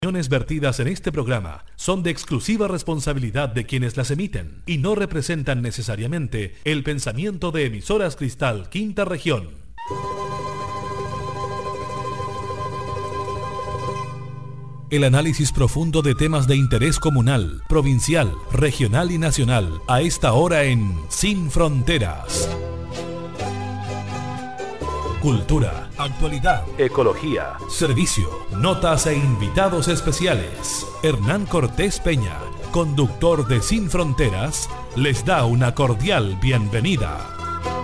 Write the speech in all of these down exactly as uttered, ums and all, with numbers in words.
Opiniones vertidas en este programa son de exclusiva responsabilidad de quienes las emiten y no representan necesariamente el pensamiento de Emisoras Cristal Quinta Región. El análisis profundo de temas de interés comunal, provincial, regional y nacional a esta hora en Sin Fronteras. Cultura, actualidad, ecología, servicio, notas e invitados especiales. Hernán Cortés Peña, conductor de Sin Fronteras, les da una cordial bienvenida.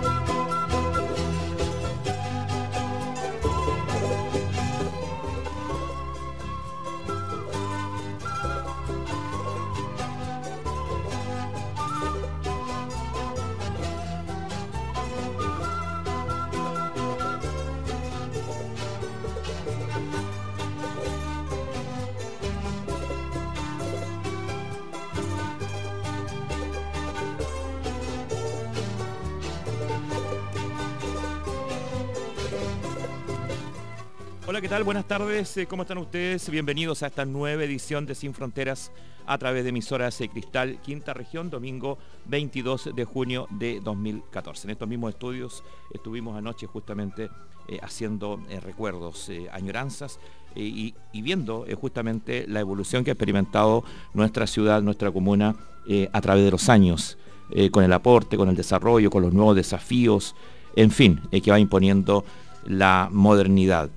Hola, ¿qué tal? Buenas tardes, ¿cómo están ustedes? Bienvenidos a esta nueva edición de Sin Fronteras a través de Emisoras Cristal Quinta Región, domingo veintidós de junio de dos mil catorce. En estos mismos estudios estuvimos anoche justamente eh, haciendo eh, recuerdos, eh, añoranzas eh, y, y viendo eh, justamente la evolución que ha experimentado nuestra ciudad, nuestra comuna eh, a través de los años, eh, con el aporte, con el desarrollo, con los nuevos desafíos, en fin, eh, que va imponiendo la modernidad.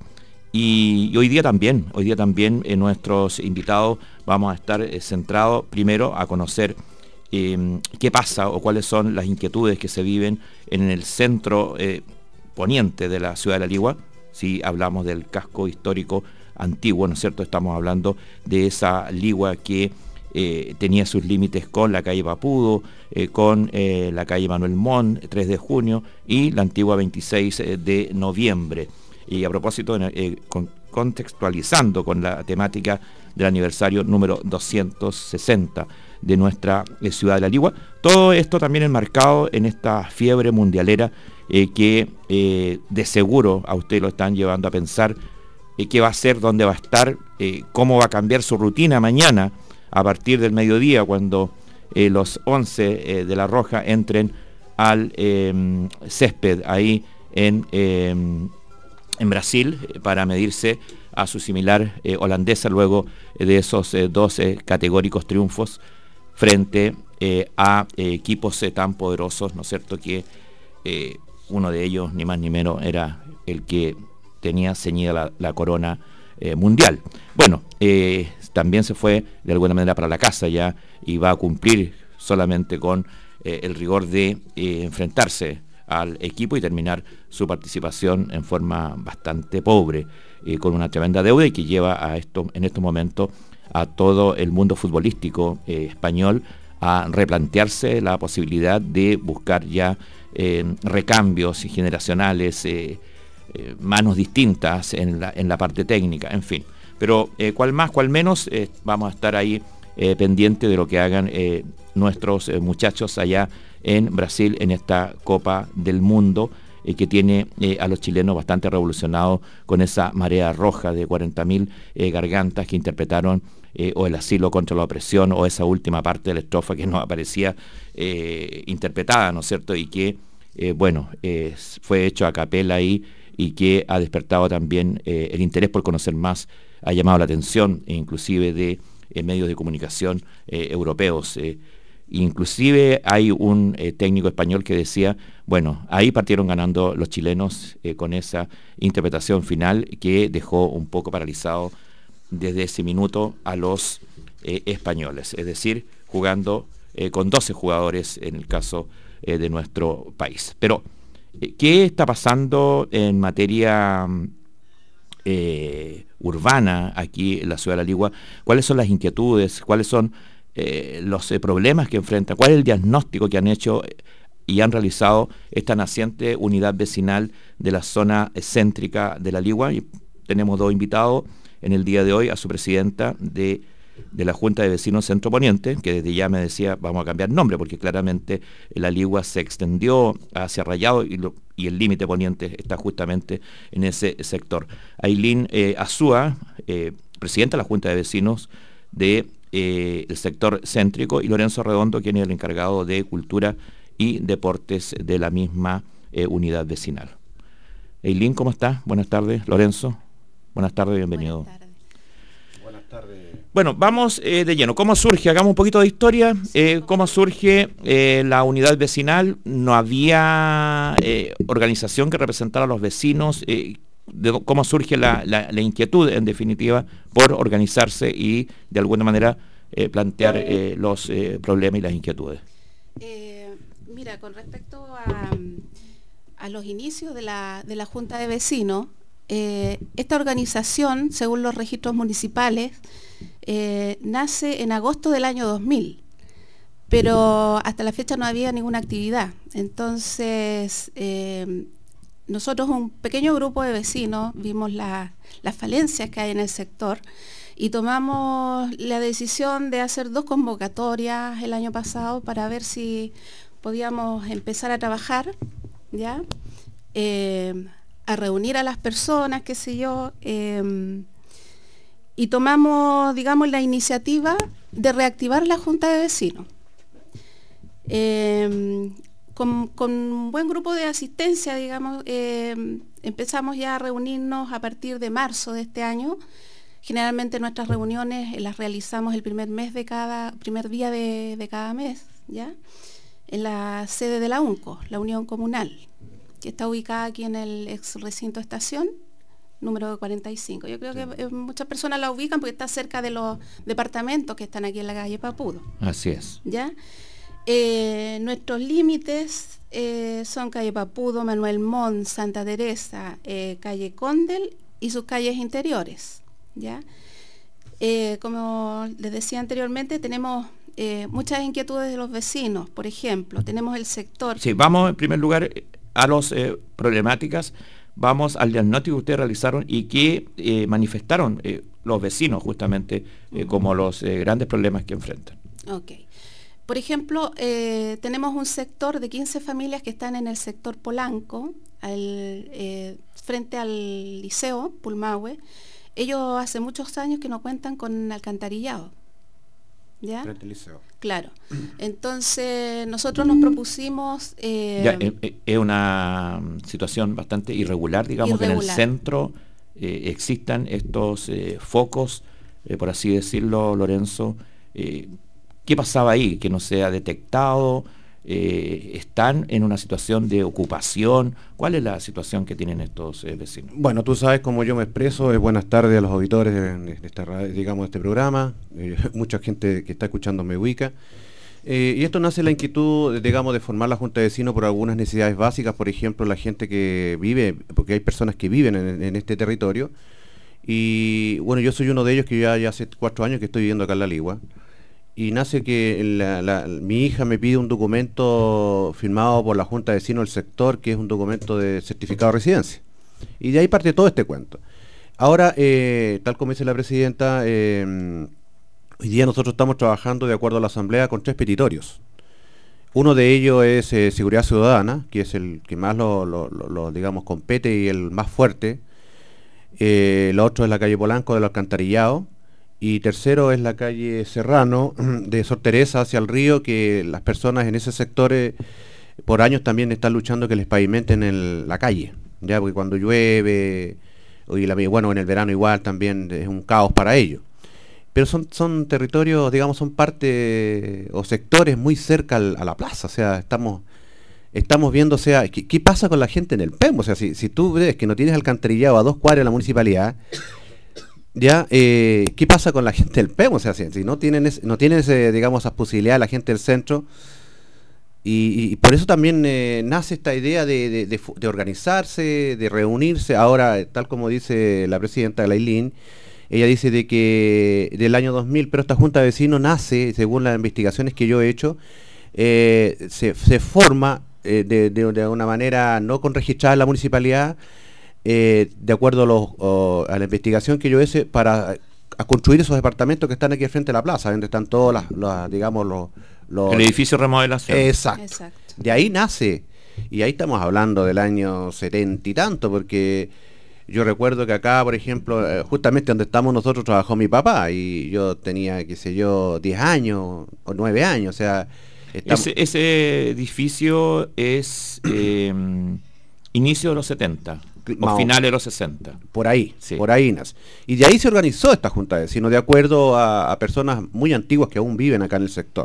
Y, y hoy día también, hoy día también eh, nuestros invitados vamos a estar eh, centrados primero a conocer eh, qué pasa o cuáles son las inquietudes que se viven en el centro eh, poniente de la ciudad de La Ligua. Si hablamos del casco histórico antiguo, ¿no es cierto? Estamos hablando de esa Ligua que eh, tenía sus límites con la calle Papudo, eh, con eh, la calle Manuel Montt, tres de junio, y la antigua veintiséis de noviembre. Y a propósito, eh, con, contextualizando con la temática del aniversario número doscientos sesenta de nuestra eh, ciudad de La Ligua, todo esto también enmarcado en esta fiebre mundialera eh, que eh, de seguro a usted lo están llevando a pensar eh, qué va a hacer, dónde va a estar, eh, cómo va a cambiar su rutina mañana a partir del mediodía cuando eh, los once eh, de La Roja entren al eh, césped ahí en... Eh, en Brasil para medirse a su similar eh, holandesa luego de esos eh, dos eh, categóricos triunfos frente eh, a eh, equipos eh, tan poderosos, ¿no es cierto?, que eh, uno de ellos ni más ni menos era el que tenía ceñida la, la corona eh, mundial. Bueno, eh, también se fue de alguna manera para la casa ya y va a cumplir solamente con eh, el rigor de eh, enfrentarse al equipo y terminar su participación en forma bastante pobre, eh, con una tremenda deuda y que lleva a esto, en estos momentos a todo el mundo futbolístico eh, español a replantearse la posibilidad de buscar ya eh, recambios generacionales, eh, eh, manos distintas en la, en la parte técnica, en fin. Pero eh, cual más, cual menos, eh, vamos a estar ahí eh, pendiente de lo que hagan eh, nuestros eh, muchachos allá en Brasil en esta Copa del Mundo eh, que tiene eh, a los chilenos bastante revolucionados con esa marea roja de cuarenta mil eh, gargantas que interpretaron eh, o el asilo contra la opresión o esa última parte de la estrofa que nos aparecía eh, interpretada, ¿no es cierto? Y que, eh, bueno, eh, fue hecho a capela ahí y que ha despertado también eh, el interés por conocer más, ha llamado la atención e inclusive de eh, medios de comunicación eh, europeos. Eh, Inclusive hay un eh, técnico español que decía, bueno, ahí partieron ganando los chilenos eh, con esa interpretación final que dejó un poco paralizado desde ese minuto a los eh, españoles, es decir, jugando eh, con doce jugadores en el caso eh, de nuestro país. Pero, eh, ¿qué está pasando en materia eh, urbana aquí en la ciudad de La Ligua? ¿Cuáles son las inquietudes? ¿Cuáles son Eh, los eh, problemas que enfrentan? ¿Cuál es el diagnóstico que han hecho y han realizado esta naciente unidad vecinal de la zona céntrica de La Ligua? Y tenemos dos invitados en el día de hoy, a su presidenta de de la Junta de Vecinos Centro Poniente, que desde ya me decía, vamos a cambiar nombre, porque claramente la Ligua se extendió hacia Rayado y, lo, y el límite poniente está justamente en ese sector. Ailín eh, Azúa, eh, presidente de la Junta de Vecinos del de, eh, sector céntrico, y Lorenzo Redondo, quien es el encargado de Cultura y Deportes de la misma eh, unidad vecinal. Eileen, ¿cómo estás? Buenas tardes. Lorenzo, buenas tardes, bienvenido. Buenas tardes. Buenas tardes. Bueno, vamos eh, de lleno. ¿Cómo surge? Hagamos un poquito de historia. Eh, ¿Cómo surge eh, la unidad vecinal? ¿No había eh, organización que representara a los vecinos? Eh, de, ¿Cómo surge la, la, la inquietud, en definitiva, por organizarse y, de alguna manera, eh, plantear eh, los eh, problemas y las inquietudes? Eh, mira, con respecto a, a los inicios de la, de la Junta de Vecinos, eh, esta organización, según los registros municipales, eh, nace en agosto del año dos mil, pero hasta la fecha no había ninguna actividad. Entonces, eh, nosotros, un pequeño grupo de vecinos, vimos la, las falencias que hay en el sector y tomamos la decisión de hacer dos convocatorias el año pasado para ver si podíamos empezar a trabajar, ¿ya? Eh, a reunir a las personas, qué sé yo, eh, y tomamos, digamos, la iniciativa de reactivar la Junta de Vecinos. Eh, con, con un buen grupo de asistencia, digamos, eh, empezamos ya a reunirnos a partir de marzo de este año. Generalmente nuestras reuniones las realizamos el primer mes de cada, primer día de, de cada mes, ¿ya? En la sede de la UNCO, la Unión Comunal, que está ubicada aquí en el ex recinto estación, número cuarenta y cinco. Yo creo que eh, muchas personas la ubican porque está cerca de los departamentos que están aquí en la calle Papudo. Así es. ¿Ya? Eh, nuestros límites eh, son calle Papudo, Manuel Montt, Santa Teresa, eh, calle Condel y sus calles interiores, ¿ya? Eh, como les decía anteriormente, tenemos eh, muchas inquietudes de los vecinos. Por ejemplo, tenemos el sector... Sí, vamos en primer lugar a las eh, problemáticas, vamos al diagnóstico que ustedes realizaron y que eh, manifestaron eh, los vecinos justamente eh, como los eh, grandes problemas que enfrentan. Ok. Por ejemplo, eh, tenemos un sector de quince familias que están en el sector Polanco, al, eh, frente al liceo Pulmahue. Ellos hace muchos años que no cuentan con alcantarillado, ¿ya? Frente al liceo. Claro. Entonces, nosotros nos propusimos... Eh, ya, eh, es una situación bastante irregular, digamos, irregular. Que en el centro eh, existan estos eh, focos, eh, por así decirlo, Lorenzo. Eh, ¿Qué pasaba ahí? Que no se ha detectado, eh, están en una situación de ocupación. ¿Cuál es la situación que tienen estos eh, vecinos? Bueno, tú sabes cómo yo me expreso. Eh, buenas tardes a los auditores de, de, esta, digamos, de este programa. Eh, mucha gente que está escuchando me ubica. Eh, y esto nace la inquietud, digamos, de formar la Junta de Vecinos por algunas necesidades básicas. Por ejemplo, la gente que vive, porque hay personas que viven en, en este territorio. Y bueno, yo soy uno de ellos que ya, ya hace cuatro años que estoy viviendo acá en La Ligua. Y nace que la, la, mi hija me pide un documento firmado por la Junta de Vecinos del sector, que es un documento de certificado de residencia. Y de ahí parte todo este cuento. Ahora, eh, tal como dice la presidenta, eh, hoy día nosotros estamos trabajando de acuerdo a la Asamblea con tres petitorios. Uno de ellos es eh, Seguridad Ciudadana, que es el que más lo, lo, lo, lo digamos, compete y el más fuerte. Eh, el otro es la calle Polanco del Alcantarillado. Y tercero es la calle Serrano, de Sor Teresa hacia el río, que las personas en ese sector eh, por años también están luchando que les pavimenten el, la calle, ya porque cuando llueve, y la, bueno, en el verano igual también es un caos para ellos. Pero son, son territorios, digamos, son parte o sectores muy cerca al, a la plaza, o sea, estamos... Estamos viendo, o sea, ¿qué, qué pasa con la gente en el P E M? O sea, si, si tú ves que no tienes alcantarillado a dos cuadras de la municipalidad... Ya, eh, ¿qué pasa con la gente del P E M? O sea, si, si no tienen, es, no tienen ese, digamos, esas posibilidades la gente del centro, y, y por eso también eh, nace esta idea de, de, de, de organizarse, de reunirse. Ahora, tal como dice la presidenta Eileen, ella dice de que del año dos mil, pero esta Junta de Vecinos nace, según las investigaciones que yo he hecho, eh, se, se forma eh, de, de, de una manera no con registrada en la municipalidad, Eh, de acuerdo a, los, o, a la investigación que yo hice para a construir esos departamentos que están aquí al frente de la plaza, donde están todos las, las digamos los, los el edificio de remodelación. Exacto. Exacto. De ahí nace, y ahí estamos hablando del año setenta y tanto, porque yo recuerdo que acá, por ejemplo, eh, justamente donde estamos nosotros trabajó mi papá y yo tenía, qué sé yo, diez años o nueve años, o sea... Estamos... Ese, ese edificio es eh, inicio de los setenta. O finales de los sesenta. Por ahí, sí. por ahí, Nas. Y de ahí se organizó esta Junta de Vecinos, de acuerdo a, a personas muy antiguas que aún viven acá en el sector.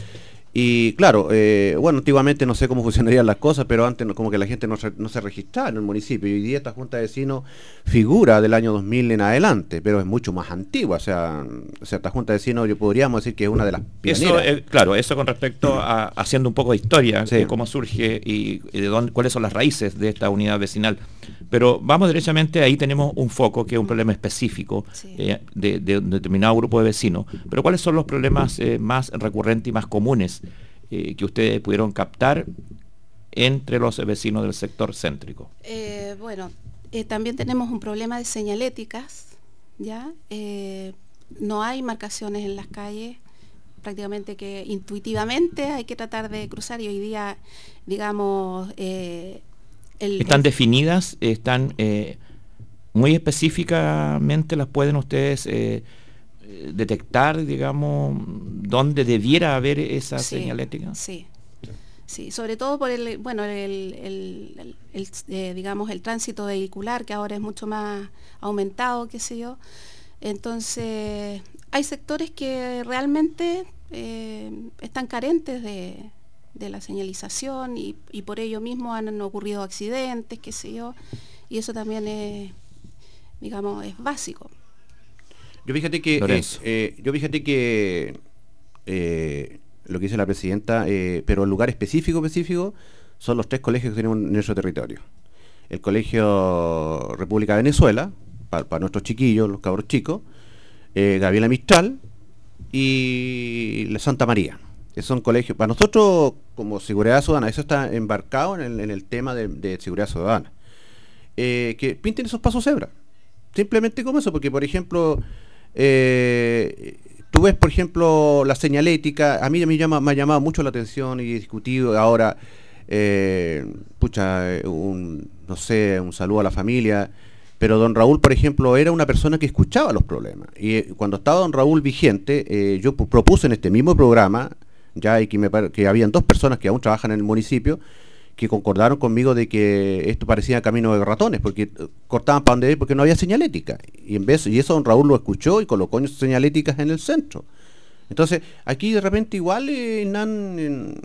Y claro, eh, bueno, antiguamente no sé cómo funcionarían las cosas, pero antes no, como que la gente no se, no se registraba en el municipio. Y hoy día esta Junta de Vecinos figura del año dos mil en adelante, pero es mucho más antigua. O sea, o sea esta Junta de Vecinos yo podríamos decir que es una de las pioneras. Eso, eh, claro, eso con respecto a haciendo un poco de historia, sí. de cómo surge y, y de dónde, cuáles son las raíces de esta unidad vecinal. Pero vamos derechamente, ahí tenemos un foco que es un problema específico sí. eh, de, de un determinado grupo de vecinos. Pero ¿cuáles son los problemas eh, más recurrentes y más comunes eh, que ustedes pudieron captar entre los vecinos del sector céntrico? Eh, bueno, eh, también tenemos un problema de señaléticas, ¿ya? Eh, no hay marcaciones en las calles, prácticamente que intuitivamente hay que tratar de cruzar y hoy día, digamos... Eh, El, ¿Están el, definidas? ¿Están eh, muy específicamente las pueden ustedes eh, detectar, digamos, dónde debiera haber esa sí, señalética? Sí, sí, sobre todo por el, bueno, el, el, el, el eh, digamos, el tránsito vehicular, que ahora es mucho más aumentado, qué sé yo. Entonces, hay sectores que realmente eh, están carentes de... de la señalización y, y por ello mismo han ocurrido accidentes, qué sé yo, y eso también es, digamos, es básico. Yo fíjate que, eh, eh, yo fíjate que eh, lo que dice la presidenta, eh, pero el lugar específico, específico, son los tres colegios que tenemos en nuestro territorio. El Colegio República Venezuela, para pa nuestros chiquillos, los cabros chicos, eh, Gabriela Mistral y la Santa María. Que son colegios, para nosotros como seguridad ciudadana, eso está embarcado en el, en el tema de, de seguridad ciudadana, eh, que pinten esos pasos cebra, simplemente como eso, porque por ejemplo, eh, tú ves por ejemplo la señalética, a mí me, llama, me ha llamado mucho la atención y he discutido ahora, eh, pucha, un, no sé, un saludo a la familia, pero don Raúl, por ejemplo, era una persona que escuchaba los problemas, y eh, cuando estaba don Raúl vigente, eh, yo propuse en este mismo programa, ya y que, me, que habían dos personas que aún trabajan en el municipio que concordaron conmigo de que esto parecía camino de ratones porque cortaban para donde ir porque no había señalética y en vez y eso don Raúl lo escuchó y colocó señaléticas en el centro. Entonces aquí de repente igual eh, nan,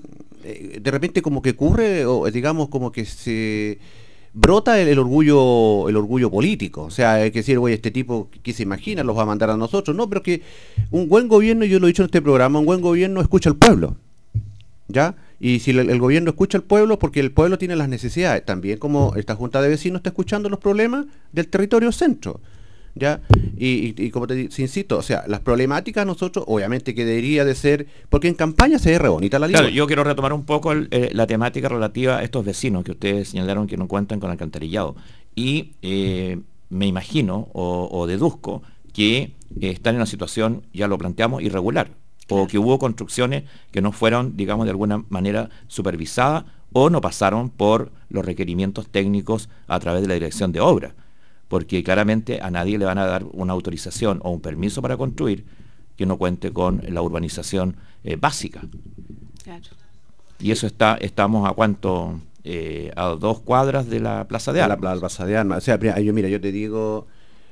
eh, de repente como que ocurre o digamos como que se brota el, el orgullo el orgullo político, o sea, hay que decir, oye, este tipo que se imagina los va a mandar a nosotros, no, pero que un buen gobierno, yo lo he dicho en este programa, un buen gobierno escucha al pueblo, ¿ya? Y si el, el gobierno escucha al pueblo, porque el pueblo tiene las necesidades, también como esta Junta de Vecinos está escuchando los problemas del territorio centro, ¿ya? Y, y, y como te insisto, o sea, las problemáticas nosotros, obviamente que debería de ser, porque en campaña se ve re bonita la línea. Claro, yo quiero retomar un poco el, eh, la temática relativa a estos vecinos que ustedes señalaron que no cuentan con alcantarillado. Y eh, me imagino o, o deduzco que eh, están en una situación, ya lo planteamos, irregular, claro. O que hubo construcciones que no fueron, digamos, de alguna manera supervisadas o no pasaron por los requerimientos técnicos a través de la dirección de obra. Porque claramente a nadie le van a dar una autorización o un permiso para construir que no cuente con la urbanización eh, básica. Claro. Y eso está, estamos a cuánto, eh, a dos cuadras de la Plaza de Armas. La, la Plaza de Armas. O sea, yo mira, yo te digo,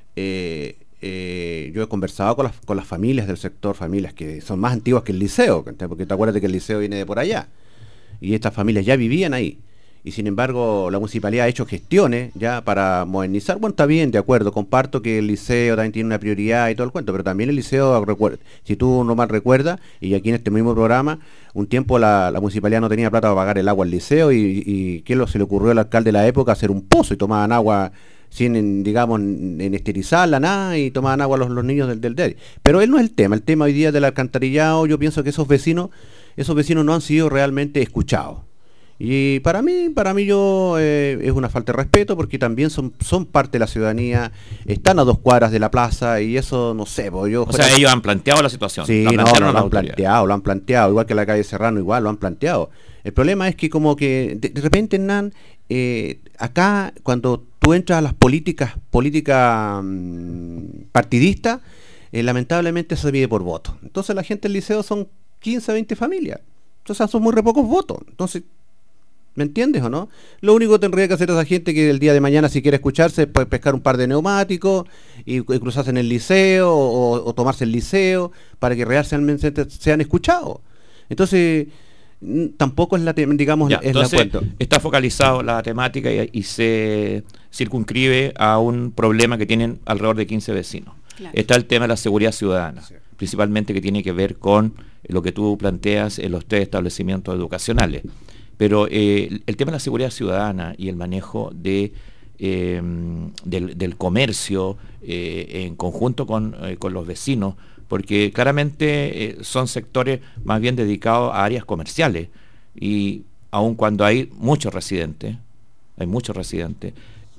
eh, eh, yo he conversado con las, con las familias del sector, familias que son más antiguas que el liceo, porque te acuerdas que el liceo viene de por allá. Y estas familias ya vivían ahí. Y sin embargo la municipalidad ha hecho gestiones ya para modernizar. Bueno, está bien, de acuerdo, comparto que el liceo también tiene una prioridad y todo el cuento, pero también el liceo, si tú no mal recuerdas, y aquí en este mismo programa, un tiempo la, la municipalidad no tenía plata para pagar el agua al liceo y, y ¿qué lo, se le ocurrió al alcalde de la época hacer un pozo y tomaban agua sin, digamos, en, en esterilizarla, nada, y tomaban agua los, los niños del, del D E D. Pero él no es el tema, el tema hoy día del alcantarillado, yo pienso que esos vecinos, esos vecinos no han sido realmente escuchados. Y para mí, para mí yo eh, es una falta de respeto porque también son, son parte de la ciudadanía, están a dos cuadras de la plaza y eso no sé, pues yo... O sea, ellos han planteado la situación. Sí, no, no, no, lo han planteado, lo han planteado, igual que la calle Serrano, igual lo han planteado. El problema es que como que de, de repente, Hernán, eh, acá cuando tú entras a las políticas, políticas mmm, partidistas, eh, lamentablemente se divide por votos. Entonces la gente del liceo son quince, veinte familias. Entonces son muy re pocos votos. Entonces, ¿me entiendes o no? Lo único que tendría que hacer esa gente que el día de mañana, si quiere escucharse, es pues, pescar un par de neumáticos y, y cruzarse en el liceo o, o tomarse el liceo para que realmente sean escuchados. Entonces, tampoco es la, digamos, ya, es entonces, la cuenta. Está focalizado la temática y, y se circunscribe a un problema que tienen alrededor de quince vecinos. Claro. Está el tema de la seguridad ciudadana, sí. Principalmente que tiene que ver con lo que tú planteas en los tres establecimientos educacionales. Pero eh, el tema de la seguridad ciudadana y el manejo de, eh, del, del comercio eh, en conjunto con, eh, con los vecinos, porque claramente eh, son sectores más bien dedicados a áreas comerciales y aun cuando hay muchos residentes, hay muchos residentes,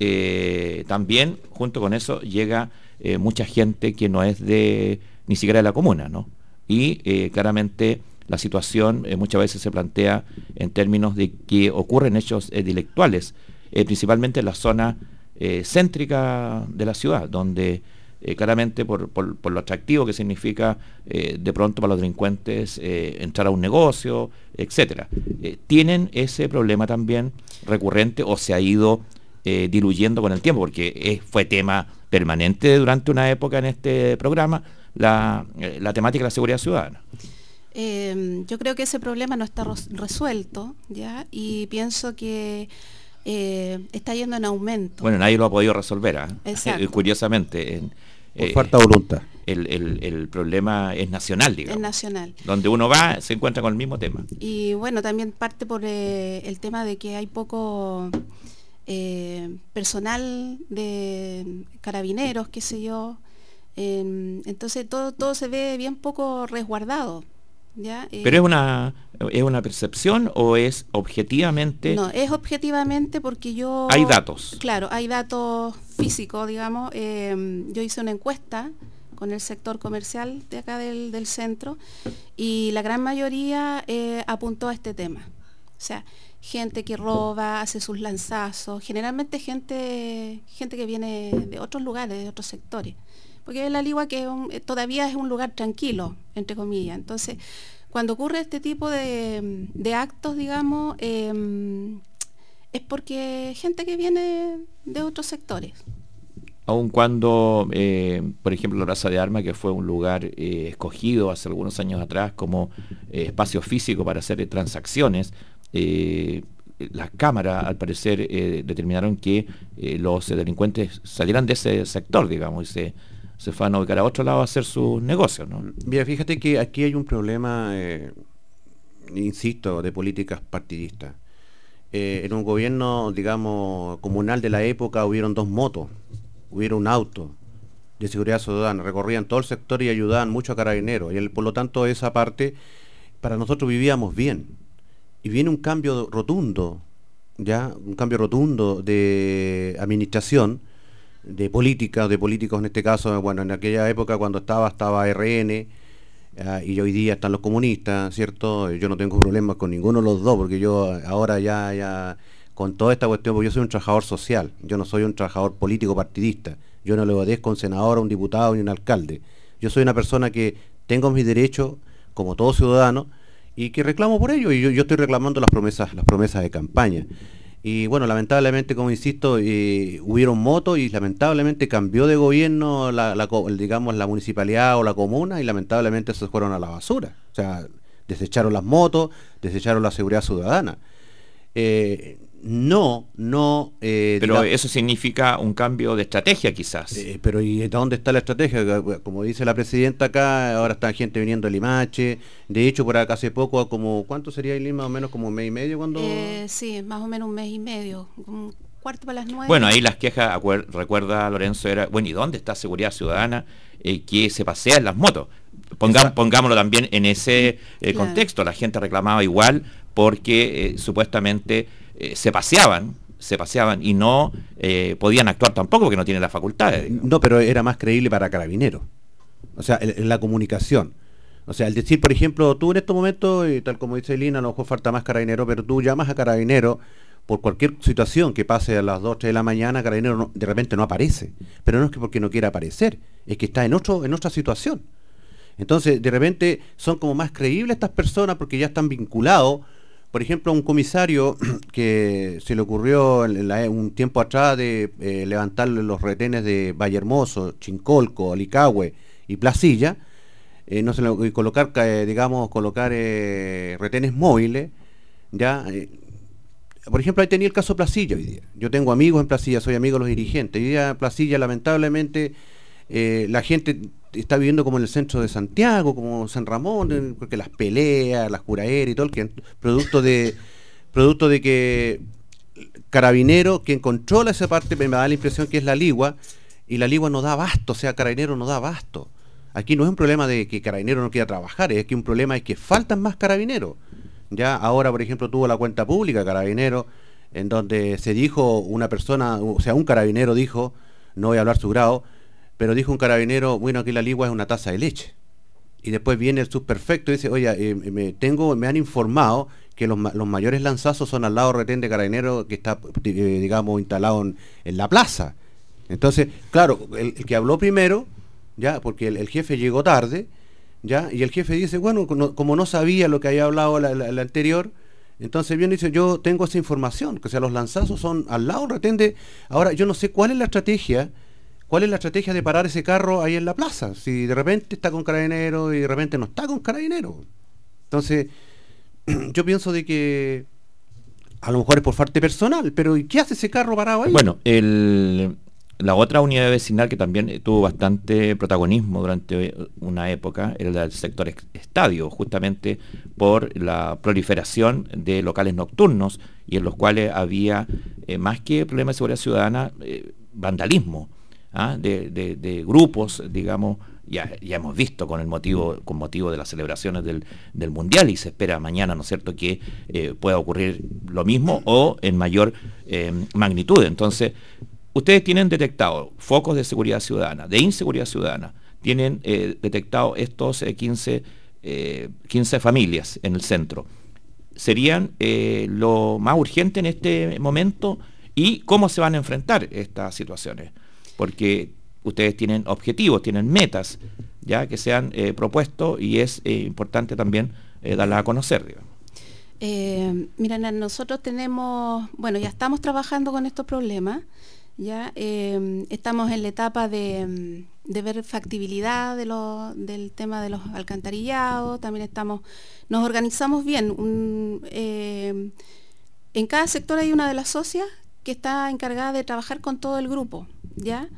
eh, también junto con eso llega eh, mucha gente que no es de ni siquiera de la comuna, ¿no? Y eh, claramente la situación eh, muchas veces se plantea en términos de que ocurren hechos eh, delictuales, eh, principalmente en la zona eh, céntrica de la ciudad, donde eh, claramente por, por, por lo atractivo que significa eh, de pronto para los delincuentes eh, entrar a un negocio, etcétera. Eh, ¿Tienen ese problema también recurrente o se ha ido eh, diluyendo con el tiempo? Porque eh, fue tema permanente durante una época en este programa, la, eh, la temática de la seguridad ciudadana. Eh, yo creo que ese problema no está resuelto, ¿ya? Y pienso que eh, está yendo en aumento. Bueno, nadie lo ha podido resolver, ¿eh? Exacto. Curiosamente. En, Por eh, falta de voluntad. El, el, el problema es nacional, digamos. Es nacional. Donde uno va, se encuentra con el mismo tema. Y bueno, también parte por eh, el tema de que hay poco eh, personal de carabineros, qué sé yo. Eh, entonces todo, todo se ve bien poco resguardado. ¿Ya? Eh, ¿Pero es una, es una percepción o es objetivamente? No, es objetivamente porque yo... Hay datos. Claro, hay datos físicos, digamos. Eh, yo hice una encuesta con el sector comercial de acá del, del centro y la gran mayoría eh, apuntó a este tema. O sea, gente que roba, hace sus lanzazos, generalmente gente, gente que viene de otros lugares, de otros sectores. Porque La Ligua que es un, todavía es un lugar tranquilo, entre comillas. Entonces, cuando ocurre este tipo de, de actos, digamos, eh, es porque gente que viene de otros sectores. Aun cuando, eh, por ejemplo, la Plaza de Armas, que fue un lugar eh, escogido hace algunos años atrás como eh, espacio físico para hacer eh, transacciones, eh, las cámaras, al parecer, eh, determinaron que eh, los eh, delincuentes salieran de ese sector, digamos, y se... se van a ubicar a otro lado a hacer sus negocios, ¿no? Mira, fíjate que aquí hay un problema, eh, insisto, de políticas partidistas. Eh, en un gobierno, digamos, comunal de la época hubieron dos motos, hubieron un auto de seguridad ciudadana, recorrían todo el sector y ayudaban mucho a carabineros, y el, por lo tanto esa parte, para nosotros vivíamos bien. Y viene un cambio rotundo, ya, un cambio rotundo de administración, de política, de políticos en este caso, bueno, en aquella época cuando estaba, estaba R N, uh, y hoy día están los comunistas, ¿cierto? Yo no tengo problemas con ninguno de los dos, porque yo ahora ya, ya, con toda esta cuestión, porque yo soy un trabajador social, yo no soy un trabajador político partidista, yo no le obedezco a un senador, a un diputado, ni a un alcalde. Yo soy una persona que tengo mis derechos, como todo ciudadano, y que reclamo por ello, y yo, yo estoy reclamando las promesas, las promesas de campaña. Y bueno, lamentablemente, como insisto, eh, hubieron motos y lamentablemente cambió de gobierno la, la, digamos, la municipalidad o la comuna y lamentablemente se fueron a la basura. O sea, desecharon las motos, desecharon la seguridad ciudadana. Eh, no, no... Eh, pero digamos, eso significa un cambio de estrategia quizás. Eh, pero ¿y dónde está la estrategia? Como dice la presidenta acá, ahora está gente viniendo a Limache. De hecho, por acá hace poco, como ¿cuánto sería en Lima? Más o menos como un mes y medio cuando... Eh, sí, más o menos un mes y medio, un cuarto para las nueve. Bueno, ahí las quejas, recuerda Lorenzo, era, bueno, ¿y dónde está seguridad ciudadana eh, que se pasea en las motos? Ponga, pongámoslo también en ese eh, claro. contexto. La gente reclamaba igual porque eh, supuestamente eh, se paseaban, se paseaban y no eh, podían actuar tampoco porque no tienen las facultades. Digamos. No, pero era más creíble para Carabineros. O sea, en la comunicación. O sea, el decir, por ejemplo, tú en estos momentos, y tal como dice Lina, a lo mejor falta más Carabinero, pero tú llamas a Carabinero por cualquier situación que pase a las dos, tres de la mañana, Carabinero no, de repente no aparece. Pero no es que porque no quiera aparecer, es que está en otro, en otra situación. Entonces, de repente, son como más creíbles estas personas porque ya están vinculados. Por ejemplo, a un comisario que se le ocurrió en la, un tiempo atrás de eh, levantar los retenes de Vallehermoso, Chincolco, Alicahue y Placilla, eh, no se le, y colocar, eh, digamos, colocar eh, retenes móviles, ya. Eh, por ejemplo, ahí tenía el caso Placilla hoy día. Yo tengo amigos en Placilla, soy amigo de los dirigentes. Hoy día Placilla, lamentablemente, eh, la gente está viviendo como en el centro de Santiago, como San Ramón, porque las peleas, las curaderas y todo, el que producto de producto de que Carabinero, quien controla esa parte, me da la impresión que es la Ligua, y la Ligua no da abasto, o sea, Carabinero no da abasto. Aquí no es un problema de que Carabinero no quiera trabajar, es que un problema es que faltan más carabineros. Ya ahora, por ejemplo, tuvo la cuenta pública Carabinero, en donde se dijo una persona, o sea, un carabinero dijo, no voy a hablar su grado, pero dijo un carabinero, bueno, aquí la Ligua es una taza de leche. Y después viene el subperfecto y dice, oye, eh, me tengo, me han informado que los, los mayores lanzazos son al lado del retén de Carabinero que está, eh, digamos, instalado en, en la plaza. Entonces, claro, el, el que habló primero, ya, porque el, el jefe llegó tarde, ya, y el jefe dice, bueno, no, como no sabía lo que había hablado la, la, la anterior, entonces viene y dice, yo tengo esa información, que o sea, los lanzazos son al lado del retén de... Ahora, yo no sé cuál es la estrategia, cuál es la estrategia de parar ese carro ahí en la plaza, si de repente está con Carabinero y de repente no está con Carabinero. Entonces, yo pienso de que a lo mejor es por parte personal, pero ¿y qué hace ese carro parado ahí? Bueno, el... La otra unidad vecinal que también tuvo bastante protagonismo durante una época era la del sector estadio, justamente por la proliferación de locales nocturnos y en los cuales había, eh, más que problemas de seguridad ciudadana, eh, vandalismo, ¿ah? de, de, de grupos, digamos, ya, ya hemos visto con el motivo, con motivo de las celebraciones del, del Mundial, y se espera mañana, ¿no es cierto?, que eh, pueda ocurrir lo mismo o en mayor eh, magnitud. Entonces, ustedes tienen detectado focos de seguridad ciudadana, de inseguridad ciudadana, tienen eh, detectado estos eh, quince, eh, quince familias en el centro. ¿Serían eh, lo más urgente en este momento? ¿Y cómo se van a enfrentar estas situaciones? Porque ustedes tienen objetivos, tienen metas ya que se han eh, propuesto, y es eh, importante también eh, darlas a conocer, digamos. Eh, miren, nosotros tenemos, bueno, ya estamos trabajando con estos problemas. Ya eh, estamos en la etapa de, de ver factibilidad de lo, del tema de los alcantarillados. También estamos, nos organizamos bien. Un, eh, en cada sector hay una de las socias que está encargada de trabajar con todo el grupo, ¿ya?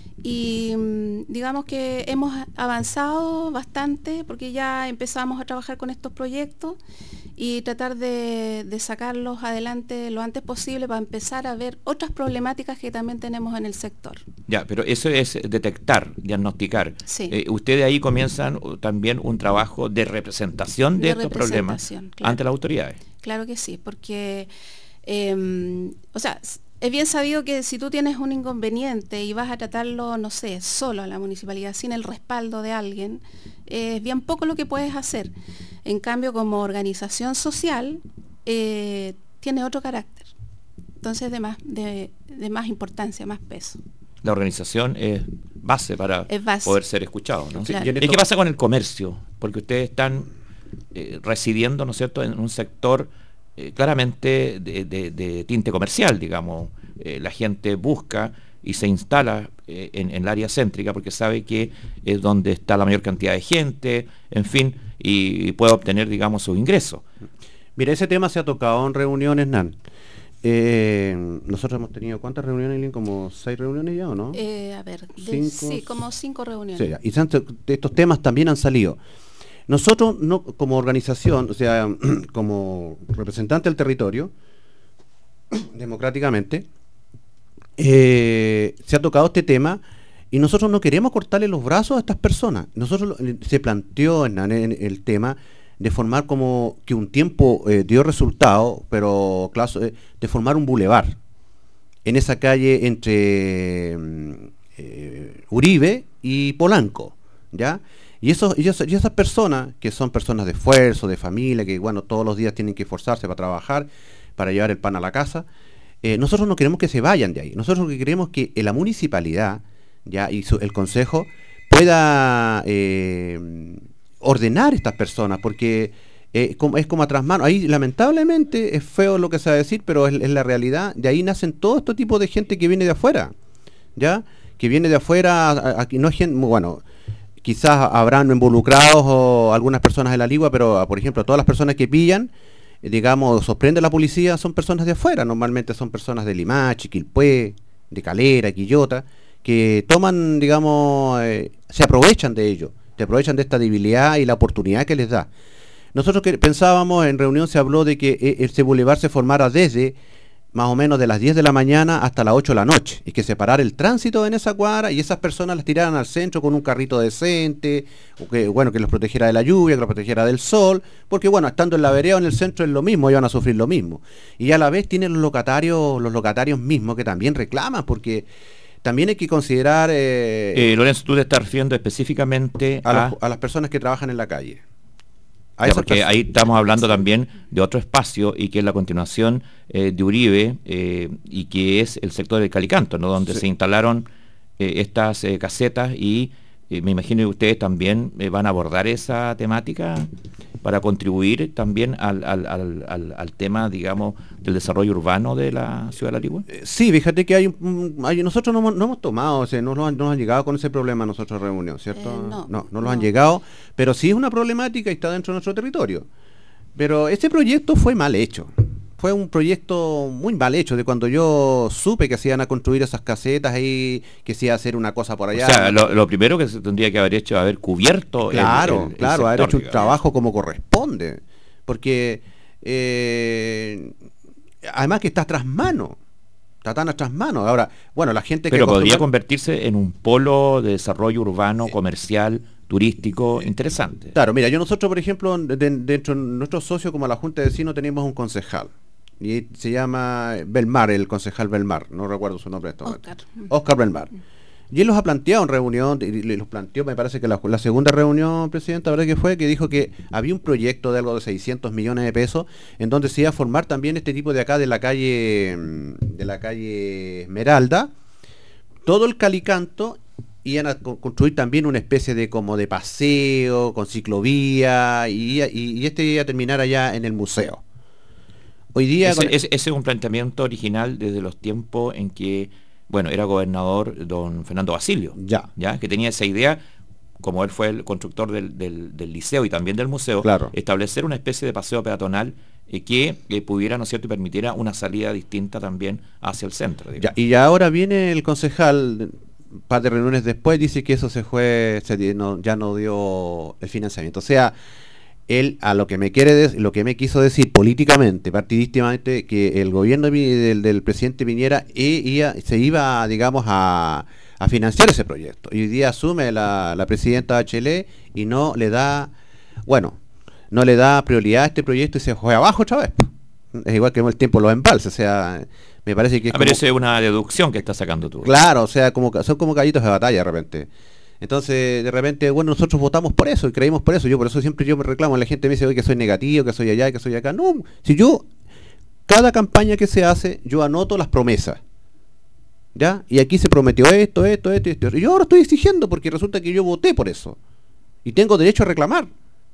Y digamos que hemos avanzado bastante porque ya empezamos a trabajar con estos proyectos y tratar de, de sacarlos adelante lo antes posible para empezar a ver otras problemáticas que también tenemos en el sector. Ya, pero eso es detectar, diagnosticar. Sí. Eh, ustedes ahí comienzan también un trabajo de representación de, de estos problemas, claro, ante las autoridades. Claro que sí, porque, eh, o sea, es bien sabido que si tú tienes un inconveniente y vas a tratarlo, no sé, solo a la municipalidad, sin el respaldo de alguien, eh, es bien poco lo que puedes hacer. En cambio, como organización social, eh, tiene otro carácter. Entonces, de más, de, de más importancia, más peso. La organización es base para es base. poder ser escuchado, ¿no? Claro. ¿Y qué pasa con el comercio? Porque ustedes están eh, residiendo, ¿no es cierto?, en un sector Eh, claramente de, de, de tinte comercial, digamos. Eh, la gente busca y se instala eh, en, en el área céntrica porque sabe que es donde está la mayor cantidad de gente, en fin, y, y puede obtener, digamos, sus ingresos. Mira, ese tema se ha tocado en reuniones, Nan. Eh, nosotros hemos tenido, ¿cuántas reuniones, Lin? ¿Como seis reuniones ya o no? Eh, a ver, de, cinco, sí, como cinco reuniones. Sí, y estos temas también han salido. Nosotros, no, como organización, o sea, como representante del territorio, democráticamente, eh, se ha tocado este tema y nosotros no queremos cortarle los brazos a estas personas. Nosotros se planteó en, en el tema de formar como que un tiempo eh, dio resultado, pero claro, de formar un bulevar en esa calle entre eh, Uribe y Polanco, ¿ya? Y, esos, y, esos, y esas personas, que son personas de esfuerzo, de familia, que bueno, todos los días tienen que esforzarse para trabajar, para llevar el pan a la casa, eh, nosotros no queremos que se vayan de ahí. Nosotros lo que queremos es que la municipalidad, ¿ya? Y su, el consejo pueda eh, ordenar a estas personas, porque eh, como, es como a trasmano. Ahí lamentablemente es feo lo que se va a decir, pero es, es la realidad. De ahí nacen todo este tipo de gente que viene de afuera, ¿ya? Que viene de afuera, aquí no es gente, bueno, quizás habrán involucrados o algunas personas de la Ligua, pero por ejemplo todas las personas que pillan, eh, digamos, sorprende a la policía, son personas de afuera. Normalmente son personas de Limache, Quilpué, de Calera, Quillota, que toman, digamos, eh, se aprovechan de ello, se aprovechan de esta debilidad y la oportunidad que les da. Nosotros que pensábamos, en reunión se habló de que eh, este bulevar se formara desde más o menos de las diez de la mañana hasta las ocho de la noche, y que separara el tránsito en esa cuadra y esas personas las tiraran al centro con un carrito decente, o que, bueno, que los protegiera de la lluvia, que los protegiera del sol, porque bueno, estando en la vereda o en el centro es lo mismo, iban a sufrir lo mismo. Y a la vez tienen los locatarios, los locatarios mismos que también reclaman, porque también hay que considerar... Eh, eh, Lorenzo, tú te estás refiriendo específicamente a, a... Las, a las personas que trabajan en la calle. Ya, porque ahí estamos hablando también de otro espacio y que es la continuación eh, de Uribe eh, y que es el sector del Calicanto, ¿no? Donde sí. se instalaron eh, estas eh, casetas y eh, me imagino que ustedes también eh, van a abordar esa temática para contribuir también al, al, al, al, al tema, digamos, del desarrollo urbano de la ciudad de La Ligua. Eh, sí, fíjate que hay, un, hay nosotros no hemos, no hemos tomado, o sea, no nos han, no han llegado con ese problema nosotros a reunión, ¿cierto? Eh, no, no, no nos no. han llegado, pero sí es una problemática y está dentro de nuestro territorio. Pero este proyecto fue mal hecho. Fue un proyecto muy mal hecho, de cuando yo supe que se iban a construir esas casetas ahí, que se iba a hacer una cosa por allá. O sea, lo, lo primero que se tendría que haber hecho es haber cubierto claro, el, el, claro, el sector, haber hecho un digamos. trabajo como corresponde, porque eh, además que está tras mano, está tan a tras mano. Ahora, bueno, la gente que pero podría acostumbra... convertirse en un polo de desarrollo urbano, comercial, turístico, interesante. Claro, mira, yo nosotros, por ejemplo, de, dentro de nuestros socios, como la Junta de Vecinos, tenemos un concejal. Y se llama Belmar, el concejal Belmar, no recuerdo su nombre en este momento. Oscar. Oscar Belmar. Y él los ha planteado en reunión, y los planteó, me parece que la, la segunda reunión, presidenta, ¿verdad que fue? Que dijo que había un proyecto de algo de seiscientos millones de pesos, en donde se iba a formar también este tipo de acá de la calle, de la calle Esmeralda, todo el Calicanto, iban a co- construir también una especie de como de paseo, con ciclovía, y, y, y este iba a terminar allá en el museo. Hoy día Ese, con... ese, ese es un planteamiento original desde los tiempos en que, bueno, era gobernador don Fernando Basilio, Ya. ya que tenía esa idea, como él fue el constructor del, del, del liceo y también del museo, Claro. establecer una especie de paseo peatonal eh, que eh, pudiera, ¿no es cierto?, y permitiera una salida distinta también hacia el centro. Ya, y ya ahora viene el concejal, un par de reuniones después, dice que eso se fue, se di- no- ya no dio el financiamiento. O sea, él a lo que me quiere des- lo que me quiso decir políticamente, partidísticamente, que el gobierno vi- del, del presidente Piñera i- ia- se iba, digamos, a, a financiar ese proyecto. Y hoy día asume la, la presidenta Bachelet y no le da, bueno, no le da prioridad a este proyecto y se fue abajo otra vez. Es igual que el tiempo los embalses, o sea, me parece que es Ah, pero como- esa es una deducción que estás sacando tú. Claro, o sea, como son como gallitos de batalla de repente. Entonces, de repente, bueno, nosotros votamos por eso y creímos por eso. Yo por eso siempre yo me reclamo, la gente me dice, oye, que soy negativo, que soy allá, que soy acá. No, si yo, cada campaña que se hace, yo anoto las promesas. ¿Ya? Y aquí se prometió esto, esto, esto, esto. Y yo ahora estoy exigiendo porque resulta que yo voté por eso. Y tengo derecho a reclamar.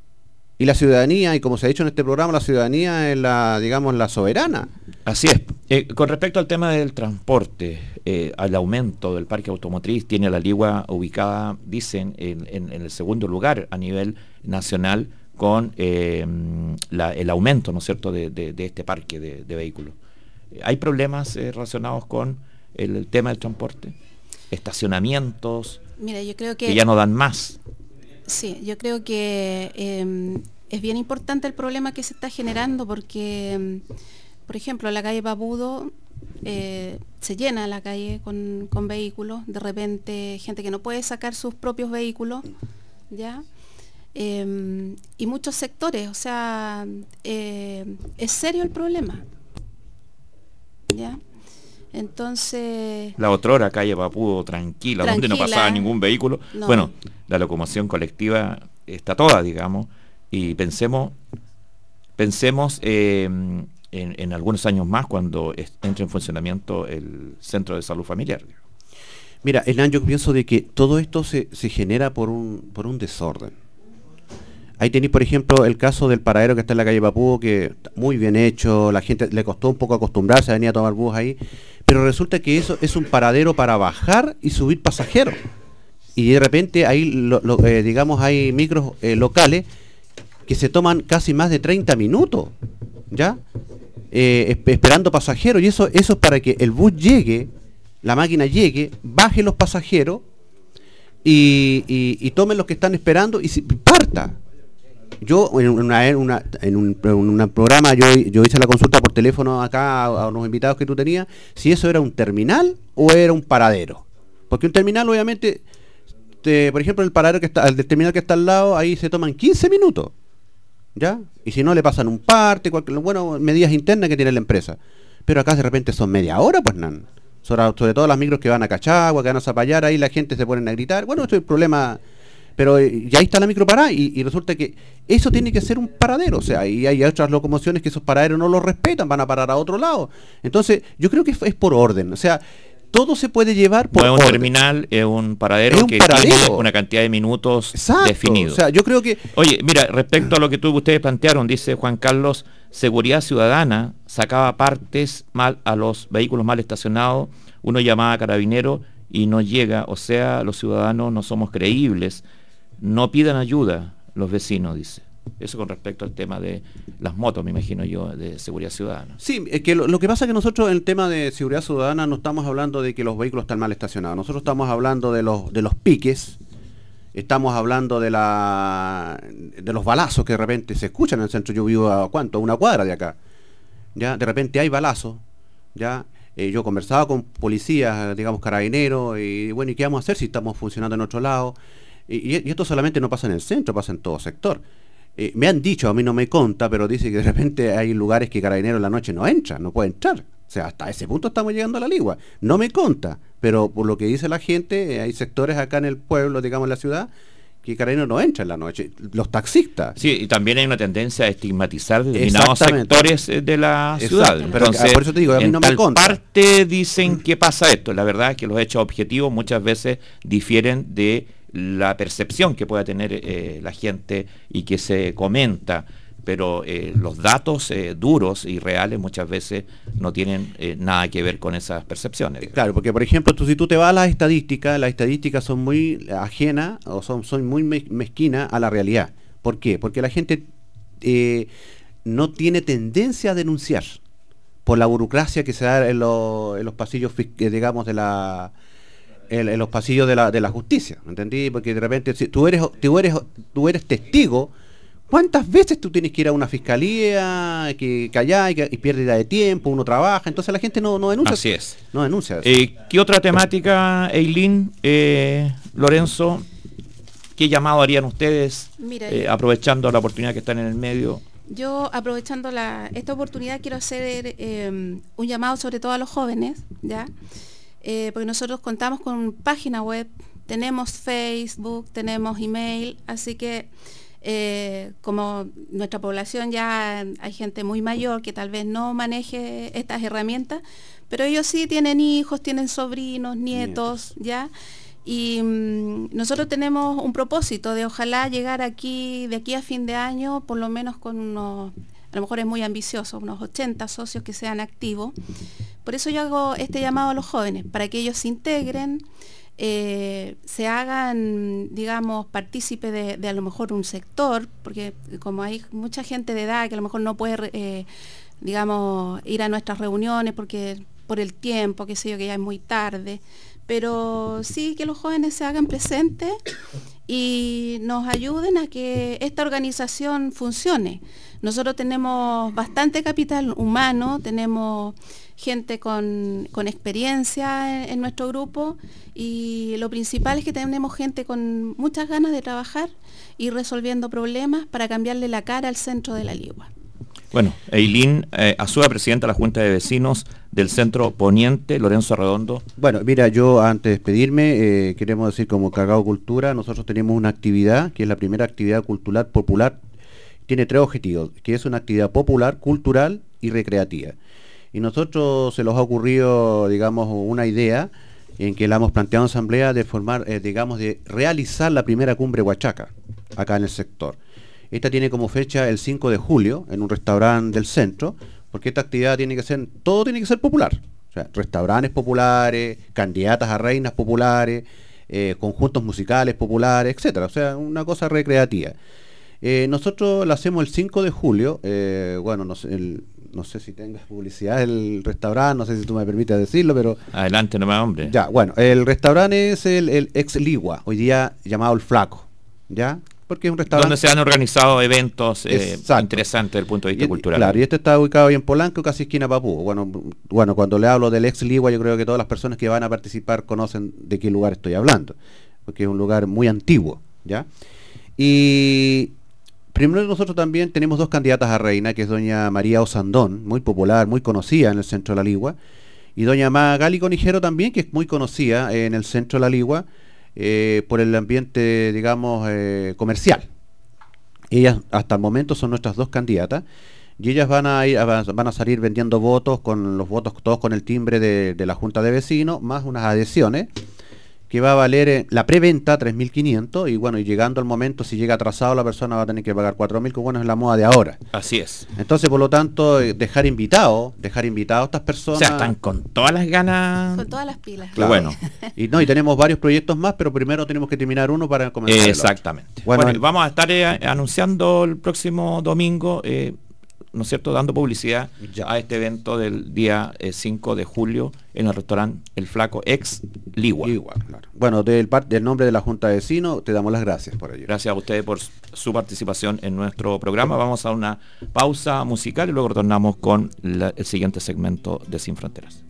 Y la ciudadanía, y como se ha dicho en este programa, la ciudadanía es la, digamos, la soberana. Así es. Eh, con respecto al tema del transporte, eh, al aumento del parque automotriz, tiene a La Ligua ubicada, dicen, en, en- en el segundo lugar a nivel nacional con eh, la- el aumento, ¿no es cierto?, de, de- de este parque de, de vehículos. Eh, ¿Hay problemas eh, relacionados con el, el tema del transporte? Estacionamientos Mira, yo creo que... que ya no dan más. Sí, yo creo que eh, es bien importante el problema que se está generando porque, mm, por ejemplo, la calle Papudo eh, se llena la calle con, con vehículos, de repente gente que no puede sacar sus propios vehículos, ¿ya? eh, y muchos sectores, o sea, eh, es serio el problema. ¿Ya? Entonces... La otrora calle Papúo, tranquila, tranquila, donde no pasaba ningún vehículo. No. Bueno, la locomoción colectiva está toda, digamos, y pensemos, pensemos eh, en, en algunos años más cuando es, entre en funcionamiento el Centro de Salud Familiar. Mira, Hernán, yo pienso de que todo esto se, se genera por un, por un desorden. Ahí tenéis, por ejemplo, el caso del paradero que está en la calle Papúo, que muy bien hecho, la gente le costó un poco acostumbrarse a venir a tomar bus ahí, pero resulta que eso es un paradero para bajar y subir pasajeros. Y de repente ahí, lo, lo, eh, digamos, hay micros eh, locales que se toman casi más de treinta minutos, ¿ya? Eh, esperando pasajeros, y eso, eso es para que el bus llegue, la máquina llegue, baje los pasajeros y, y, y tomen los que están esperando y si, parta. Yo en, una, en, una, en, un, en un programa yo, yo hice la consulta por teléfono acá a, a unos invitados que tú tenías, si eso era un terminal o era un paradero. Porque un terminal obviamente, te, por ejemplo el paradero que está, el del terminal que está al lado, ahí se toman quince minutos, ¿ya? Y si no le pasan un parte, cualquier, bueno, medidas internas que tiene la empresa. Pero acá de repente son media hora, pues nan. Sobre, sobre todo las micros que van a Cachagua, que van a Zapallar, ahí la gente se ponen a gritar. Bueno, esto es el problema... Pero eh, ya ahí está la micro parada y, y resulta que eso tiene que ser un paradero, o sea, y hay otras locomociones que esos paraderos no los respetan, van a parar a otro lado. Entonces, yo creo que es, es por orden, o sea, todo se puede llevar por no orden. Es un terminal, es un paradero es un que paradero. Tiene una cantidad de minutos Exacto, definidos. O sea, yo creo que... Oye, mira, respecto a lo que tú, ustedes plantearon, dice Juan Carlos, Seguridad Ciudadana sacaba partes mal a los vehículos mal estacionados, uno llamaba a carabinero y no llega, o sea, los ciudadanos no somos creíbles. No pidan ayuda los vecinos, dice. Eso con respecto al tema de las motos, me imagino yo, de seguridad ciudadana. Sí, es que lo, lo que pasa es que nosotros en el tema de seguridad ciudadana no estamos hablando de que los vehículos están mal estacionados. Nosotros estamos hablando de los de los piques, estamos hablando de la de los balazos que de repente se escuchan en el centro. Yo vivo a ¿cuánto? A una cuadra de acá. Ya, de repente hay balazos, ya. Eh, yo conversaba con policías, digamos carabineros, y bueno, ¿y qué vamos a hacer si estamos funcionando en otro lado? Y, y esto solamente no pasa en el centro, pasa en todo sector. Eh, me han dicho, a mí no me conta, pero dice que de repente hay lugares que Carabineros en la noche no entra, no puede entrar. O sea, hasta ese punto estamos llegando a la ligua. No me conta, pero por lo que dice la gente, eh, hay sectores acá en el pueblo, digamos en la ciudad, que Carabineros no entra en la noche. Los taxistas. Sí, y también hay una tendencia a estigmatizar determinados sectores de la ciudad. Entonces, pero, por eso te digo, a mí en no me tal conta. parte dicen que pasa esto. La verdad es que los hechos objetivos muchas veces difieren de la percepción que pueda tener eh, la gente y que se comenta, pero eh, los datos eh, duros y reales muchas veces no tienen eh, nada que ver con esas percepciones. Claro, porque por ejemplo, tú, si tú te vas a las estadísticas, las estadísticas son muy ajenas o son, son muy mezquinas a la realidad. ¿Por qué? Porque la gente eh, no tiene tendencia a denunciar por la burocracia que se da en, lo, en los pasillos, digamos, de la... En, en los pasillos de la, de la justicia, ¿entendí? Porque de repente, si tú eres, tú eres, tú eres testigo, ¿cuántas veces tú tienes que ir a una fiscalía, que callar y, que, y pérdida de tiempo, uno trabaja, entonces la gente no, no denuncia? Así es. No denuncia eso. Eh, ¿Qué otra temática, Eileen, eh, Lorenzo, qué llamado harían ustedes, Mira, eh, aprovechando la oportunidad que están en el medio? Yo, aprovechando la, esta oportunidad, quiero hacer eh, un llamado sobre todo a los jóvenes, ¿ya? Eh, porque nosotros contamos con página web, tenemos Facebook, tenemos email, así que eh, como nuestra población ya hay gente muy mayor que tal vez no maneje estas herramientas, pero ellos sí tienen hijos, tienen sobrinos, nietos, nietos. ¿Ya? Y mmm, nosotros tenemos un propósito de ojalá llegar aquí, de aquí a fin de año, por lo menos con unos, a lo mejor es muy ambicioso, unos ochenta socios que sean activos. Por eso yo hago este llamado a los jóvenes, para que ellos se integren, eh, se hagan, digamos, partícipe de, de a lo mejor un sector, porque como hay mucha gente de edad que a lo mejor no puede, eh, digamos, ir a nuestras reuniones porque por el tiempo, qué sé yo, que ya es muy tarde, pero sí que los jóvenes se hagan presentes y nos ayuden a que esta organización funcione. Nosotros tenemos bastante capital humano, tenemos gente con, con experiencia en, en nuestro grupo, y lo principal es que tenemos gente con muchas ganas de trabajar y resolviendo problemas para cambiarle la cara al centro de La Ligua. Bueno, Eileen eh, Azúa, presidenta de la Junta de Vecinos del Centro Poniente, Lorenzo Redondo. Bueno, mira, yo antes de despedirme, eh, queremos decir, como Cargado Cultura, nosotros tenemos una actividad, que es la primera actividad cultural popular, tiene tres objetivos, que es una actividad popular, cultural y recreativa. Y nosotros se nos ha ocurrido, digamos, una idea en que la hemos planteado en asamblea de formar, eh, digamos, de realizar la primera cumbre huachaca, acá en el sector. Esta tiene como fecha el cinco de julio en un restaurante del centro, porque esta actividad tiene que ser, todo tiene que ser popular. O sea, restaurantes populares, candidatas a reinas populares, eh, conjuntos musicales populares, etcétera. O sea, una cosa recreativa. Eh, nosotros la hacemos el cinco de julio, eh, bueno, no sé, el, no sé si tengas publicidad el restaurante, no sé si tú me permites decirlo, pero... Adelante nomás, hombre. Ya, bueno, el restaurante es el, el ex Ligua, hoy día llamado El Flaco, ¿ya? Porque es un restaurante donde se han organizado eventos eh, interesantes desde el punto de vista y, cultural. Claro, y este está ubicado ahí en Polanco, casi esquina Papú. Bueno, bueno, cuando le hablo del ex Ligua, yo creo que todas las personas que van a participar conocen de qué lugar estoy hablando, porque es un lugar muy antiguo, ¿ya? Y primero nosotros también tenemos dos candidatas a reina, que es doña María Osandón, muy popular, muy conocida en el centro de La Ligua, y doña Magali Conijero también, que es muy conocida en el centro de La Ligua, Eh, por el ambiente, digamos, eh, comercial. Ellas hasta el momento son nuestras dos candidatas, y ellas van a ir, van a salir vendiendo votos, con los votos todos con el timbre de, de la Junta de Vecinos, más unas adhesiones, que va a valer eh, la preventa tres mil quinientos, y bueno, y llegando al momento, si llega atrasado, la persona va a tener que pagar cuatro mil, que bueno, es la moda de ahora. Así es. Entonces, por lo tanto, eh, dejar invitados, dejar invitados a estas personas. O sea, están con todas las ganas. Con todas las pilas. Claro. Bueno. Y no, y tenemos varios proyectos más, pero primero tenemos que terminar uno para comenzar. Eh, exactamente. Bueno, bueno, vamos a estar eh, anunciando el próximo domingo, eh, ¿no es cierto?, dando publicidad ya a este evento del día eh, cinco de julio en el restaurante El Flaco, ex Ligua. Ligua, claro. Bueno, del, del nombre de la Junta de Vecinos, te damos las gracias por ello. Gracias a ustedes por su participación en nuestro programa. Vamos a una pausa musical y luego retornamos con la, el siguiente segmento de Sin Fronteras.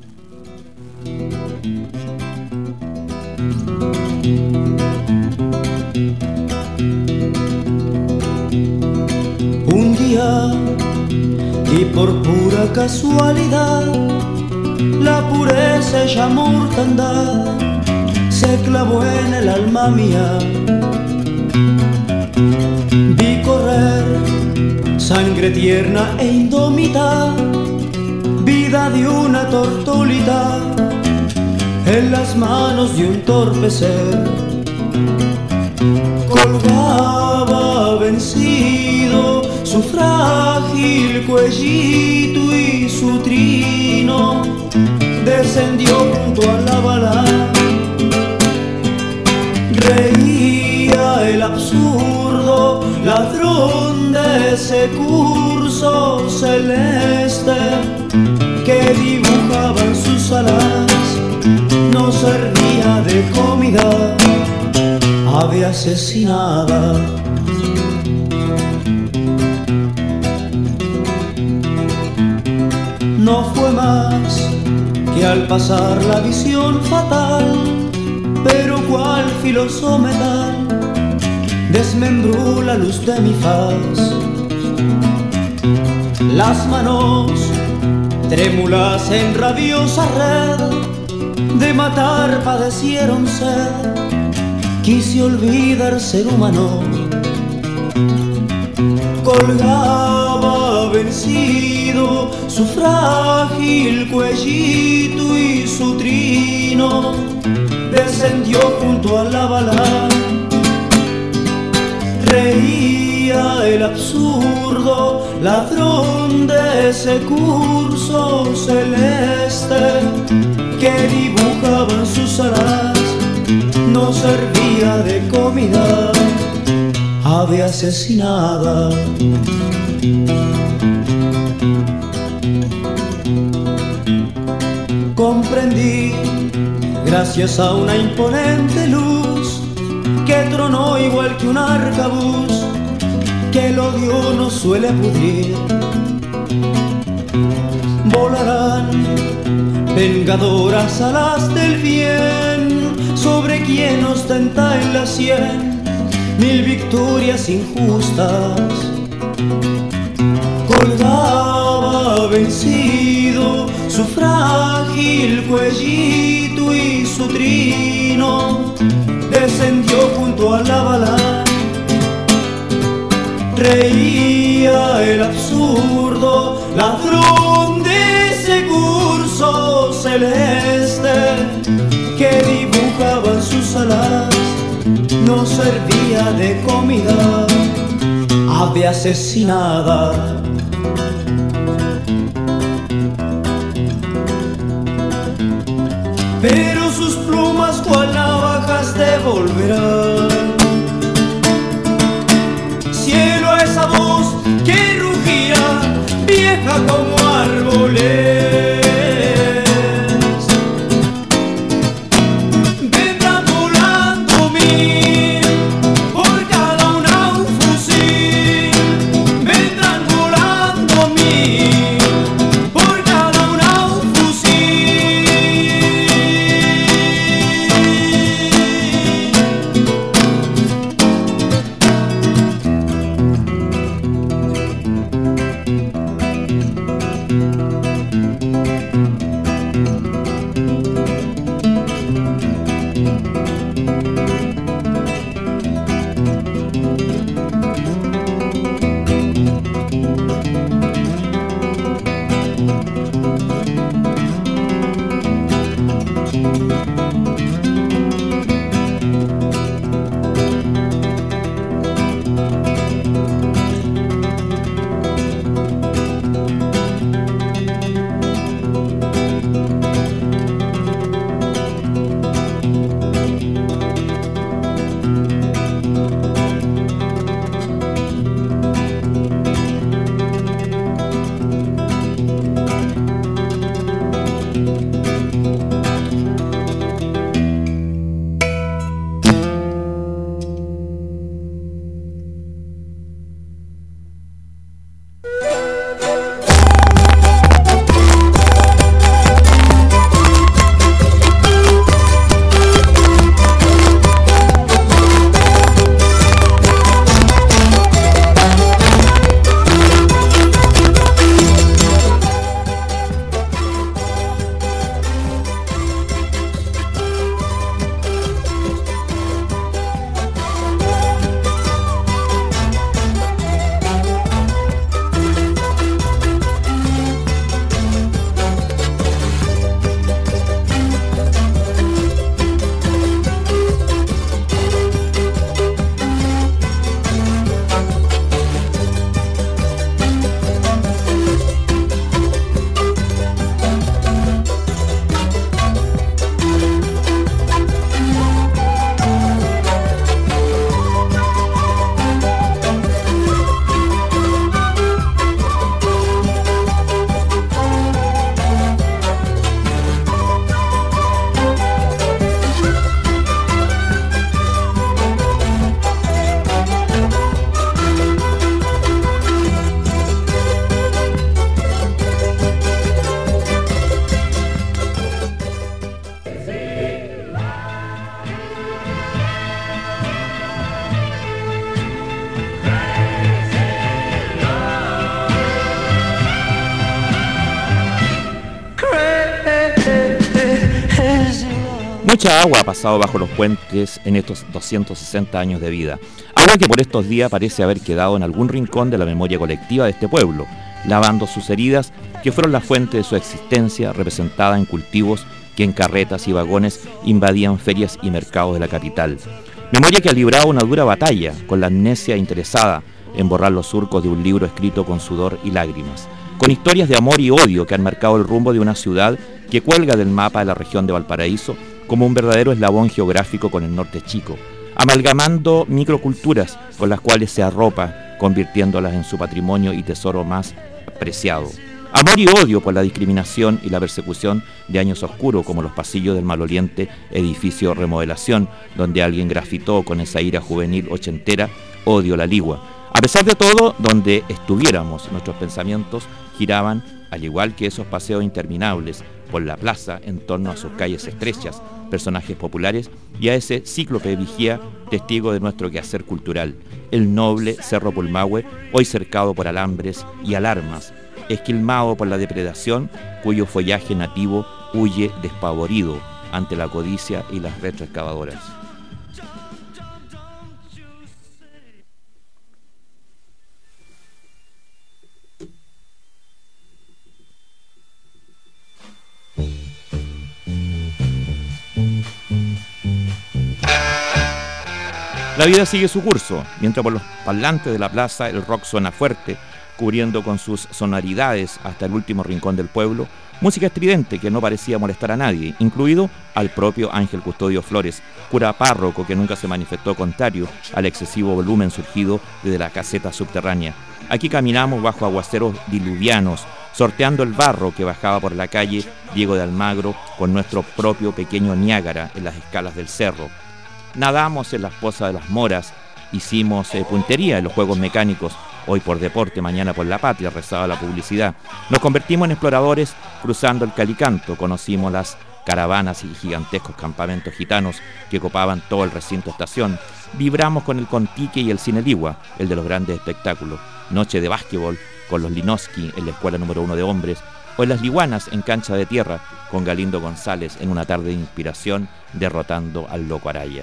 Un día, y por pura casualidad, la pureza y la mortandad se clavó en el alma mía. Vi correr sangre tierna e indómita, vida de una tortolita en las manos de un torpe ser. Colgaba vencido su frágil cuellito y su trino descendió junto a la bala. Reía el absurdo ladrón de ese curso celeste que dibujaban sus alas. No servía de comida, ave asesinada. No fue más que al pasar la visión fatal, pero cual filoso metal desmembró la luz de mi faz. Las manos trémulas en rabiosa red de matar padecieron sed. Quise olvidar ser humano, colgaba vencido su frágil cuellito y su trino descendió junto a la bala. Reía el absurdo ladrón de ese curso celeste que dibujaban sus alas. No servía de comida, ave asesinada. Comprendí, gracias a una imponente luz, que tronó igual que un arcabuz que el odio no suele pudrir. Volarán vengadoras alas del bien sobre quien ostenta en la sien mil victorias injustas. Colgaba vencido su frágil cuellito y su trino descendió junto a la bala. Reía el absurdo ladrón de ese curso celeste que dibujaban sus alas. No servía de comida, ave asesinada. Pero sus plumas cual navajas devolverán. Cielo a esa voz que rugía, vieja como árboles. Vendrán volando mil, por cada una un fusil. Vendrán volando mil, por cada una un fusil. Mucha agua ha pasado bajo los puentes en estos doscientos sesenta años de vida. Agua que por estos días parece haber quedado en algún rincón de la memoria colectiva de este pueblo, lavando sus heridas que fueron la fuente de su existencia, representada en cultivos que en carretas y vagones invadían ferias y mercados de la capital. Memoria que ha librado una dura batalla con la amnesia interesada en borrar los surcos de un libro escrito con sudor y lágrimas, con historias de amor y odio que han marcado el rumbo de una ciudad que cuelga del mapa de la región de Valparaíso como un verdadero eslabón geográfico con el norte chico, amalgamando microculturas con las cuales se arropa, convirtiéndolas en su patrimonio y tesoro más preciado. Amor y odio por la discriminación y la persecución de años oscuros, como los pasillos del maloliente edificio Remodelación, donde alguien grafitó con esa ira juvenil ochentera, odio la ligua. A pesar de todo, donde estuviéramos, nuestros pensamientos giraban, al igual que esos paseos interminables por la plaza en torno a sus calles estrechas, personajes populares y a ese cíclope vigía, testigo de nuestro quehacer cultural, el noble Cerro Pulmahue, hoy cercado por alambres y alarmas, esquilmado por la depredación, cuyo follaje nativo huye despavorido ante la codicia y las retroexcavadoras. La vida sigue su curso, mientras por los parlantes de la plaza el rock suena fuerte, cubriendo con sus sonoridades hasta el último rincón del pueblo, música estridente que no parecía molestar a nadie, incluido al propio Ángel Custodio Flores, cura párroco que nunca se manifestó contrario al excesivo volumen surgido desde la caseta subterránea. Aquí caminamos bajo aguaceros diluvianos, sorteando el barro que bajaba por la calle Diego de Almagro con nuestro propio pequeño Niágara en las escalas del cerro. Nadamos en las pozas de las moras, hicimos eh, puntería en los juegos mecánicos, hoy por deporte, mañana por la patria, rezaba la publicidad. Nos convertimos en exploradores cruzando el Calicanto, conocimos las caravanas y gigantescos campamentos gitanos que copaban todo el recinto estación. Vibramos con el Contique y el Cine Ligua, el de los grandes espectáculos. Noche de básquetbol con los Linoski en la escuela número uno de hombres, o en las Liguanas en cancha de tierra con Galindo González en una tarde de inspiración derrotando al Loco Araya.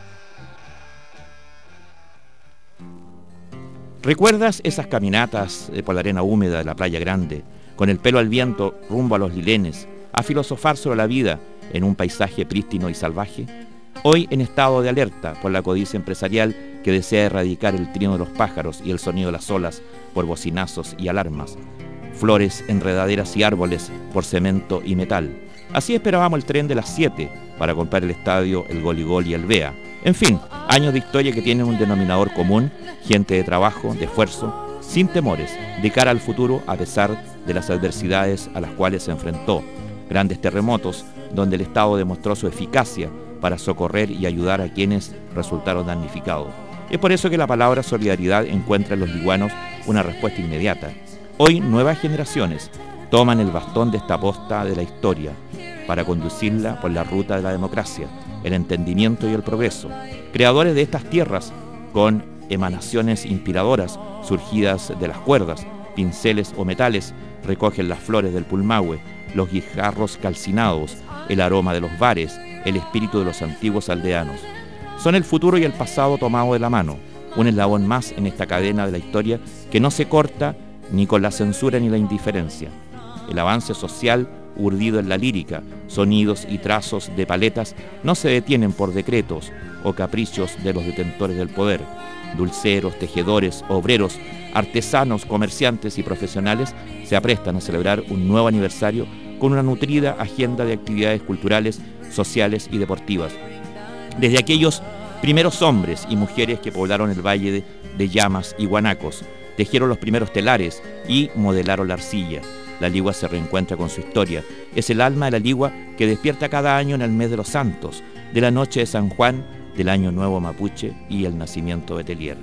¿Recuerdas esas caminatas por la arena húmeda de la Playa Grande, con el pelo al viento rumbo a los lilenes, a filosofar sobre la vida en un paisaje prístino y salvaje? Hoy en estado de alerta por la codicia empresarial que desea erradicar el trino de los pájaros y el sonido de las olas por bocinazos y alarmas, flores, enredaderas y árboles por cemento y metal. Así esperábamos el tren de las siete para comprar el estadio, el Goligol y el Bea. En fin, años de historia que tienen un denominador común, gente de trabajo, de esfuerzo, sin temores, de cara al futuro a pesar de las adversidades a las cuales se enfrentó. Grandes terremotos, donde el Estado demostró su eficacia para socorrer y ayudar a quienes resultaron damnificados. Es por eso que la palabra solidaridad encuentra en los liguanos una respuesta inmediata. Hoy nuevas generaciones toman el bastón de esta posta de la historia para conducirla por la ruta de la democracia, el entendimiento y el progreso. Creadores de estas tierras con emanaciones inspiradoras surgidas de las cuerdas, pinceles o metales, recogen las flores del Pulmahue, los guijarros calcinados, el aroma de los bares, el espíritu de los antiguos aldeanos. Son el futuro y el pasado tomado de la mano, un eslabón más en esta cadena de la historia que no se corta ni con la censura ni la indiferencia. El avance social urdido en la lírica, sonidos y trazos de paletas no se detienen por decretos o caprichos de los detentores del poder. Dulceros, tejedores, obreros, artesanos, comerciantes y profesionales se aprestan a celebrar un nuevo aniversario con una nutrida agenda de actividades culturales, sociales y deportivas. Desde aquellos primeros hombres y mujeres que poblaron el valle de, de llamas y guanacos, tejieron los primeros telares y modelaron la arcilla. La ligua se reencuentra con su historia. Es el alma de la ligua que despierta cada año en el mes de los santos, de la noche de San Juan, del año nuevo mapuche y el nacimiento de Telier.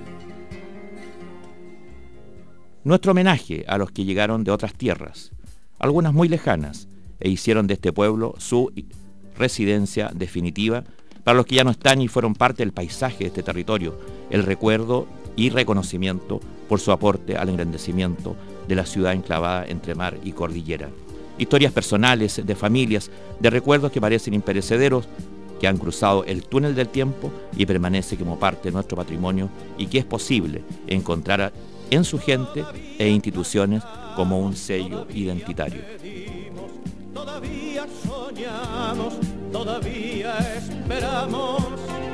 Nuestro homenaje a los que llegaron de otras tierras, algunas muy lejanas, e hicieron de este pueblo su residencia definitiva, para los que ya no están y fueron parte del paisaje de este territorio, el recuerdo y reconocimiento por su aporte al engrandecimiento de la ciudad enclavada entre mar y cordillera. Historias personales, de familias, de recuerdos que parecen imperecederos, que han cruzado el túnel del tiempo y permanece como parte de nuestro patrimonio y que es posible encontrar en su gente e instituciones como un sello identitario. Todavía soñamos, todavía esperamos.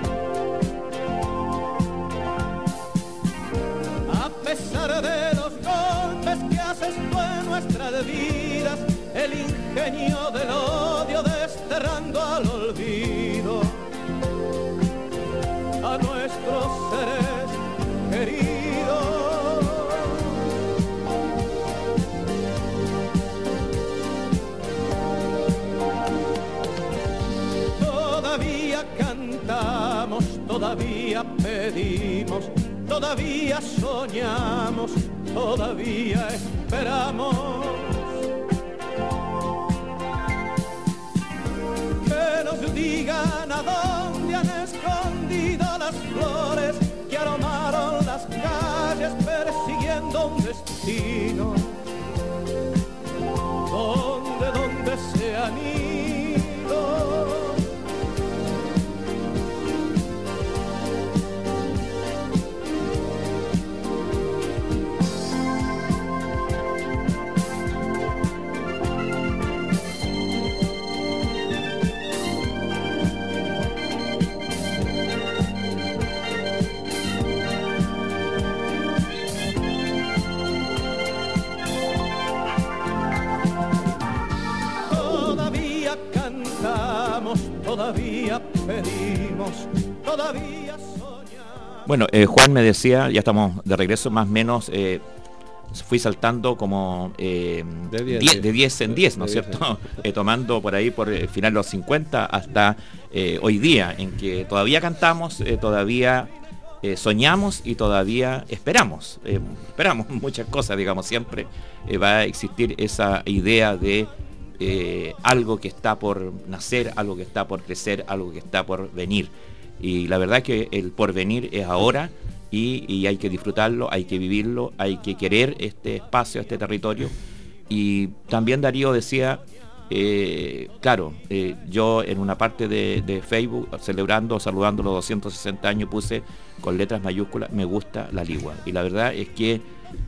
A pesar de los golpes que asestó en nuestras vidas, el ingenio del odio desterrando al olvido a nuestros seres queridos. todavía pedimos, todavía soñamos, todavía esperamos. Que nos digan a dónde han escondido las flores que aromaron las calles persiguiendo un destino. ¿Dónde, dónde se han ido? Todavía pedimos, todavía soñamos. Bueno, eh, Juan me decía, ya estamos de regreso, más o menos, eh, fui saltando como eh, de diez en diez, ¿no es cierto? Eh, tomando por ahí por el final de los cincuenta hasta eh, hoy día, en que todavía cantamos, eh, todavía eh, soñamos y todavía esperamos. Eh, esperamos muchas cosas, digamos, siempre eh, va a existir esa idea de Eh, algo que está por nacer, algo que está por crecer, algo que está por venir. Y la verdad que el porvenir es ahora y, y hay que disfrutarlo, hay que vivirlo, hay que querer este espacio, este territorio. Y también Darío decía, eh, claro, eh, yo en una parte de, de Facebook, celebrando, saludando los doscientos sesenta años, puse con letras mayúsculas, me gusta la ligua. Y la verdad es que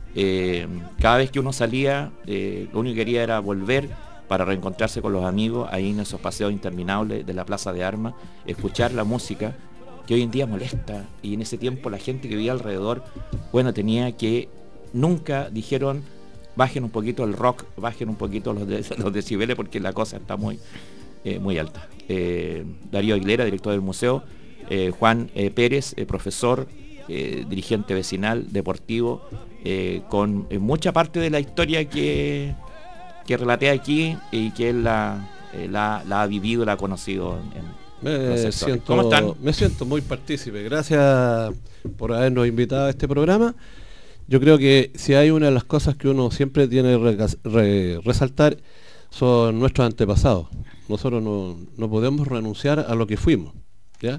eh, cada vez que uno salía, eh, lo único que quería era volver para reencontrarse con los amigos ahí en esos paseos interminables de la Plaza de Armas, escuchar la música que hoy en día molesta, y en ese tiempo la gente que vivía alrededor, bueno, tenía que, nunca dijeron bajen un poquito el rock, bajen un poquito los, de, los decibeles porque la cosa está muy, eh, muy alta. Eh, Darío Aguilera, director del museo, eh, Juan eh, Pérez, eh, profesor, eh, dirigente vecinal, deportivo, eh, con eh, mucha parte de la historia que que relaté aquí y que él la, eh, la, la ha vivido, la ha conocido en, me siento, ¿Cómo están? Me siento muy partícipe. Gracias por habernos invitado a este programa. Yo creo que si hay una de las cosas que uno siempre tiene que re, resaltar son nuestros antepasados. Nosotros no, no podemos renunciar a lo que fuimos, ¿ya?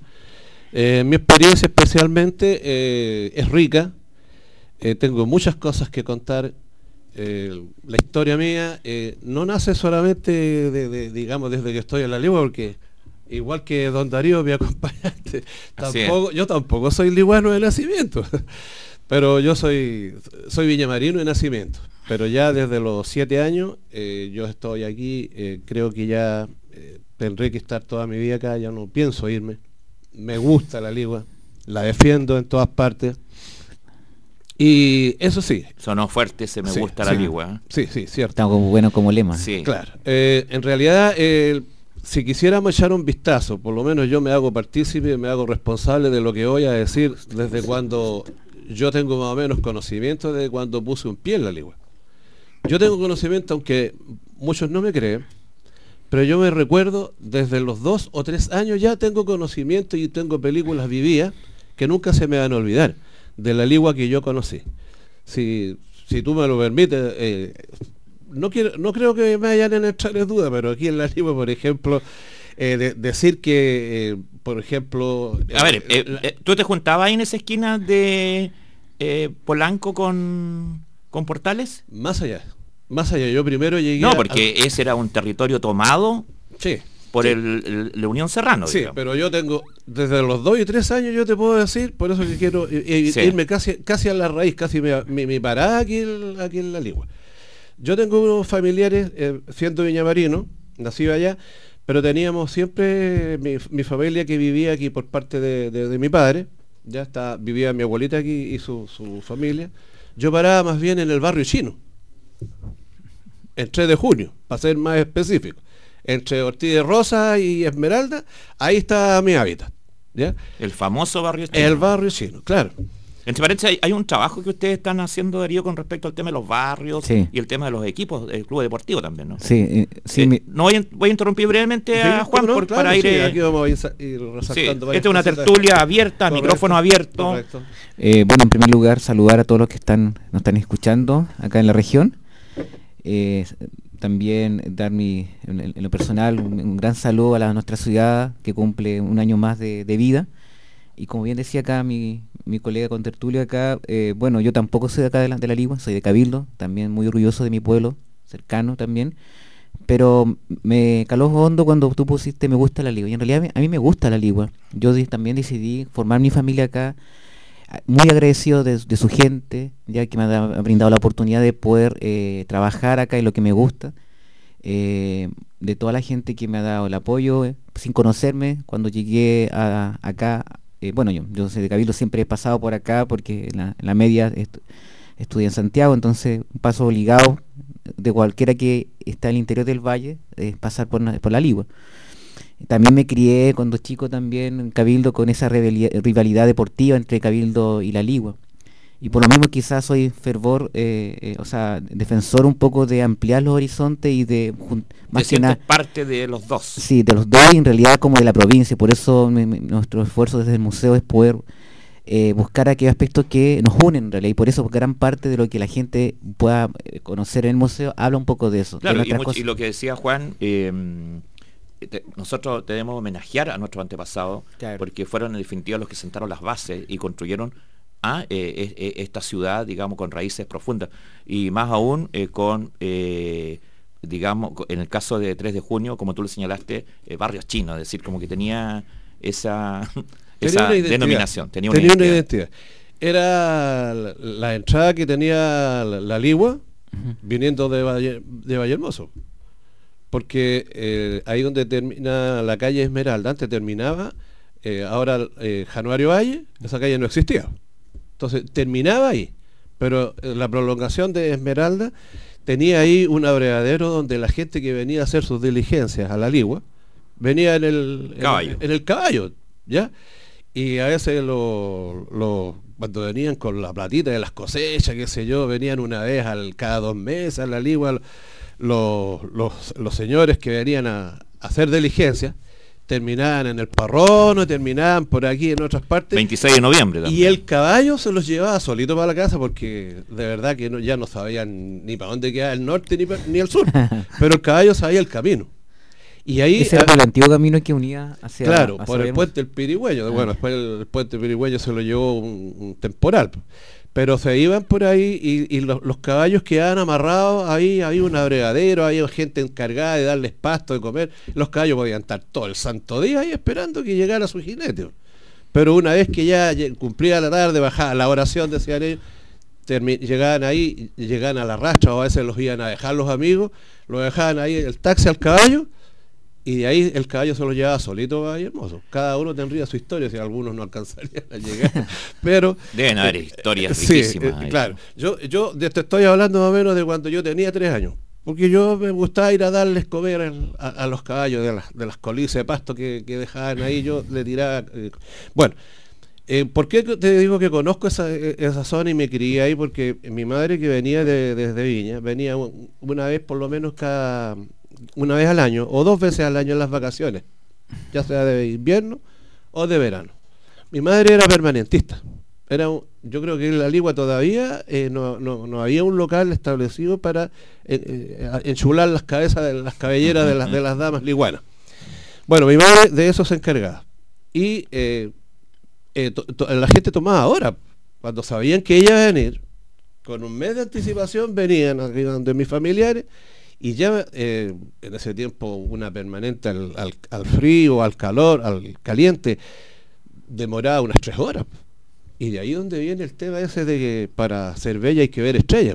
Eh, mi experiencia especialmente eh, es rica. Eh, tengo muchas cosas que contar. Eh, la historia mía eh, no nace solamente de, de, digamos desde que estoy en la ligua, porque igual que don Darío, mi acompañante, tampoco, yo tampoco soy liguano de nacimiento, pero yo soy soy villamarino de nacimiento, pero ya desde los siete años eh, yo estoy aquí. Eh, creo que ya eh, tendré que estar toda mi vida acá, ya no pienso irme. Me gusta la ligua, la defiendo en todas partes. Y eso sí. Sonó fuerte, se me sí, gusta sí, la ligua. ¿eh? Sí, sí, cierto. Está como bueno como lema. Sí. Claro. Eh, en realidad, eh, si quisiéramos echar un vistazo, por lo menos yo me hago partícipe, me hago responsable de lo que voy a decir desde cuando yo tengo más o menos conocimiento, de cuando puse un pie en la ligua. Yo tengo conocimiento, aunque muchos no me creen, pero yo me recuerdo desde los dos o tres años ya tengo conocimiento y tengo películas vividas que nunca se me van a olvidar, de la ligua que yo conocí. Si, si tú me lo permites, eh, no quiero, no creo que me hayan en entrar en duda, pero aquí en la ligua, por ejemplo, eh, de, decir que, eh, por ejemplo... A ver, eh, la, eh, ¿tú te juntabas ahí en esa esquina de eh, Polanco con, con Portales? Más allá, más allá. Yo primero llegué... No, porque a, ese era un territorio tomado... Sí. Por sí. el, el, la Unión Serrano. Sí, digamos. Pero yo tengo, desde los dos y tres años yo te puedo decir, por eso que quiero eh, sí. irme casi casi a la raíz, casi mi, mi, mi parada aquí, el, aquí en la ligua. Yo tengo unos familiares, eh, siendo viñamarino, nacido allá, pero teníamos siempre mi, mi familia que vivía aquí por parte de, de, de mi padre, ya está, vivía mi abuelita aquí y su, su familia. Yo paraba más bien en el barrio chino, el tres de junio, para ser más específico. Entre Ortiz de Rosa y Esmeralda, ahí está mi hábitat, ¿ya? El famoso barrio chino. El barrio chino, claro. Entre paréntesis, hay, hay un trabajo que ustedes están haciendo, Darío, con respecto al tema de los barrios sí. y el tema de los equipos del club deportivo también, ¿no? Sí, eh, sí. Eh, mi... No voy a, voy a interrumpir brevemente sí, a Juan no, por, claro, para ir... Sí, eh, aquí vamos a ir, ir resaltando sí, esta es una cositas. tertulia abierta, Correcto, micrófono abierto. Correcto. Eh, bueno, en primer lugar, saludar a todos los que están nos están escuchando acá en la región. Eh, también dar mi, en, en lo personal un, un gran saludo a la, nuestra ciudad que cumple un año más de, de vida. Y como bien decía acá mi, mi colega contertulio acá, eh, bueno, yo tampoco soy de acá de la, de la Ligua, soy de Cabildo, también muy orgulloso de mi pueblo, cercano también. Pero me caló hondo cuando tú pusiste me gusta la Ligua. Y en realidad a mí me gusta la Ligua. Yo di, también decidí formar mi familia acá, muy agradecido de, de su gente, ya que me ha, ha brindado la oportunidad de poder eh, trabajar acá en lo que me gusta, eh, de toda la gente que me ha dado el apoyo, eh, sin conocerme, cuando llegué a, acá, eh, bueno, yo, yo soy de Cabildo, siempre he pasado por acá, porque en la, en la media est estudié en Santiago, entonces un paso obligado de cualquiera que está en el interior del valle, es pasar por, por la Ligua. También me crié cuando chico también en Cabildo con esa rivalidad deportiva entre Cabildo y la Ligua. Y por lo mismo quizás soy fervor, eh, eh, o sea, defensor un poco de ampliar los horizontes y de... Más que nada parte de los dos. Sí, de los dos y en realidad como de la provincia. Por eso me, me, nuestro esfuerzo desde el museo es poder eh, buscar aquellos aspectos que nos unen en realidad. Y por eso gran parte de lo que la gente pueda conocer en el museo habla un poco de eso. Claro, de y, mucho, y lo que decía Juan... Eh, Te, nosotros debemos homenajear a nuestros antepasados, claro, porque fueron en definitiva los que sentaron las bases y construyeron a eh, eh, esta ciudad, digamos, con raíces profundas, y más aún eh, con, eh, digamos, en el caso de tres de junio, como tú lo señalaste, eh, barrios chinos, es decir, como que tenía esa, esa tenía denominación, tenía una, tenía identidad. una identidad. Era la, la entrada que tenía la, la Ligua, uh-huh, viniendo de Valle, de Vallehermoso. Porque eh, ahí donde termina la calle Esmeralda, antes terminaba, eh, ahora eh, Januario Valle, esa calle no existía. Entonces terminaba ahí, pero eh, la prolongación de Esmeralda tenía ahí un abrevadero donde la gente que venía a hacer sus diligencias a la Ligua, venía en el caballo, en, en el caballo, ¿ya? Y a veces lo, lo, cuando venían con la platita de las cosechas, qué sé yo, venían una vez al, cada dos meses a la Ligua. Los, los, los señores que venían a, a hacer diligencia terminaban en el Parrón o terminaban por aquí en otras partes. veintiséis de noviembre también. Y el caballo se los llevaba solito para la casa porque de verdad que no, ya no sabían ni para dónde quedaba el norte ni, pa, ni el sur, pero el caballo sabía el camino. Y ahí ese era el antiguo camino que unía hacia... Claro, hacia por el puente del Pirigüeyo. Ah. Bueno, después el, el puente del Pirigüeyo se lo llevó un, un temporal. Pero se iban por ahí y, y los, los caballos quedaban amarrados, ahí había un abregadero, había gente encargada de darles pasto, de comer. Los caballos podían estar todo el santo día ahí esperando que llegara su jinete. Pero una vez que ya cumplía la tarde, bajaba la oración, decían ellos, llegaban ahí, llegaban a la rastra, o a veces los iban a dejar los amigos, lo dejaban ahí el taxi al caballo, y de ahí el caballo se lo llevaba solito a Vallehermoso. Cada uno tendría su historia, si algunos no alcanzarían a llegar. Pero deben haber eh, historias sí, riquísimas. Eh, claro, yo, yo te estoy hablando más o menos de cuando yo tenía tres años. Porque yo me gustaba ir a darles comer el, a, a los caballos de las, de las colices de pasto que, que dejaban ahí, yo le tiraba. Eh, bueno, eh, ¿por qué te digo que conozco esa, esa zona y me crié ahí? Porque mi madre, que venía de, desde Viña, venía una vez por lo menos cada... una vez al año o dos veces al año en las vacaciones, ya sea de invierno o de verano. Mi madre era permanentista. Era un, yo creo que en la Ligua todavía eh, no, no, no había un local establecido para eh, eh, enchular las cabezas de las cabelleras de las, de las damas liguanas. Bueno, mi madre de eso se encargaba. Y eh, eh, to, to, la gente tomaba hora. Cuando sabían que ella iba a venir, con un mes de anticipación venían aquí donde mis familiares. Y ya eh, en ese tiempo una permanente al, al, al frío, al calor, al caliente, demoraba unas tres horas. Y de ahí donde viene el tema ese de que para ser bella hay que ver estrellas.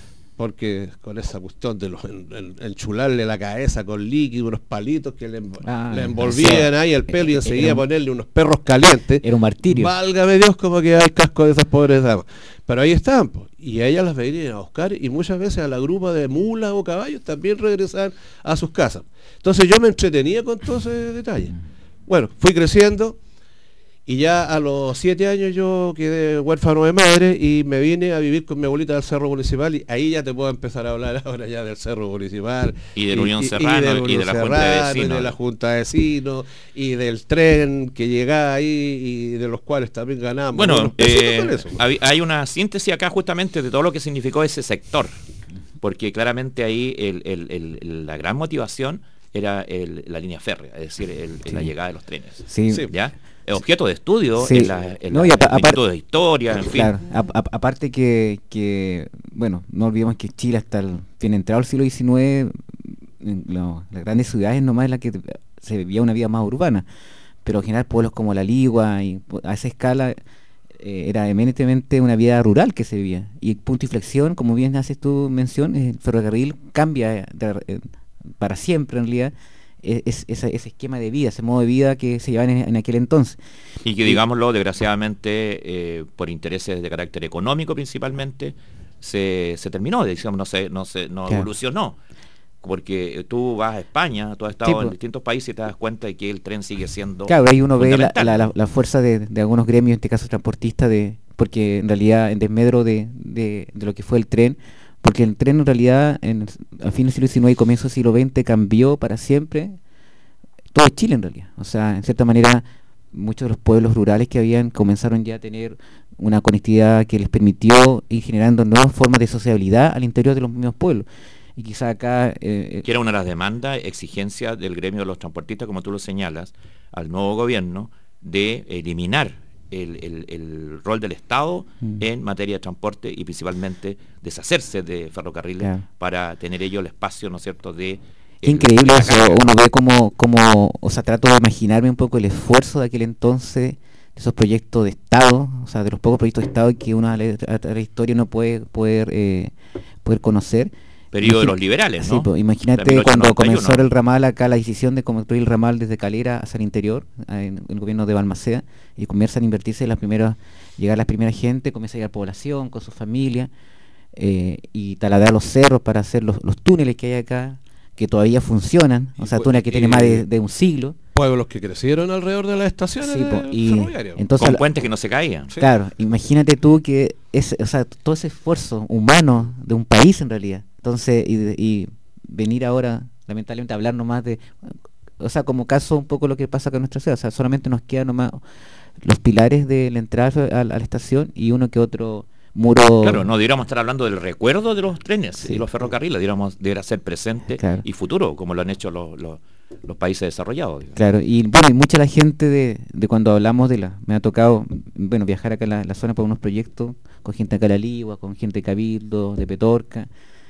Porque con esa cuestión de los en, en, enchularle la cabeza con líquido, unos palitos que le, ah, le envolvían ahí el pelo y enseguida un, ponerle unos perros calientes. Era un martirio. Válgame Dios cómo queda el casco de esas pobres damas. Pero ahí estaban, pues, y a ellas las venían a buscar y muchas veces a la grupa de mulas o caballos también regresaban a sus casas. Entonces yo me entretenía con todo ese detalle. Bueno, fui creciendo Y ya a los siete años yo quedé huérfano de madre y me vine a vivir con mi abuelita del Cerro Municipal, y ahí ya te puedo empezar a hablar ahora ya del Cerro Municipal. Y de la Unión Serrano, y de la Junta de Vecinos. Y de la Junta de Vecinos, y del tren que llegaba ahí, y de los cuales también ganábamos. Bueno, eh, hay una síntesis acá justamente de todo lo que significó ese sector, porque claramente ahí el, el, el, la gran motivación era el, la línea férrea, es decir, el, sí. la llegada de los trenes. Sí. ¿Ya? Objeto de estudio sí. en la, en no, la aparte de historia, en claro, fin. A, a, aparte que, que, bueno, no olvidemos que Chile hasta el bien entrado el siglo diecinueve, en lo, las grandes ciudades nomás es la que se vivía una vida más urbana, pero en general pueblos como La Ligua, y a esa escala eh, era eminentemente una vida rural que se vivía. Y punto de inflexión, como bien haces tu mención, el ferrocarril cambia de, de, para siempre en realidad. Es, es, ese esquema de vida, ese modo de vida que se llevaba en, en aquel entonces. Y que, digámoslo, desgraciadamente, eh, por intereses de carácter económico principalmente, se, se terminó, digamos, no se, no se, no claro. evolucionó. Porque tú vas a España, tú has estado sí, en pues, distintos países y te das cuenta de que el tren sigue siendo claro, ahí uno ve la, la, la, la fuerza de, de algunos gremios, en este caso transportistas, de, porque en realidad en desmedro de, de, de lo que fue el tren, porque el tren en realidad en, a fines del siglo diecinueve y comienzo del siglo veinte cambió para siempre todo Chile en realidad. O sea, en cierta manera muchos de los pueblos rurales que habían comenzaron ya a tener una conectividad que les permitió ir generando nuevas formas de sociabilidad al interior de los mismos pueblos. Y quizá acá... Eh, que era una de las demandas, exigencias del gremio de los transportistas, como tú lo señalas, al nuevo gobierno, de eliminar El, el, el rol del Estado mm. en materia de transporte y principalmente deshacerse de ferrocarriles yeah. para tener ellos el espacio, ¿no es cierto?, de... Qué el, increíble eso, carga. Uno ve como, como, o sea, trato de imaginarme un poco el esfuerzo de aquel entonces, de esos proyectos de Estado, o sea, de los pocos proyectos de Estado que uno a la, a la historia no puede poder, eh, poder conocer. Periodo de los liberales, ¿no? Sí, pues, imagínate cuando comenzó el ramal acá, la decisión de construir el ramal desde Calera hacia el interior, en, en el gobierno de Balmaceda, y comienzan a invertirse las primeras, llegar las primeras gente, comienza a llegar población con su familia, eh, y taladrar los cerros para hacer los, los túneles que hay acá, que todavía funcionan, o sea, túneles que tienen más de, de un siglo. Pueblos que crecieron alrededor de las estaciones sí, po, y entonces, con puentes que no se caían. Sí. Claro, imagínate tú que ese, o sea, todo ese esfuerzo humano de un país en realidad. Entonces, y, y venir ahora, lamentablemente, a hablar nomás de, o sea, como caso un poco lo que pasa acá en nuestra ciudad, o sea, solamente nos quedan nomás los pilares de la entrada a, a la estación y uno que otro muro. Claro, no deberíamos estar hablando del recuerdo de los trenes sí. y los ferrocarriles, deberíamos debería ser presente claro. y futuro, como lo han hecho los, los, los países desarrollados. Digamos. Claro, y bueno, y mucha la gente de, de cuando hablamos de la, me ha tocado, bueno, viajar acá en la, en la zona por unos proyectos, con gente de La Ligua, con gente de Cabildo, de Petorca,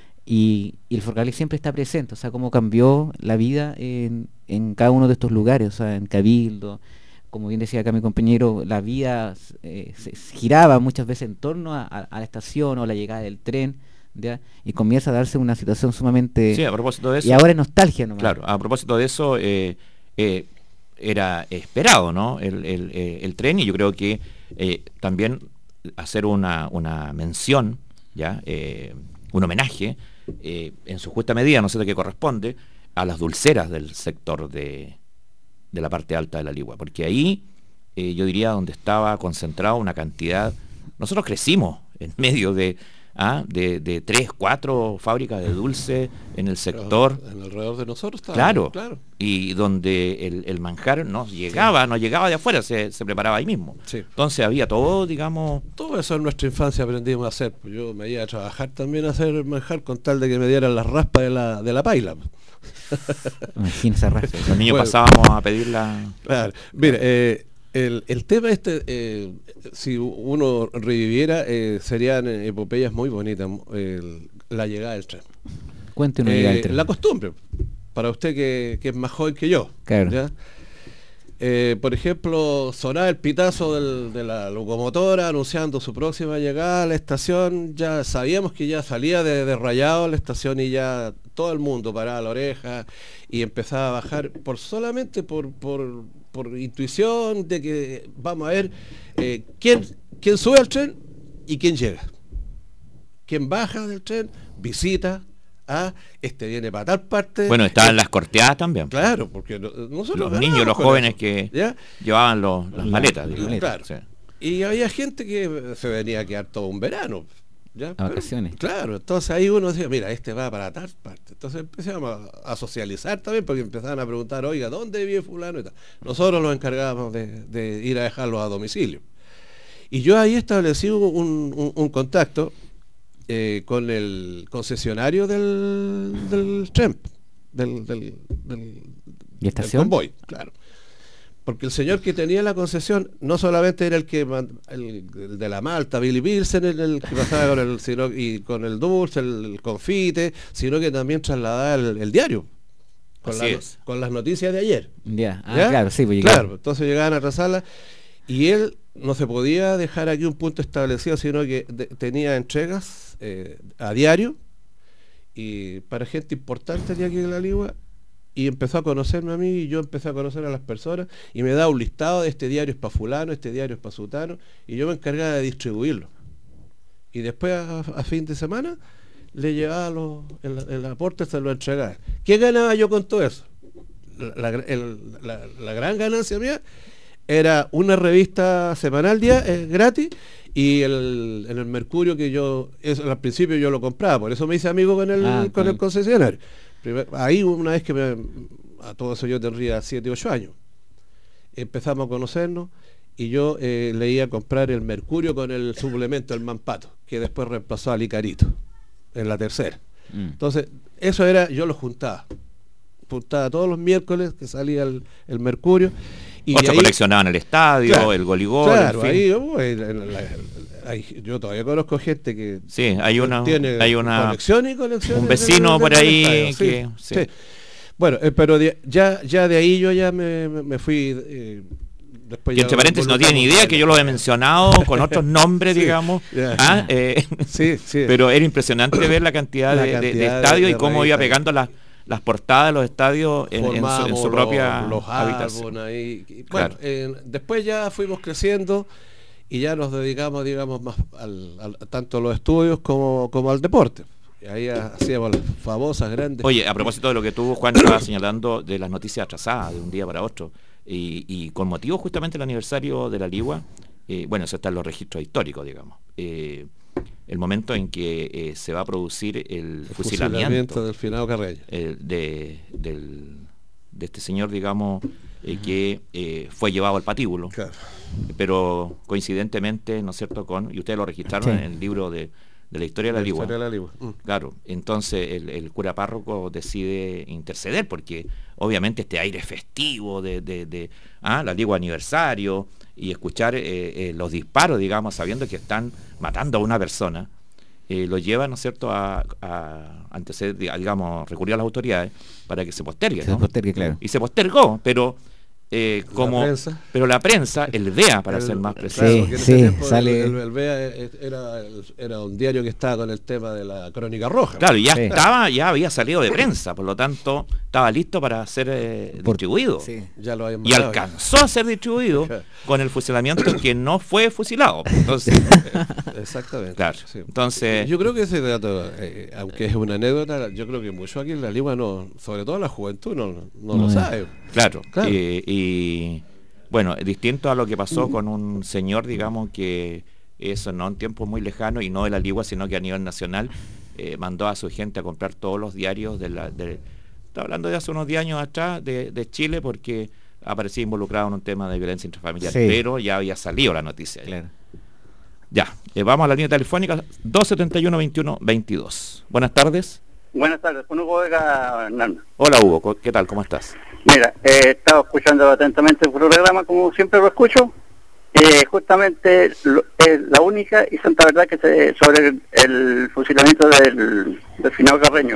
y, y el ferrocarril siempre está presente, o sea, cómo cambió la vida en, en cada uno de estos lugares, o sea, en Cabildo, como bien decía acá mi compañero, la vida eh, se giraba muchas veces en torno a, a, a la estación o la llegada del tren, ¿ya? Y comienza a darse una situación sumamente... Sí, a propósito de eso... Y ahora es nostalgia nomás. Claro, a propósito de eso, eh, eh, era esperado, ¿no? El, el, eh, el tren, y yo creo que eh, también hacer una, una mención, ¿ya? Eh, un homenaje, eh, en su justa medida, no sé de qué corresponde, a las dulceras del sector de... de la parte alta de La Ligua, porque ahí eh, yo diría donde estaba concentrada una cantidad, nosotros crecimos en medio de ¿ah? de, de tres, cuatro fábricas de dulce en el sector. En alrededor de nosotros estaba, claro, claro, y donde el, el manjar no llegaba, sí. no llegaba de afuera, se, se preparaba ahí mismo. Sí. Entonces había todo, digamos... Todo eso en nuestra infancia aprendimos a hacer. Yo me iba a trabajar también a hacer manjar con tal de que me dieran las raspas de la, de la paila. Imagínese raspa. Los niños bueno, pasábamos a pedirla. Claro. Mire, eh, el, el tema este, eh, si uno reviviera, eh, serían epopeyas muy bonitas. El, la llegada del tren. Cuéntenos eh, llegada del tren. La costumbre, para usted que, que es más joven que yo. Claro. ¿ya? Eh, por ejemplo, sonaba el pitazo del, de la locomotora anunciando su próxima llegada a la estación. Ya sabíamos que ya salía de, de Rayado la estación y ya todo el mundo paraba la oreja y empezaba a bajar por solamente por, por, por intuición de que vamos a ver eh, quién, quién sube al tren y quién llega. Quién baja del tren, visita Ah, este viene para tal parte. Bueno, estaban las corteadas también. Claro, porque no, nosotros los niños, los jóvenes eso. que ¿Ya? llevaban los, las maletas. Digamos. Claro. Sí. Y había gente que se venía a quedar todo un verano. ¿Ya? A vacaciones. Pero, claro, entonces ahí uno decía, mira, este va para tal parte. Entonces empezamos a, a socializar también, porque empezaban a preguntar, oiga, ¿dónde vive fulano? Y tal. Nosotros nos encargábamos de, de ir a dejarlos a domicilio. Y yo ahí establecí un, un, un contacto eh, con el concesionario del, del tren, del, del, del, ¿Y estación? del convoy, claro. Porque el señor que tenía la concesión no solamente era el que el, el de la malta, Billy Pilsen, el, el que pasaba con el, sino, y con el dulce, el, el confite, sino que también trasladaba el, el diario. Con, la, con las noticias de ayer. Yeah. Ah, ¿Ya? Claro, sí, pues claro, entonces llegaban a atrasarla y él no se podía dejar aquí un punto establecido, sino que de, tenía entregas eh, a diario y para gente importante de aquí de la Ligua, y empezó a conocerme a mí y yo empecé a conocer a las personas y me da un listado de este diario es para fulano, este diario es para sutano, y yo me encargaba de distribuirlo. Y después a, a fin de semana le llevaba los, el, el aporte, se lo entregaba. ¿Qué ganaba yo con todo eso? La, la, el, la, la gran ganancia mía era una revista semanal día eh, gratis, y el, en el Mercurio, que yo eso, al principio yo lo compraba, por eso me hice amigo con el, ah, con el concesionario. Primer, ahí una vez que me, a todo eso yo tendría siete, ocho años, empezamos a conocernos y yo eh, le iba a comprar el Mercurio con el suplemento, el Mampato, que después reemplazó al Icarito en la tercera. Mm. Entonces, eso era, yo lo juntaba. Juntaba todos los miércoles que salía el, el Mercurio. Y otros coleccionaban el estadio, claro, el goligol. Claro, en fin. ahí, oh, en la, en la, ahí, yo todavía conozco gente que sí, hay una, tiene hay una colección y colección. Un vecino por ahí que sí, sí. Sí. Bueno, eh, pero de, ya, ya de ahí yo ya me, me, me fui. Eh, después y entre paréntesis, no tiene ni idea que yo lo he mencionado con otros nombres, sí, digamos. Yeah. ¿Ah? Eh, sí, sí. Pero era impresionante ver la cantidad, la de, cantidad de, de estadios y cómo iba pegando las las portadas de los estadios en, en, su, en su propia los, los habitación. Ahí. Y, bueno, claro. eh, después ya fuimos creciendo y ya nos dedicamos, digamos, más al, al, tanto a los estudios como, como al deporte. Y ahí hacíamos las famosas grandes. Oye, a propósito de lo que tú, Juan, estaba señalando de las noticias atrasadas de un día para otro, y, y con motivo justamente del aniversario de la Ligua, eh, bueno, eso está en los registros históricos, digamos. Eh, el momento en que eh, se va a producir el, el fusilamiento, fusilamiento del finado Carreño, eh, de, del, de este señor, digamos, eh, que eh, fue llevado al patíbulo, claro, pero coincidentemente, ¿no es cierto?, con, y ustedes lo registraron, sí, en el libro de, de la historia de la Ligua. Mm. Claro, entonces el, el cura párroco decide interceder, porque obviamente este aire festivo de, de, de ah, la Ligua aniversario, y escuchar eh, eh, los disparos, digamos, sabiendo que están matando a una persona, eh, lo lleva, ¿no es cierto?, a, a antes, digamos, recurrir a las autoridades para que se postergue, ¿no? Se postergue, claro. Y se postergó, pero eh, como la prensa. Pero la prensa, el B E A, para el, ser más preciso, sí, sí, sale el, el B E A era, era un diario que estaba con el tema de la Crónica Roja. Claro, y ya sí, estaba, ya había salido de prensa, por lo tanto estaba listo para ser eh, por, distribuido. Sí, ya lo y alcanzó a ser distribuido con el fusilamiento que no fue fusilado. Entonces, exactamente. Claro. Sí. Entonces, yo creo que ese dato, eh, aunque es una anécdota, yo creo que mucho aquí en la Ligua no, sobre todo la juventud, no, no, no lo sabe. Claro, claro. Y, y bueno, distinto a lo que pasó con un señor, digamos, que eso no en tiempos muy lejanos y no de la Ligua, sino que a nivel nacional, eh, mandó a su gente a comprar todos los diarios de la, de, está hablando de hace unos diez años atrás, de, de Chile, porque aparecía involucrado en un tema de violencia intrafamiliar, sí, pero ya había salido la noticia. Claro. Ya, eh, vamos a la línea telefónica dos setenta y uno, veintiuno, veintidós. Buenas tardes. Buenas tardes, con Hugo Vega Hernán. Hola Hugo, ¿qué tal? ¿Cómo estás? Mira, eh, he estado escuchando atentamente el programa, como siempre lo escucho. Eh, justamente lo, eh, la única y santa verdad que se, sobre el, el fusilamiento del, del finado Carreño.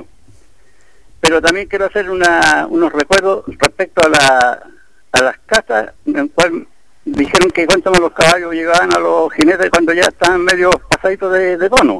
Pero también quiero hacer una, unos recuerdos respecto a, la, a las casas en las cuales dijeron que cuántos los caballos llegaban a los jinetes cuando ya estaban medio pasaditos de, de tono.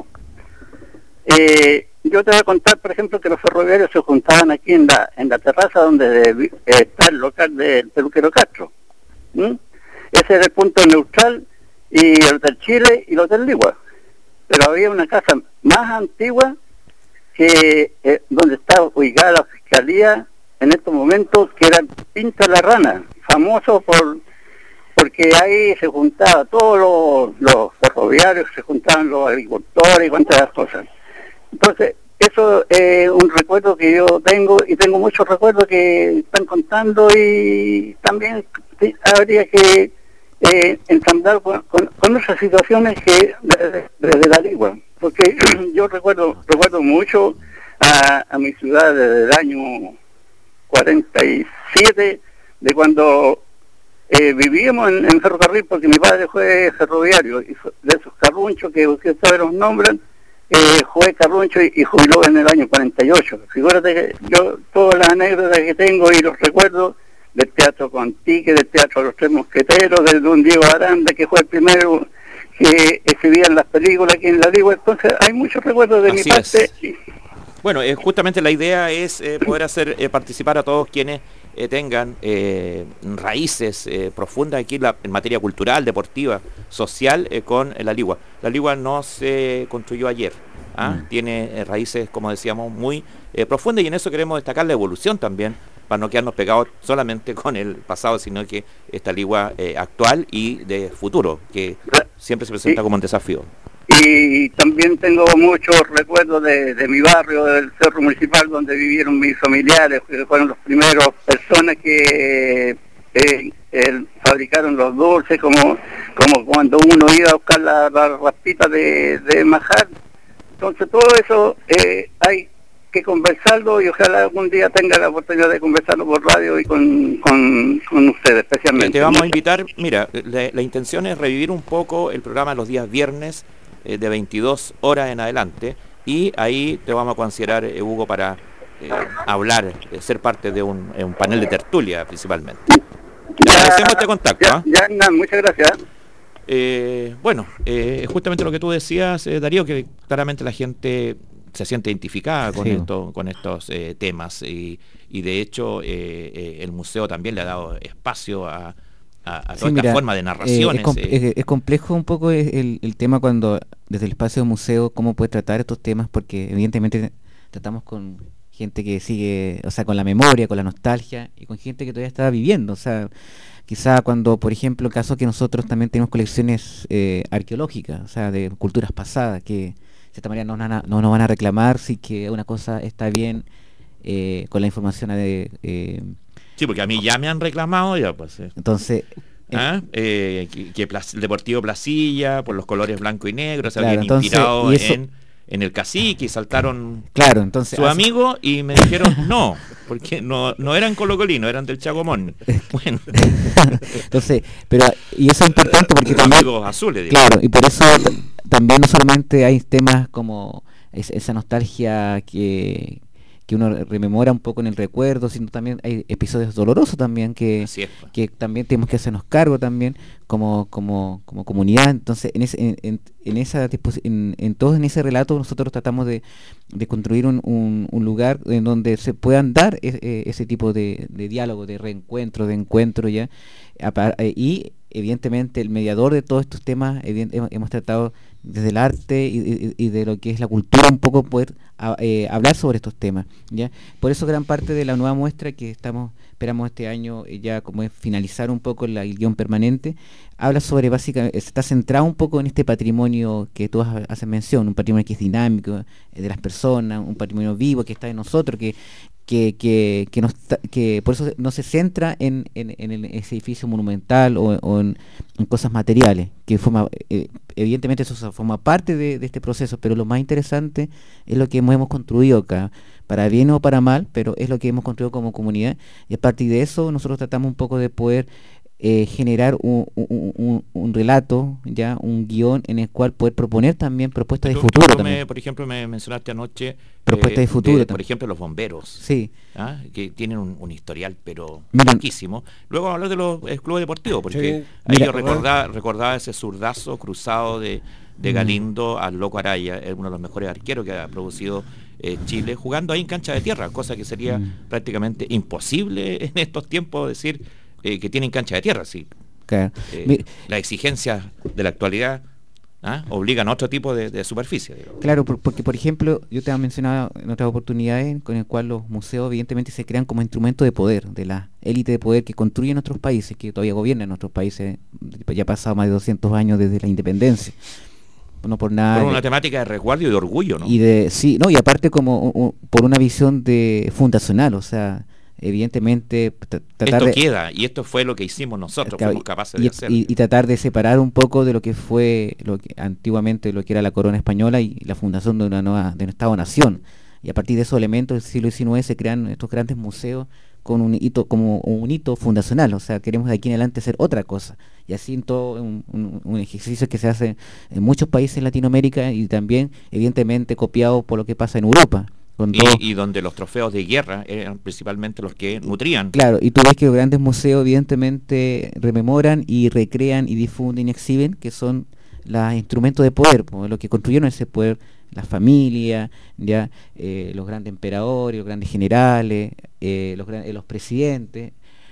Eh, yo te voy a contar, por ejemplo, que los ferroviarios se juntaban aquí en la en la terraza donde eh, está el local del peluquero Castro. ¿Mm? Ese era el punto neutral, y el Hotel Chile y el Hotel Ligua. Pero había una casa más antigua que eh, donde está ubicada la fiscalía en estos momentos, que era Pinta la Rana, famoso por porque ahí se juntaban todos los, los ferroviarios, se juntaban los agricultores y cuantas cosas. Entonces, eso es un recuerdo que yo tengo, y tengo muchos recuerdos que están contando, y también habría que eh, ensamblar con, con, con esas situaciones que desde, desde la Ligua, porque yo recuerdo recuerdo mucho a, a mi ciudad desde el año cuarenta y siete, de cuando eh, vivíamos en, en ferrocarril, porque mi padre fue ferroviario, y de esos carrunchos que ustedes saben los nombran, eh, fue carruncho y, y jubiló en el año cuarenta y ocho. Figúrate que yo todas las anécdotas que tengo y los recuerdos del Teatro Contique, del Teatro Los Tres Mosqueteros, del Don Diego Aranda, que fue el primero que exhibían las películas aquí en la Ligua. Entonces hay muchos recuerdos de Así mi parte. Es. Bueno, eh, justamente la idea es eh, poder hacer eh, participar a todos quienes eh, tengan eh, raíces eh, profundas aquí la, en materia cultural, deportiva, social, eh, con eh, la Ligua. La Ligua no se construyó ayer, ¿ah? mm. tiene eh, raíces, como decíamos, muy eh, profundas, y en eso queremos destacar la evolución también, para no quedarnos pegados solamente con el pasado, sino que esta Ligua eh, actual y de futuro, que siempre se presenta sí. como un desafío. Y también tengo muchos recuerdos de, de mi barrio, del Cerro Municipal, donde vivieron mis familiares, que fueron los primeros personas que eh, eh, fabricaron los dulces, como como cuando uno iba a buscar la, la raspita de, de majar. Entonces todo eso eh, hay que conversarlo, y ojalá algún día tenga la oportunidad de conversarlo por radio y con, con, con ustedes especialmente. Te vamos a invitar, mira, la, la intención es revivir un poco el programa los días viernes, de veintidós horas en adelante, y ahí te vamos a considerar, eh, Hugo, para eh, hablar, eh, ser parte de un, eh, un panel de tertulia principalmente. Te agradecemos este contacto. Ya, ya, no, muchas gracias. Eh, bueno, eh, justamente lo que tú decías, eh, Darío, que claramente la gente se siente identificada con, sí. esto, con estos eh, temas, y, y de hecho eh, eh, el museo también le ha dado espacio a a, a toda sí, esta mira, forma de narraciones. Eh, es, com eh. es complejo un poco el, el tema cuando desde el espacio de museo cómo puede tratar estos temas, porque evidentemente tratamos con gente que sigue, o sea, con la memoria, con la nostalgia, y con gente que todavía está viviendo. O sea, quizá cuando, por ejemplo, el caso que nosotros también tenemos colecciones eh, arqueológicas, o sea, de culturas pasadas, que de cierta manera no nos van a, no nos van a reclamar si que una cosa está bien eh, con la información de... Eh, Sí, porque a mí ya me han reclamado, ya pues. Eh. Entonces, ¿Ah? eh, que, que el Deportivo Placilla, por los colores blanco y negro, se claro, habían entonces, inspirado eso, en, en el cacique, y saltaron claro, entonces, su amigo y me dijeron no, porque no, no eran colocolinos, eran del Chagomón. Bueno. Entonces, pero, y eso es importante porque también, amigos azules, digamos. Claro, y por eso también no solamente hay temas como es, esa nostalgia que que uno rememora un poco en el recuerdo, sino también hay episodios dolorosos también que, es, que también tenemos que hacernos cargo también como como como comunidad. Entonces en ese en, en, en esa en, en todos en ese relato nosotros tratamos de, de construir un, un, un lugar en donde se puedan dar es, eh, ese tipo de, de diálogo, de reencuentro, de encuentro ya, y evidentemente el mediador de todos estos temas hemos, hemos tratado desde el arte y, y, y de lo que es la cultura un poco poder a, eh, hablar sobre estos temas, ¿ya? Por eso gran parte de la nueva muestra que estamos esperamos este año eh, ya como es finalizar un poco la, el guión permanente, habla sobre básicamente, está centrado un poco en este patrimonio que tú haces mención, un patrimonio que es dinámico, eh, de las personas, un patrimonio vivo que está en nosotros, que que que que, nos, que por eso no se centra en, en, en el, ese edificio monumental o, o en, en cosas materiales, que forma eh, evidentemente eso forma parte de, de este proceso, pero lo más interesante es lo que hemos, hemos construido acá, para bien o para mal, pero es lo que hemos construido como comunidad, y a partir de eso nosotros tratamos un poco de poder Eh, generar un, un, un, un relato, ya un guión en el cual poder proponer también propuestas de futuro. Tú me, también. por ejemplo, me mencionaste anoche propuestas eh, de futuro. De, por ejemplo, los bomberos. Sí. ¿Ah? Que tienen un, un historial, pero mira, riquísimo. Luego hablar de los eh, clubes deportivos, porque sí. ahí mira, yo recordaba, recordaba ese zurdazo cruzado de, de Galindo mm. al Loco Araya, es uno de los mejores arqueros que ha producido eh, Chile, jugando ahí en cancha de tierra, cosa que sería mm. prácticamente imposible en estos tiempos decir Eh, que tienen cancha de tierra, sí. Claro. Eh, la exigencia de la actualidad ¿Ah? Obligan a otro tipo de, de superficie. Digamos. Claro, por, porque por ejemplo, yo te he mencionado en otras oportunidades con el cual los museos evidentemente se crean como instrumento de poder, de la élite de poder que construye nuestros países, que todavía gobiernan nuestros países, ya ha pasado más de doscientos años desde la independencia. No por nada. Por una temática de resguardo y de orgullo, ¿no? Y de, sí, no, y aparte como u, u, por una visión de fundacional, o sea, evidentemente tratar esto de, queda y esto fue lo que hicimos nosotros, claro, fuimos capaces y, de hacer y, y tratar de separar un poco de lo que fue lo que antiguamente lo que era la corona española y la fundación de una nueva de un Estado-nación, y a partir de esos elementos del siglo diecinueve se crean estos grandes museos con un hito como un hito fundacional, o sea, queremos de aquí en adelante hacer otra cosa, y así en todo un, un, un ejercicio que se hace en muchos países en Latinoamérica y también evidentemente copiado por lo que pasa en Europa. Y, y donde los trofeos de guerra eran principalmente los que nutrían. Claro, y tú ves que los grandes museos evidentemente rememoran y recrean y difunden y exhiben que son los instrumentos de poder, pues, lo que construyeron ese poder, la familia, ya eh, los grandes emperadores, los grandes generales, eh, los, eh, los presidentes.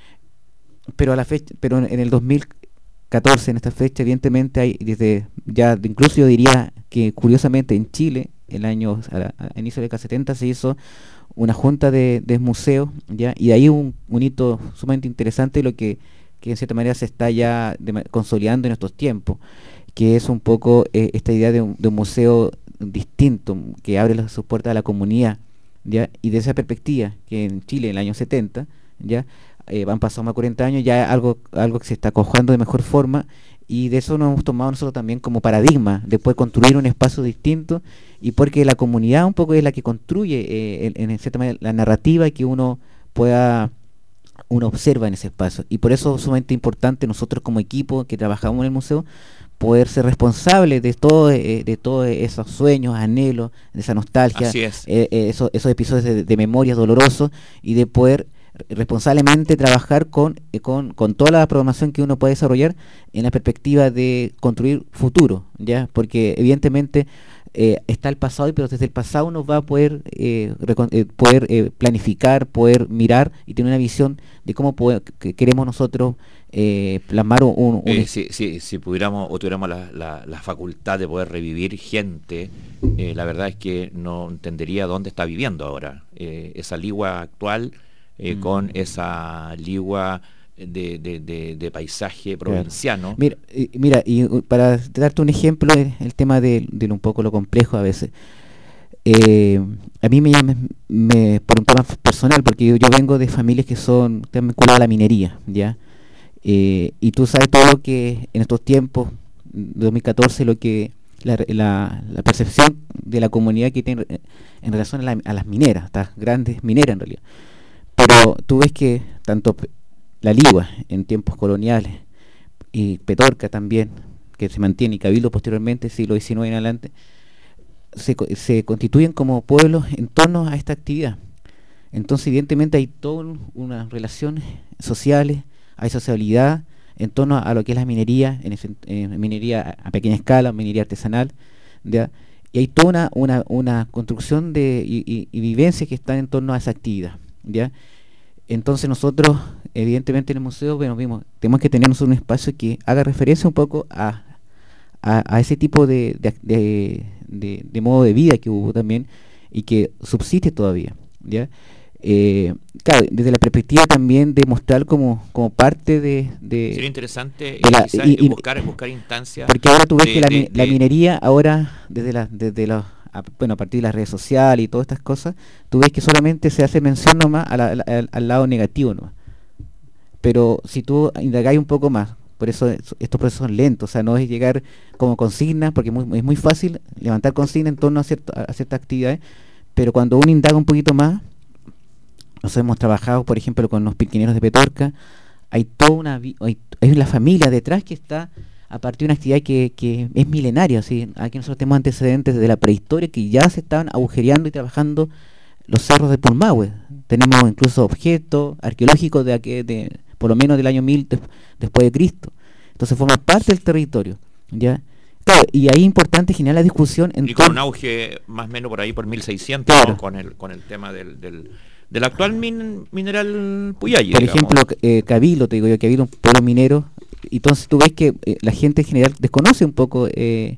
Pero a la fecha, pero en el dos mil catorce, en esta fecha, evidentemente hay desde ya, incluso yo diría que curiosamente en Chile, el año a, a inicio de la década setenta se hizo una junta de, de museos, ya, y de ahí un, un hito sumamente interesante, lo que, que en cierta manera se está ya de, consolidando en estos tiempos, que es un poco eh, esta idea de un, de un museo distinto, que abre las, sus puertas a la comunidad, ya, y de esa perspectiva, que en Chile en el año setenta, ya, eh, han pasado más de cuarenta años, ya algo, algo que se está cojando de mejor forma, y de eso nos hemos tomado nosotros también como paradigma, de poder construir un espacio distinto, y porque la comunidad un poco es la que construye eh, en, en cierta manera la narrativa que uno pueda, uno observa en ese espacio, y por eso es sumamente importante nosotros como equipo que trabajamos en el museo, poder ser responsables de todo eh, de todos esos sueños, anhelos, de esa nostalgia, Así es. eh, eh, esos, esos episodios de, de memorias dolorosos, y de poder responsablemente trabajar con, eh, con con toda la programación que uno puede desarrollar en la perspectiva de construir futuro, ya, porque evidentemente eh, está el pasado, pero desde el pasado uno va a poder eh, eh, poder eh, planificar, poder mirar y tener una visión de cómo poder, que queremos nosotros eh, plasmar un, un eh, si, si, si pudiéramos o tuviéramos la, la, la facultad de poder revivir gente, eh, la verdad es que no entendería dónde está viviendo ahora eh, esa ligua actual. Eh, mm. Con esa ligua de, de, de, de paisaje provinciano. Claro. Mira, y, mira, y para darte un ejemplo, el, el tema de, de un poco lo complejo a veces. Eh, a mí me llama, me, por un tema personal, porque yo, yo vengo de familias que son vinculadas a la minería, ¿ya? Eh, y tú sabes todo lo que en estos tiempos, dos mil catorce, lo que la, la, la percepción de la comunidad que tiene en relación a, la, a las mineras, estas grandes mineras en realidad. Pero tú ves que tanto la Ligua en tiempos coloniales y Petorca también, que se mantiene, y Cabildo posteriormente, siglo diecinueve en adelante, se, se constituyen como pueblos en torno a esta actividad. Entonces evidentemente hay todas unas relaciones sociales, hay sociabilidad en torno a lo que es la minería, en, ese, en minería a pequeña escala, minería artesanal, ¿ya? Y hay toda una, una, una construcción de y, y, y vivencias que están en torno a esa actividad, ¿ya? Entonces nosotros, evidentemente en el museo, bueno, vimos, tenemos que tener nosotros un espacio que haga referencia un poco a, a, a ese tipo de, de, de, de, de modo de vida que hubo también y que subsiste todavía, ¿ya? Eh, claro, desde la perspectiva también de mostrar como, como parte de, de sería interesante de la, y, y, buscar, buscar instancias, porque ahora tú ves de, que la, de, la de, minería ahora desde la desde los a, bueno a partir de las redes sociales y todas estas cosas, tú ves que solamente se hace mención nomás a la, a, al, al lado negativo nomás. Pero si tú indagáis un poco más, por eso estos procesos son lentos, o sea, no es llegar como consignas, porque muy, es muy fácil levantar consignas en torno a, cierto, a ciertas actividades, pero cuando uno indaga un poquito más, nosotros hemos trabajado, por ejemplo, con los pirquineros de Petorca, hay toda una hay, hay una familia detrás que está a partir de una actividad que, que es milenaria, ¿sí? Aquí nosotros tenemos antecedentes de la prehistoria que ya se estaban agujereando y trabajando los cerros de Pulmahue. Tenemos incluso objetos arqueológicos de, aquí, de por lo menos del año mil de, después de Cristo. Entonces forman parte del territorio, ¿ya? Claro, y ahí es importante generar la discusión en y con un auge más o menos por ahí por mil seiscientos, claro, ¿no? con el con el tema del, del del actual min, mineral Puyalli, por digamos. ejemplo, eh, Cabildo, te digo yo, Cabildo, un pueblo minero, y entonces tú ves que eh, la gente en general desconoce un poco eh,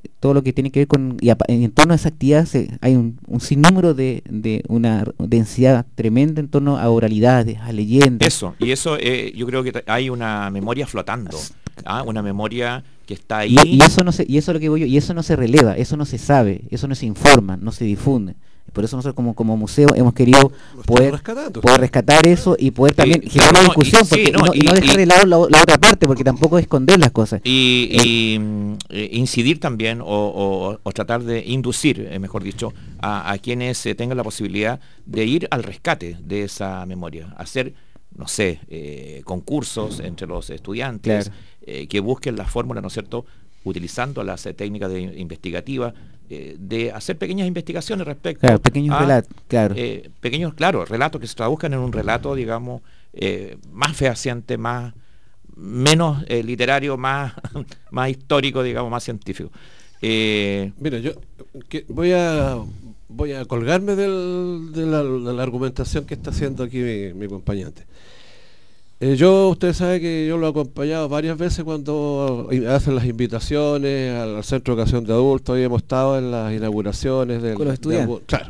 todo lo que tiene que ver con, y en torno a esa actividad se, hay un, un sinnúmero de, de una densidad tremenda en torno a oralidades, a leyendas. Eso, y eso eh, yo creo que hay una memoria flotando, ¿ah? Una memoria que está ahí. Y, y eso no se, y eso es lo que voy yo, y eso no se releva, eso no se sabe, eso no se informa, no se difunde. Por eso nosotros como, como museo hemos querido poder, poder rescatar eso y poder también sí, generar no, una discusión, y, porque sí, no, no, y, no dejar de lado la, la otra parte, porque tampoco es esconder las cosas. Y, eh, y eh, incidir también o, o, o tratar de inducir, eh, mejor dicho, a, a quienes eh, tengan la posibilidad de ir al rescate de esa memoria, hacer, no sé, eh, concursos entre los estudiantes, claro. eh, que busquen la fórmula, ¿no es cierto?, utilizando las eh, técnicas de investigativas, eh, de hacer pequeñas investigaciones respecto claro, pequeños a relatos, claro. Eh, pequeños, claro, relatos que se traduzcan en un relato, digamos, eh, más fehaciente, más menos eh, literario, más, más histórico, digamos, más científico. Eh, Mira, yo que voy a voy a colgarme del, de, la, de la argumentación que está haciendo aquí mi, mi acompañante. Eh, yo, usted sabe que yo lo he acompañado varias veces cuando hacen las invitaciones al, al Centro de Educación de Adultos y hemos estado en las inauguraciones del, con los estudiantes. De, claro.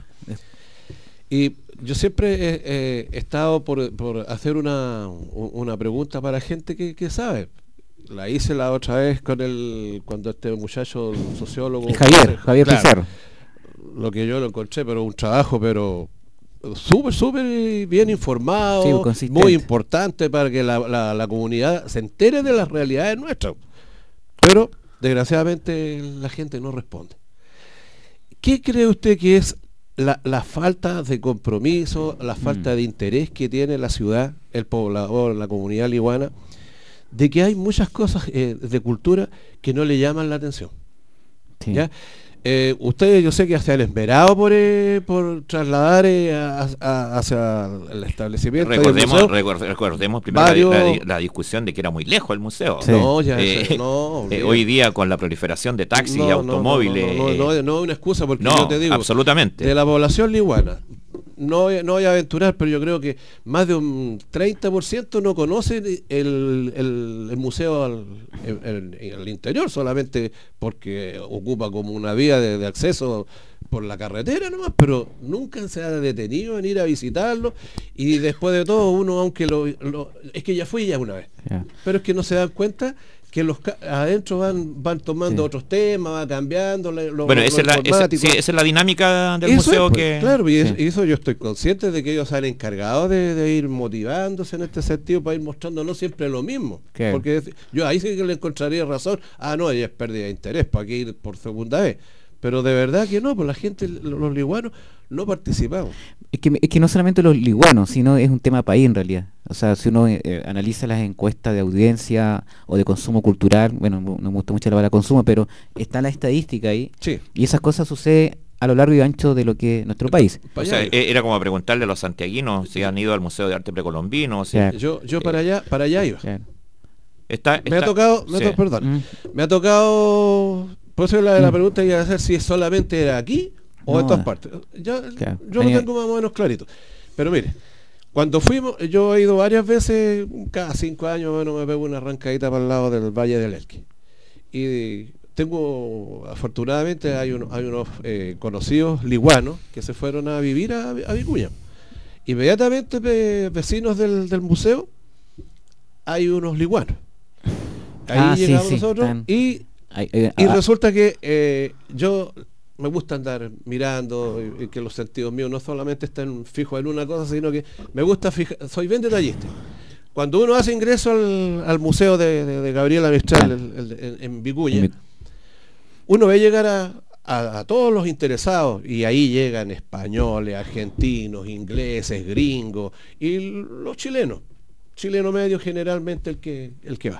Y yo siempre he, he estado por, por hacer una, una pregunta para gente que, que sabe. La hice la otra vez con el cuando este muchacho, el sociólogo... El Javier, Javier claro, Pizarro. Lo que yo lo encontré, pero un trabajo, pero... súper, súper bien informado, sí, muy importante para que la, la, la comunidad se entere de las realidades nuestras. Pero, desgraciadamente, la gente no responde. ¿Qué cree usted que es la, la falta de compromiso, la falta mm. de interés que tiene la ciudad, el poblador, la comunidad liguana, de que hay muchas cosas eh, de cultura que no le llaman la atención? Sí. ¿Ya? Eh, ustedes, yo sé que se han esperado por, eh, por trasladar eh, a, a, hacia el establecimiento. Recordemos, del museo, recordemos primero varios... la, la, la discusión de que era muy lejos el museo. Sí. No, ya eh, sé, no, eh, hoy día con la proliferación de taxis no, y automóviles. No, no, no, no, no es una excusa porque no, yo te digo, absolutamente. De la población liguana, no, no voy a aventurar, pero yo creo que más de un treinta por ciento no conoce el, el, el museo al el, el, el interior, solamente porque ocupa como una vía de, de acceso por la carretera nomás, pero nunca se ha detenido en ir a visitarlo. Y después de todo, uno, aunque lo, lo es que ya fui ya una vez, yeah. pero es que no se dan cuenta que los adentro van van tomando sí. otros temas, va cambiando lo, bueno, lo, esa, lo es la, esa, sí, esa es la dinámica del eso museo es, pues, que claro, y, sí. es, y eso yo estoy consciente de que ellos se han encargado de, de ir motivándose en este sentido para ir mostrando no siempre lo mismo, ¿qué? Porque yo ahí sí que le encontraría razón, ah no, ella es pérdida de interés, para que ir por segunda vez, pero de verdad que no, pues la gente, los liguanos no participamos. Es que, es que no solamente los liguanos, sino es un tema país en realidad. O sea, si uno eh, analiza las encuestas de audiencia o de consumo cultural, bueno, no me gusta mucho la palabra consumo, pero está la estadística ahí. Sí. Y esas cosas suceden a lo largo y ancho de lo que es nuestro país. O sea, era como preguntarle a los santiaguinos si han ido al Museo de Arte Precolombino. Si, claro. Yo, yo para allá, para allá iba. Claro. Está, me está, ha tocado, me sí. ha to, perdón, Mm. me ha tocado, por eso la, la pregunta iba a ser si solamente era aquí o no, en todas partes. Ya, claro. Yo lo tengo más o menos clarito. Pero mire, cuando fuimos, yo he ido varias veces, cada cinco años bueno, me pego una arrancadita para el lado del Valle del Elqui. Y tengo, afortunadamente, hay, uno, hay unos eh, conocidos liguanos que se fueron a vivir a, a Vicuña. Inmediatamente, pe, vecinos del, del museo, hay unos liguanos. Ahí ah, llegamos sí, sí, nosotros tan... y, ay, ay, y ah, resulta que eh, yo me gusta andar mirando y, y que los sentidos míos no solamente están fijos en una cosa, sino que me gusta fijar, soy bien detallista. Cuando uno hace ingreso al, al museo de, de, de Gabriela Mistral el, el, el, en Vicuña, uno ve llegar a, a, a todos los interesados y ahí llegan españoles, argentinos, ingleses, gringos y los chilenos. Chileno medio generalmente el que el que va.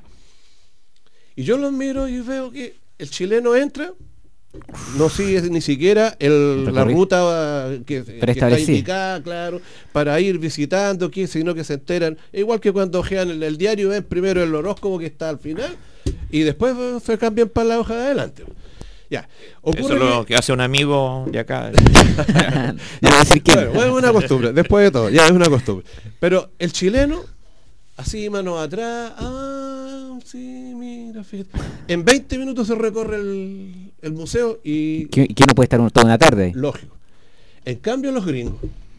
Y yo los miro y veo que el chileno entra, no sigue ni siquiera el, la ruta que, que está indicada, claro, para ir visitando, que, sino que se enteran, igual que cuando ojean el, el diario, ven primero el horóscopo que está al final y después se cambian para la hoja de adelante. Ya. Eso es lo que, que hace un amigo de acá. ya, bueno, bueno, es una costumbre, después de todo, ya es una costumbre. Pero el chileno, así manos atrás, ah, sí, mira, fíjate. En veinte minutos se recorre el, el museo y... ¿Quién no puede estar un, toda una tarde? Lógico. En cambio los gringos,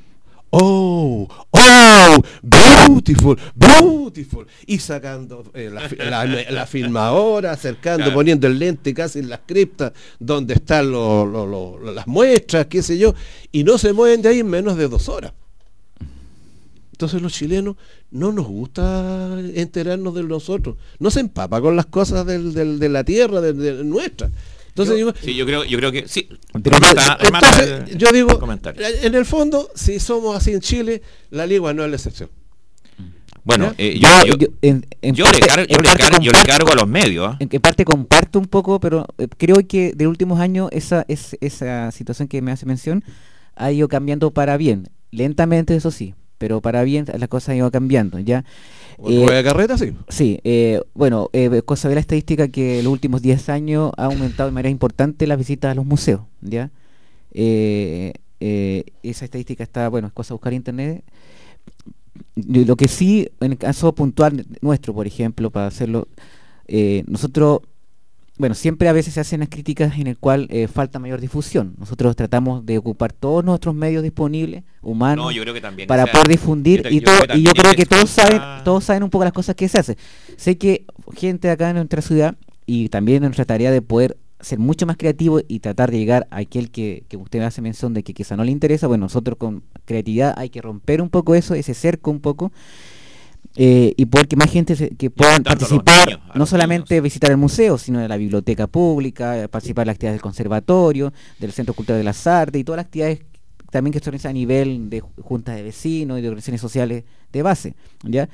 oh, oh, beautiful, beautiful, y sacando eh, la, la, la filmadora, acercando, claro, poniendo el lente casi en las criptas donde están lo, lo, lo, las muestras, qué sé yo, y no se mueven de ahí en menos de dos horas. Entonces los chilenos no nos gusta enterarnos de nosotros, no se empapa con las cosas del, del, de la tierra, de, de nuestra. Entonces yo, yo, sí, yo creo, yo creo que sí. Remata, entonces, el, yo digo, en el fondo, si somos así en Chile, la Ligua no es la excepción. Bueno, eh, yo, yo, yo, en, en yo, parte, le cargo, yo, le cargo, yo le cargo a los medios. ¿eh? En que parte comparto un poco, pero eh, creo que de los últimos años esa, es, esa situación que me hace mención ha ido cambiando para bien. Lentamente, eso sí, pero para bien las cosas han ido cambiando, ¿ya? Eh, de carreta, sí. Sí, eh, bueno, eh, cosa de la estadística que en los últimos diez años ha aumentado de manera importante las visitas a los museos, ¿ya? Eh, eh, esa estadística está, bueno, es cosa de buscar en internet. Lo que sí, en el caso puntual nuestro, por ejemplo, para hacerlo, eh, nosotros, bueno, siempre a veces se hacen las críticas en el cual eh, falta mayor difusión. Nosotros tratamos de ocupar todos nuestros medios disponibles, humanos, no, yo creo que también, para o sea, poder difundir yo, y, yo todo, creo y yo creo que todos escucha... saben, todos saben un poco las cosas que se hacen. Sé que gente acá en nuestra ciudad y también en nuestra tarea de poder ser mucho más creativo y tratar de llegar a aquel que, que usted hace mención de que quizá no le interesa, bueno, nosotros con creatividad hay que romper un poco eso, ese cerco un poco, eh, y poder que más gente se, que puedan participar, niños, no solamente niños. Visitar el museo, sino de la biblioteca pública, participar en las actividades del conservatorio, del Centro Cultural de las Artes y todas las actividades también que se organizan a nivel de juntas de vecinos y de organizaciones sociales de base, ¿ya?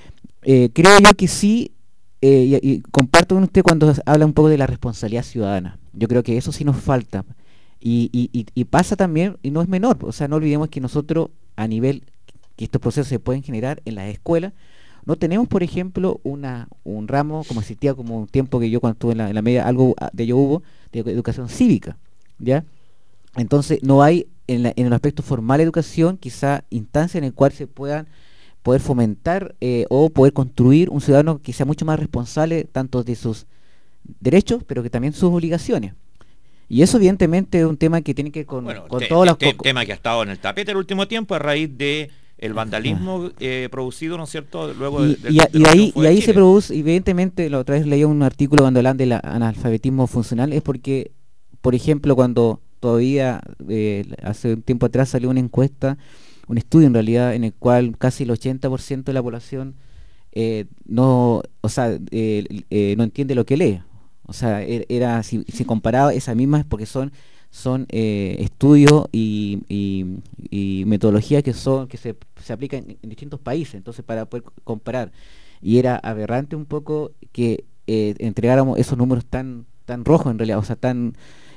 Eh, creo yo que sí. Eh, y, y comparto con usted cuando habla un poco de la responsabilidad ciudadana. Yo creo que eso sí nos falta y, y, y, y pasa también, y no es menor, o sea, no olvidemos que nosotros a nivel que estos procesos se pueden generar en las escuelas, no tenemos, por ejemplo, una un ramo como existía como un tiempo que yo cuando estuve en la, en la media, algo de ello hubo, de educación cívica, ¿ya? Entonces no hay en, la, en el aspecto formal de educación quizá instancia en el cual se puedan poder fomentar eh, o poder construir un ciudadano que sea mucho más responsable tanto de sus derechos, pero que también sus obligaciones. Y eso evidentemente es un tema que tiene que ver con, bueno, con te, todos los... Este tema que ha estado en el tapete el último tiempo a raíz de el vandalismo eh, producido, ¿no es cierto?, luego y, del, y, del y ahí, y ahí Chile. Se produce, evidentemente, la otra vez leí un artículo cuando hablan del analfabetismo funcional, es porque, por ejemplo, cuando todavía, eh, hace un tiempo atrás salió una encuesta, un estudio en realidad en el cual casi el ochenta por ciento de la población eh, no, o sea, eh, eh, no entiende lo que lee. O sea, era si, si comparaba esa misma, porque son son eh, estudios y, y, y metodologías que son que se, se aplican en, en distintos países, entonces para poder comparar. Y era aberrante un poco que eh, entregáramos esos números tan tan rojos en realidad, o sea, tan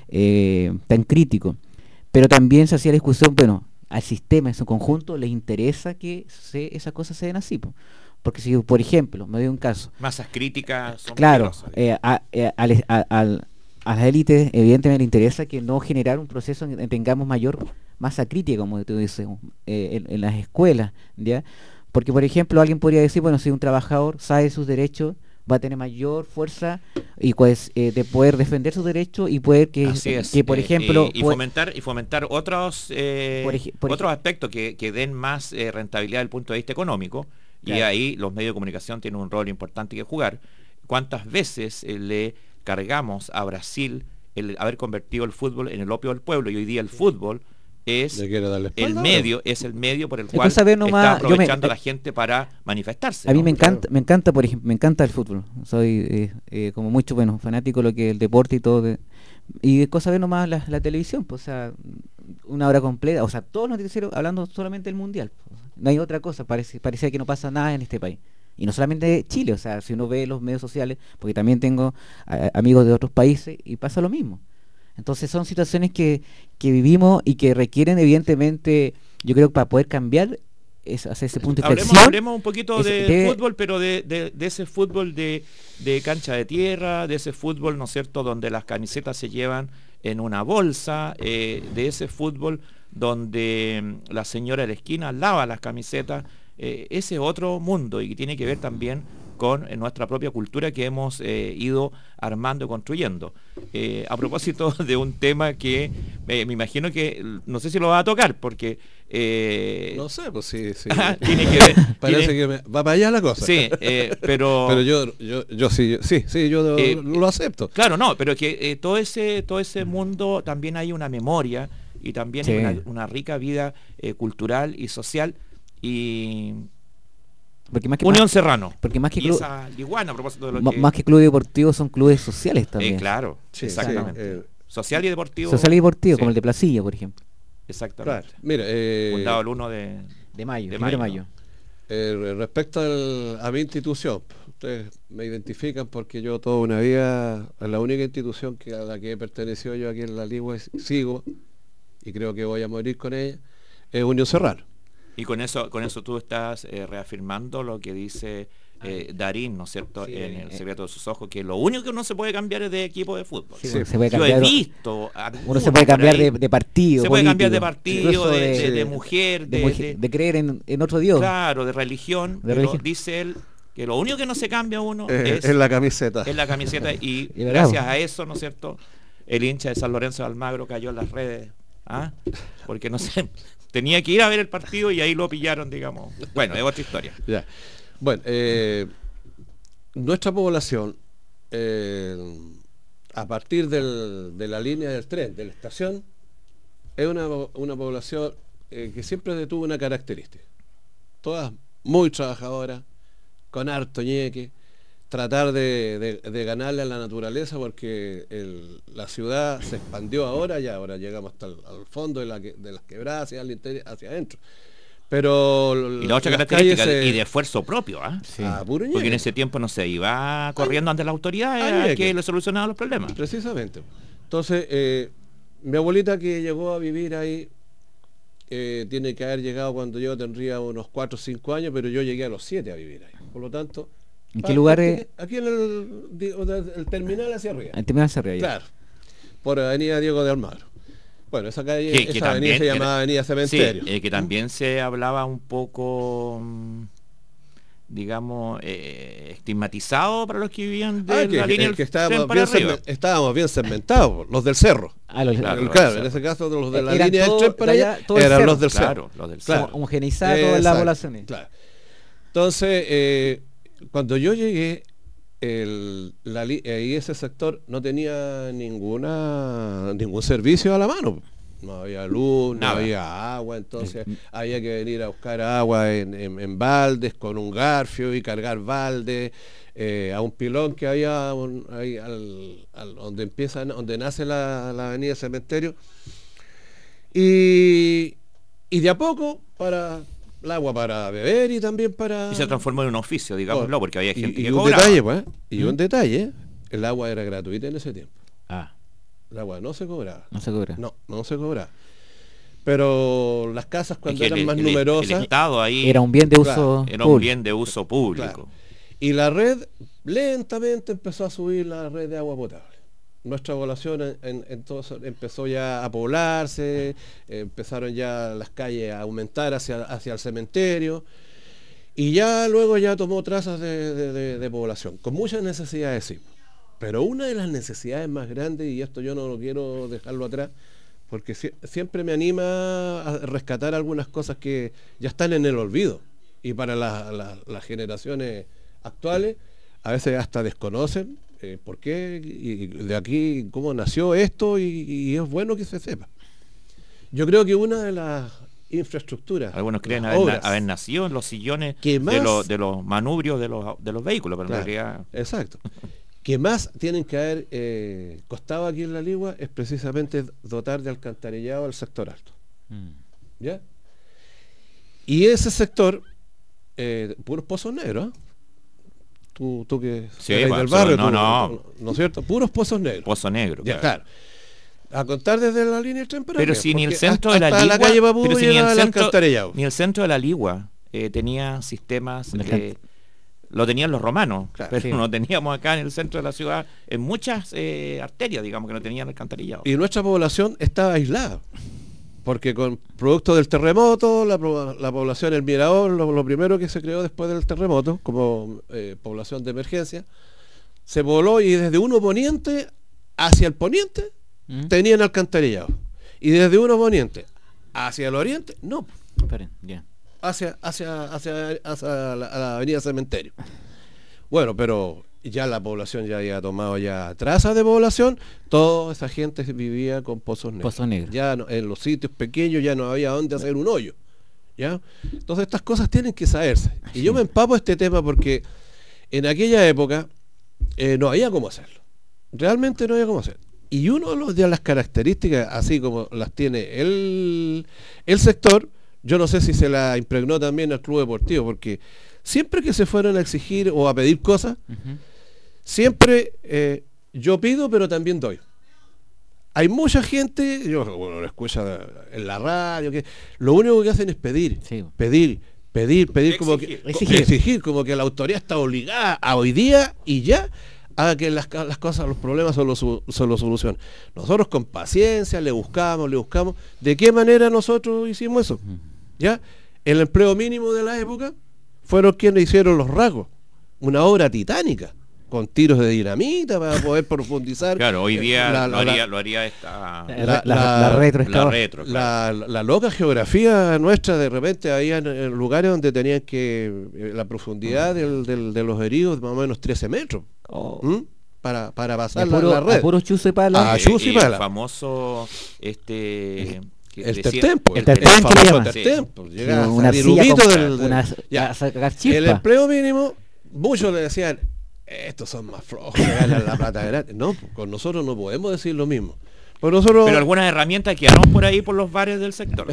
eh, tan críticos. Pero también se hacía la discusión, bueno, al sistema en su conjunto les interesa que se, esas cosas se den así, po. Porque si, por ejemplo, me doy un caso, masas críticas son claro, eh, a, eh, a, a, a, a las élites evidentemente les interesa que no generar un proceso en que tengamos mayor masa crítica, como tú dices, eh, en, en las escuelas, ¿ya? Porque, por ejemplo, alguien podría decir, bueno, si un trabajador sabe sus derechos, va a tener mayor fuerza y pues eh, de poder defender sus derechos y poder que, que por ejemplo eh, y, y fomentar y fomentar otros eh, por ej por otros aspectos que, que den más eh, rentabilidad desde el punto de vista económico, claro. Y ahí los medios de comunicación tienen un rol importante que jugar. ¿Cuántas veces eh, le cargamos a Brasil el haber convertido el fútbol en el opio del pueblo? Y hoy día el fútbol es el medio, es el medio por el cual está aprovechando me, la gente para manifestarse. A ¿no? mí me encanta, claro. me encanta, por ejemplo, me encanta el fútbol. Soy eh, eh, como mucho, bueno, fanático de lo que es el deporte y todo. De, y de cosa ver nomás la, la televisión, pues, o sea, una hora completa, o sea, todos los noticieros hablando solamente del mundial. Pues, no hay otra cosa, parece, parecía que no pasa nada en este país. Y no solamente Chile, o sea, si uno ve los medios sociales, porque también tengo a, amigos de otros países y pasa lo mismo. Entonces son situaciones que, que vivimos y que requieren evidentemente, yo creo que para poder cambiar es hacer ese punto de hablemos, inflexión. Hablemos un poquito de, de fútbol, pero de, de, de ese fútbol de, de cancha de tierra, de ese fútbol, ¿no es cierto?, donde las camisetas se llevan en una bolsa, eh, de ese fútbol donde la señora de la esquina lava las camisetas, eh, ese otro mundo y que tiene que ver también con eh, nuestra propia cultura que hemos eh, ido armando y construyendo. Eh, a propósito de un tema que eh, me imagino que, no sé si lo va a tocar, porque... Eh, no sé, pues sí, sí. tiene que ver, Parece tiene, que me, va para allá la cosa. Sí, eh, pero... pero yo, yo, yo sí, sí, sí, yo eh, lo acepto. Claro, no, pero que eh, todo ese todo ese mundo también hay una memoria y también Sí. hay una, una rica vida eh, cultural y social y... Porque más que Unión más, Serrano. porque más que y club, esa Liguana, a propósito de lo ma- que... más que club deportivo son clubes sociales también. Eh, claro, Sí, exactamente. sí, eh, Social y deportivo. Social y deportivo, sí, como el de Placilla, por ejemplo. Exactamente. claro. Mira, eh, Fundado el uno de... De mayo, De primero de mayo, mayo. eh, respecto al- a mi institución, ustedes me identifican porque yo toda una vida, es la única institución que, a la que he pertenecido yo aquí en la Ligua, y sigo, y creo que voy a morir con ella, es Unión Serrano. Y con eso con eso tú estás eh, reafirmando lo que dice eh, Darín, ¿no es cierto?, Sí, en El eh. secreto de sus ojos, que lo único que uno se puede cambiar es de equipo de fútbol. Sí, Sí. bueno, se puede Yo he cambiar, visto... uno se puede cambiar de, de partido. Se puede cambiar de político, partido, incluso de, de- de- de mujer, de, de, mujer- de- de creer en, en otro Dios. claro, de religión, De pero religión. dice él que lo único que no se cambia uno Eh, es, en la camiseta. es la camiseta y Y bravo. gracias a eso, ¿no es cierto?, el hincha de San Lorenzo de Almagro cayó en las redes, ¿ah? Porque no sé, tenía que ir a ver el partido y ahí lo pillaron, digamos. Bueno, es otra historia. Ya. Bueno, eh, nuestra población, eh, a partir del- de la línea del tren, de la estación, es una, una población eh, que siempre tuvo una característica. Todas muy trabajadoras, con harto ñeque, tratar de, de- de ganarle a la naturaleza porque el- la ciudad se expandió ahora, ya ahora llegamos hasta el al fondo de, la que- de las quebradas hacia, el interior, hacia adentro. Pero Y la otra las característica, calles se- y de esfuerzo propio, ¿ah? Sí. Ah, puro Porque en ñeque. ese tiempo no se iba corriendo ante la autoridad, ay, era ñeque. que le solucionaba los problemas. Precisamente. Entonces, eh, mi abuelita que llegó a vivir ahí, eh, tiene que haber llegado cuando yo tendría unos cuatro o cinco años, pero yo llegué a los siete a vivir ahí. Por lo tanto... ¿En pa- qué lugar aquí, es? aquí en el, di- o sea, el terminal hacia arriba. En Terminal Cerrillo. Claro. Por Avenida Diego de Almagro. Bueno, esa calle, Que- que esa avenida también se era- llamaba Avenida Cementerio. Sí, eh, que también se hablaba un poco, mm, digamos, eh, estigmatizado para los que vivían de Ah, que, la línea que del tren estábamos, para bien arriba. segmen- estábamos bien segmentados, los del cerro. Ah, los- Claro, Claro, los del en ese caso los de la Eran línea del todo- tren para de allá, allá, todo el eran cerro. los del cerro. Claro, los del Claro. cerro. homogeneizada todas las Exacto, poblaciones. claro. Entonces, eh, cuando yo llegué, el, la, li- ahí ese sector no tenía ninguna ningún servicio a la mano. No había luz, Nada. no había agua, entonces había que venir a buscar agua en, en- en baldes con un garfio y cargar baldes eh, a un pilón que había un- ahí al, al- donde empieza, donde nace la, la avenida Cementerio. Y, y de a poco para el agua para beber y también para... Y se transformó en un oficio, digámoslo, porque había Y- gente y que un cobraba. detalle, pues, y ¿Mm? un detalle, el agua era gratuita en ese tiempo. Ah, El agua no se cobraba. no se cobra. No, no se cobraba. Pero las casas Es cuando que eran el- más el- numerosas... el Estado ahí Era un bien de Claro, uso era un público. bien de uso público. Claro. Y la red lentamente empezó a subir la red de agua potable. Nuestra población en- en- entonces empezó ya a poblarse, eh, empezaron ya las calles a aumentar hacia, hacia el cementerio y ya luego ya tomó trazas de, de- de- de población, con muchas necesidades, sí. Pero una de las necesidades más grandes, y esto yo no lo quiero dejarlo atrás, porque sie- siempre me anima a rescatar algunas cosas que ya están en el olvido y para la- la- las generaciones actuales a veces hasta desconocen eh, por qué y de aquí cómo nació esto y, y es bueno que se sepa. Yo creo que una de las infraestructuras, Algunos creen las haber, na- obras haber nacido en los sillones que de, más- los, de los manubrios de los, de los vehículos, pero Claro, en realidad... exacto, que más tienen que haber eh, costado aquí en la Ligua es precisamente dotar de alcantarillado al sector alto. Mm. ¿Ya? Y ese sector, eh, puros pozos negros, ¿eh? Tú, tú que Sí, eres pues, del barrio, no, tú- no. ¿no es cierto? Puros pozos negros. Pozo Negro. Ya, claro. claro. A contar desde la línea del tren para Pero arriba, si ni el porque centro hasta- de la hasta Ligua, calle Papú pero si ni llegaba el el centro, alcantarillado. ni el centro de la Ligua eh, tenía sistemas El de, lo tenían los romanos, Claro, pero sí. no teníamos acá en el centro de la ciudad en muchas eh, arterias, digamos, que no tenían alcantarillado. Y nuestra población estaba aislada. porque con producto del terremoto, la, la población, el Mirador, lo, lo primero que se creó después del terremoto, como eh, población de emergencia, se pobló y desde uno poniente hacia el poniente ¿Mm? tenían alcantarillado. Y desde uno poniente hacia el oriente, no. Esperen, yeah. Hacia, hacia, hacia, hacia la, la avenida Cementerio. Bueno, pero ya la población ya había tomado ya trazas de población, toda esa gente vivía con pozos negros. Pozo negro. Ya no, en los sitios pequeños ya no había dónde hacer un hoyo. ¿Ya? Entonces estas cosas tienen que saberse. Y yo me empapo este tema porque en aquella época eh, no había cómo hacerlo. Realmente no había cómo hacerlo. Y uno de, los, de las características, así como las tiene el, el sector, yo no sé si se la impregnó también al club deportivo, porque siempre que se fueron a exigir o a pedir cosas, uh-huh. siempre eh, yo pido, pero también doy. Hay mucha gente, yo bueno, lo escucho en la radio, que lo único que hacen es pedir, sí. pedir, pedir, pedir, como que, exigir. exigir, como que la autoridad está obligada a hoy día y ya a que las, las cosas, los problemas se los, se los solucionen. Nosotros con paciencia le buscamos, le buscamos. ¿De qué manera nosotros hicimos eso? ¿Ya? El empleo mínimo de la época fueron quienes hicieron los rasgos, una obra titánica, con tiros de dinamita para poder profundizar. Claro, hoy día la, lo, la, haría, lo haría esta... La, la, la, la retro. La, retro claro. la, la loca geografía nuestra, de repente había lugares donde tenían que... La profundidad del, del, de los heridos más o menos trece metros. Oh. ¿Mm? Para, para pasar puro, la, la red. A puro chuzo y pala. A chuzo y pala. El famoso... este El tertempo, el tertempo, el famoso tertempo. Llega una silla con, del, una, ya, a sacar chispa. El empleo mínimo, muchos le decían, estos son más flojos, que ganan la plata gratis. No, con nosotros no podemos decir lo mismo. Pues nosotros... Pero algunas herramientas quedaron por ahí por los bares del sector.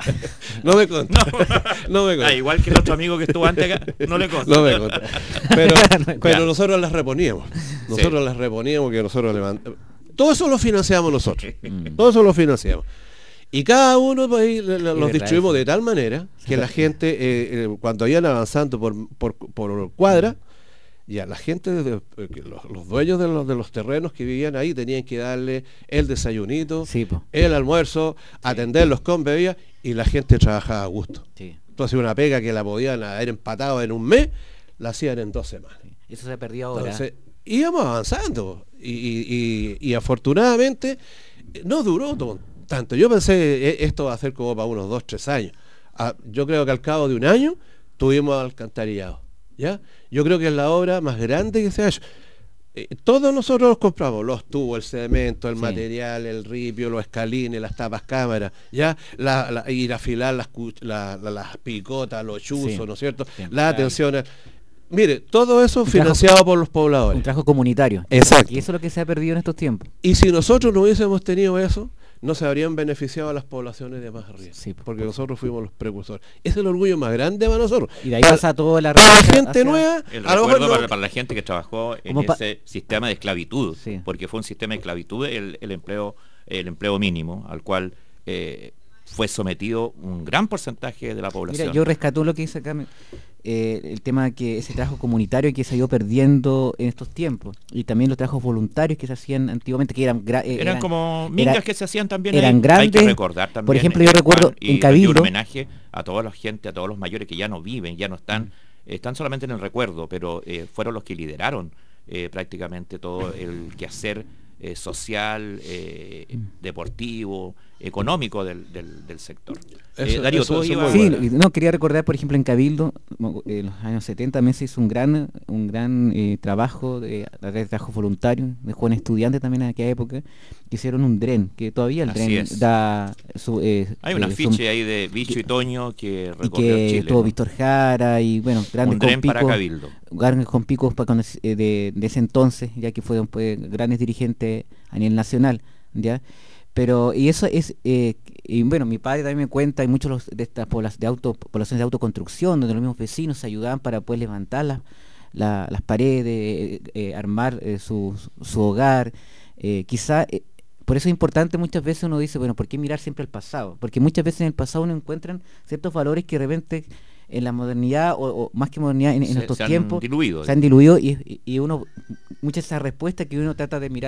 No me consta. No, no me consta. Ah, igual que el otro amigo que estuvo antes acá, no le consta. No me consta. Pero, pero nosotros las reponíamos. Nosotros sí. las reponíamos, que nosotros levantamos. Todo eso lo financiamos nosotros. Todo eso lo financiamos. Y cada uno pues, los distribuimos de tal manera que la gente, eh, eh, cuando iban avanzando por, por, por cuadra, ya la gente, de, los, los dueños de los, de los terrenos que vivían ahí tenían que darle el desayunito, sí, el almuerzo, sí. atenderlos con bebidas, y la gente trabajaba a gusto. Sí. Entonces una pega que la podían haber empatado en un mes, la hacían en dos semanas. Sí. Eso se perdió ahora. Entonces íbamos avanzando y, y, y, y afortunadamente no duró todo tanto. Yo pensé, esto va a ser como para unos dos, tres años. Ah, yo creo que al cabo de un año tuvimos alcantarillado. ¿Ya? Yo creo que es la obra más grande que se ha hecho. Eh, todos nosotros los compramos, los tubos, el cemento, el sí. material, el ripio, los escalines, las tapas cámaras, ¿ya? La, la, ir a afilar las, la, la, las picotas, los chuzos, sí. ¿no es cierto? Sí, la claro. atención a... Mire, todo eso un financiado trabajo, por los pobladores. Un trabajo comunitario. Exacto. Y eso es lo que se ha perdido en estos tiempos. Y si nosotros no hubiésemos tenido eso, no se habrían beneficiado a las poblaciones de más arriba, sí, porque nosotros fuimos los precursores. Es el orgullo más grande para nosotros. Y de ahí para, pasa toda la, la gente hacia... nueva. El a recuerdo para, no... para la gente que trabajó en ese pa... sistema de esclavitud, sí. porque fue un sistema de esclavitud el, el empleo el empleo mínimo al cual eh, fue sometido un gran porcentaje de la población. Mira, yo rescato lo que dice acá, eh, el tema de que ese trabajo comunitario que se ha ido perdiendo en estos tiempos, y también los trabajos voluntarios que se hacían antiguamente, que eran eh, eran, eran como mingas era, que se hacían también eran ahí. Grandes, hay que recordar también. Por ejemplo, yo recuerdo y, en Cabildo, y un homenaje a toda la gente, a todos los mayores que ya no viven, ya no están, mm. están solamente en el recuerdo, pero eh, fueron los que lideraron eh, prácticamente todo el quehacer eh, social, eh, mm. deportivo, económico del, del, del sector. Eso, eh, Darío, eso, tú eso ibas... Sí, no, quería recordar, por ejemplo, en Cabildo, en los años setenta también se hizo un gran un gran eh, trabajo de, de trabajo voluntario, de jóvenes estudiantes también en aquella época, que hicieron un dren, que todavía el Así dren es. da su... Eh, Hay un eh, afiche su, ahí de Bicho y Toño que recorrió y que Chile. Tuvo ¿no? Víctor Jara y, bueno, grandes un dren con picos, para Cabildo. Grandes con picos para, eh, de, de ese entonces, ya que fueron pues, grandes dirigentes a nivel nacional, ¿ya? Pero, y eso es, eh, y bueno, mi padre también me cuenta, hay muchos los, de estas poblaciones de, auto, poblaciones de autoconstrucción, donde los mismos vecinos se ayudaban para poder levantar la, la, las paredes, eh, eh, armar eh, su, su hogar, eh, quizá, eh, por eso es importante muchas veces uno dice, bueno, ¿por qué mirar siempre al pasado? Porque muchas veces en el pasado uno encuentran ciertos valores que de repente en la modernidad, o, o más que modernidad, en, en se, estos se tiempos, han diluido, se han diluido, y, y uno, muchas de esas respuestas que uno trata de mirar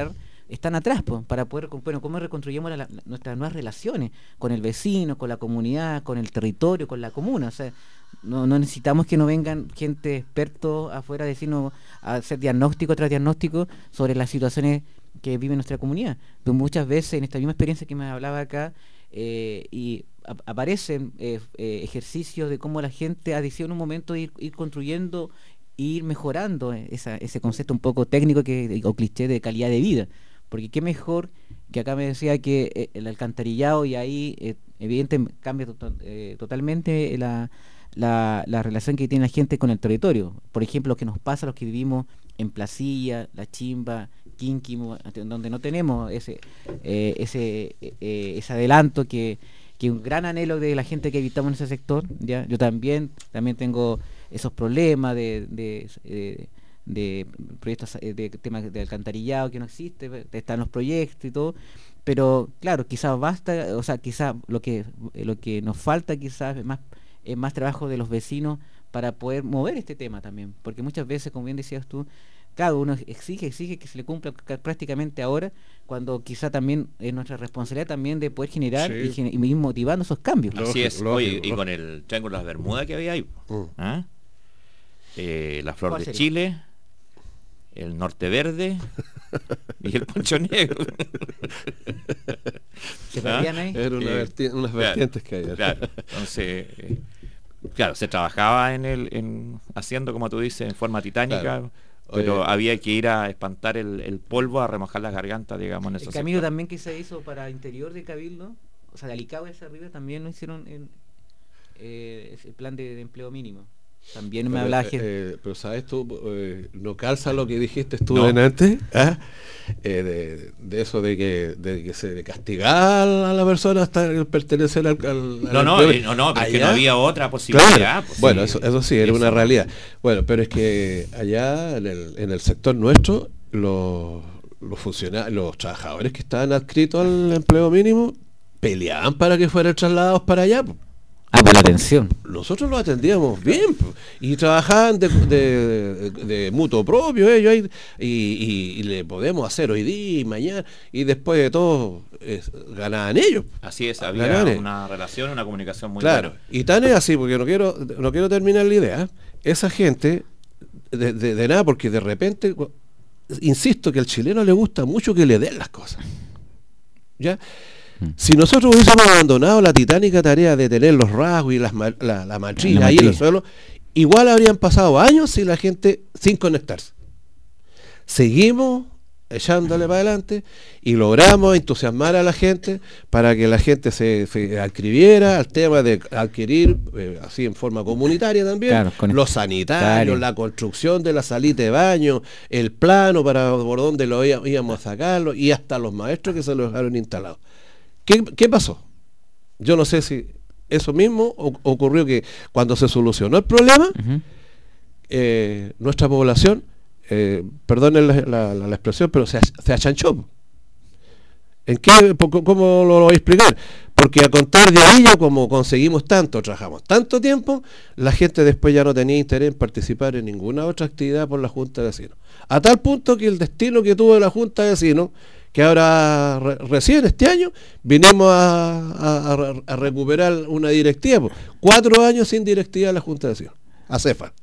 están atrás, pues, para poder, bueno, cómo reconstruyamos la, la, nuestras nuevas relaciones con el vecino, con la comunidad, con el territorio, con la comuna. O sea, no, no necesitamos que no vengan gente expertos afuera a decirnos, a hacer diagnóstico tras diagnóstico sobre las situaciones que vive nuestra comunidad. Pero muchas veces en esta misma experiencia que me hablaba acá, eh, y a, aparecen eh, eh, ejercicios de cómo la gente ha decidido en un momento ir, ir construyendo, ir mejorando esa, ese concepto un poco técnico que, o cliché de calidad de vida. Porque qué mejor que acá me decía que eh, el alcantarillado, y ahí eh, evidentemente cambia to eh, totalmente la, la, la relación que tiene la gente con el territorio. Por ejemplo, lo que nos pasa a los que vivimos en Placilla, La Chimba, Quínquimo, donde no tenemos ese eh, ese eh, ese adelanto que, que un gran anhelo de la gente que habitamos en ese sector. Ya, yo también también tengo esos problemas de, de, de, de proyectos de temas de alcantarillado que no existe, están los proyectos y todo, pero claro, quizás basta, o sea, quizás lo que lo que nos falta quizás es más es más trabajo de los vecinos para poder mover este tema también, porque muchas veces, como bien decías tú, cada uno exige, exige que se le cumpla prácticamente ahora, cuando quizá también es nuestra responsabilidad también de poder generar, sí, y, y ir motivando esos cambios. Así es. Oye, y con el Triángulo de las Bermudas que había ahí, uh. ¿Ah? eh, la Flor de sería? Chile, el Norte Verde y el Poncho Negro. ¿Se perdían ahí? Eran una eh, verti unas vertientes claro, que hay. Claro, entonces, eh, claro, se trabajaba en el, en haciendo, como tú dices, en forma titánica. Claro. Pero Oye, había que ir a espantar el, el polvo, a remojar las gargantas, digamos, en el esos camino sectores. También que se hizo para interior de Cabildo, o sea, de Alicagüe hacia arriba, también lo hicieron en eh, el plan de, de empleo mínimo. También pero, me hablaba eh, que... eh, pero sabes tú, eh, no calza lo que dijiste tú no. delante, ¿ah? eh, de, de eso de que, de que se castigar a la persona hasta pertenecer al... al no, no, eh, no, no, pero es que no había otra posibilidad. Claro. Pues, bueno, sí, eso, eso sí, era eso. Una realidad. Bueno, pero es que allá en el, en el sector nuestro, los, los funcionarios, los trabajadores que estaban adscritos al empleo mínimo peleaban para que fueran trasladados para allá. Ah, para la atención. Nosotros lo atendíamos bien y trabajaban de, de, de, de mutuo propio ellos y, y, y le podemos hacer hoy día y mañana y después de todo es, ganaban ellos. Así es, había ganaban una ellos. relación, una comunicación muy claro, buena. Y tan es así, porque no quiero no quiero terminar la idea, esa gente de, de, de nada, porque de repente, insisto que al chileno le gusta mucho que le den las cosas. ¿Ya? Si nosotros hubiésemos abandonado la titánica tarea de tener los rasgos y las ma la, la matriz la ahí en el suelo, igual habrían pasado años sin la gente, sin conectarse. Seguimos echándole para adelante y logramos entusiasmar a la gente para que la gente se, se adscribiera al tema de adquirir, eh, así en forma comunitaria también, claro, los sanitarios, la construcción de la salita de baño, el plano para por dónde lo íbamos a sacarlo y hasta los maestros que se lo dejaron instalados. ¿Qué, ¿Qué pasó? Yo no sé si eso mismo o, ocurrió, que cuando se solucionó el problema, uh-huh. eh, nuestra población, eh, perdonen la, la, la, la expresión, pero se, se achanchó. ¿En qué? ¿Cómo lo voy a explicar? Porque a contar de ahí, ya como conseguimos tanto, trabajamos tanto tiempo, la gente después ya no tenía interés en participar en ninguna otra actividad por la Junta de Vecinos. A tal punto que el destino que tuvo la Junta de Vecinos, que ahora re, recién este año vinimos a, a, a recuperar una directiva, pues, cuatro años sin directiva de la Junta de Vecinos, a CEFA,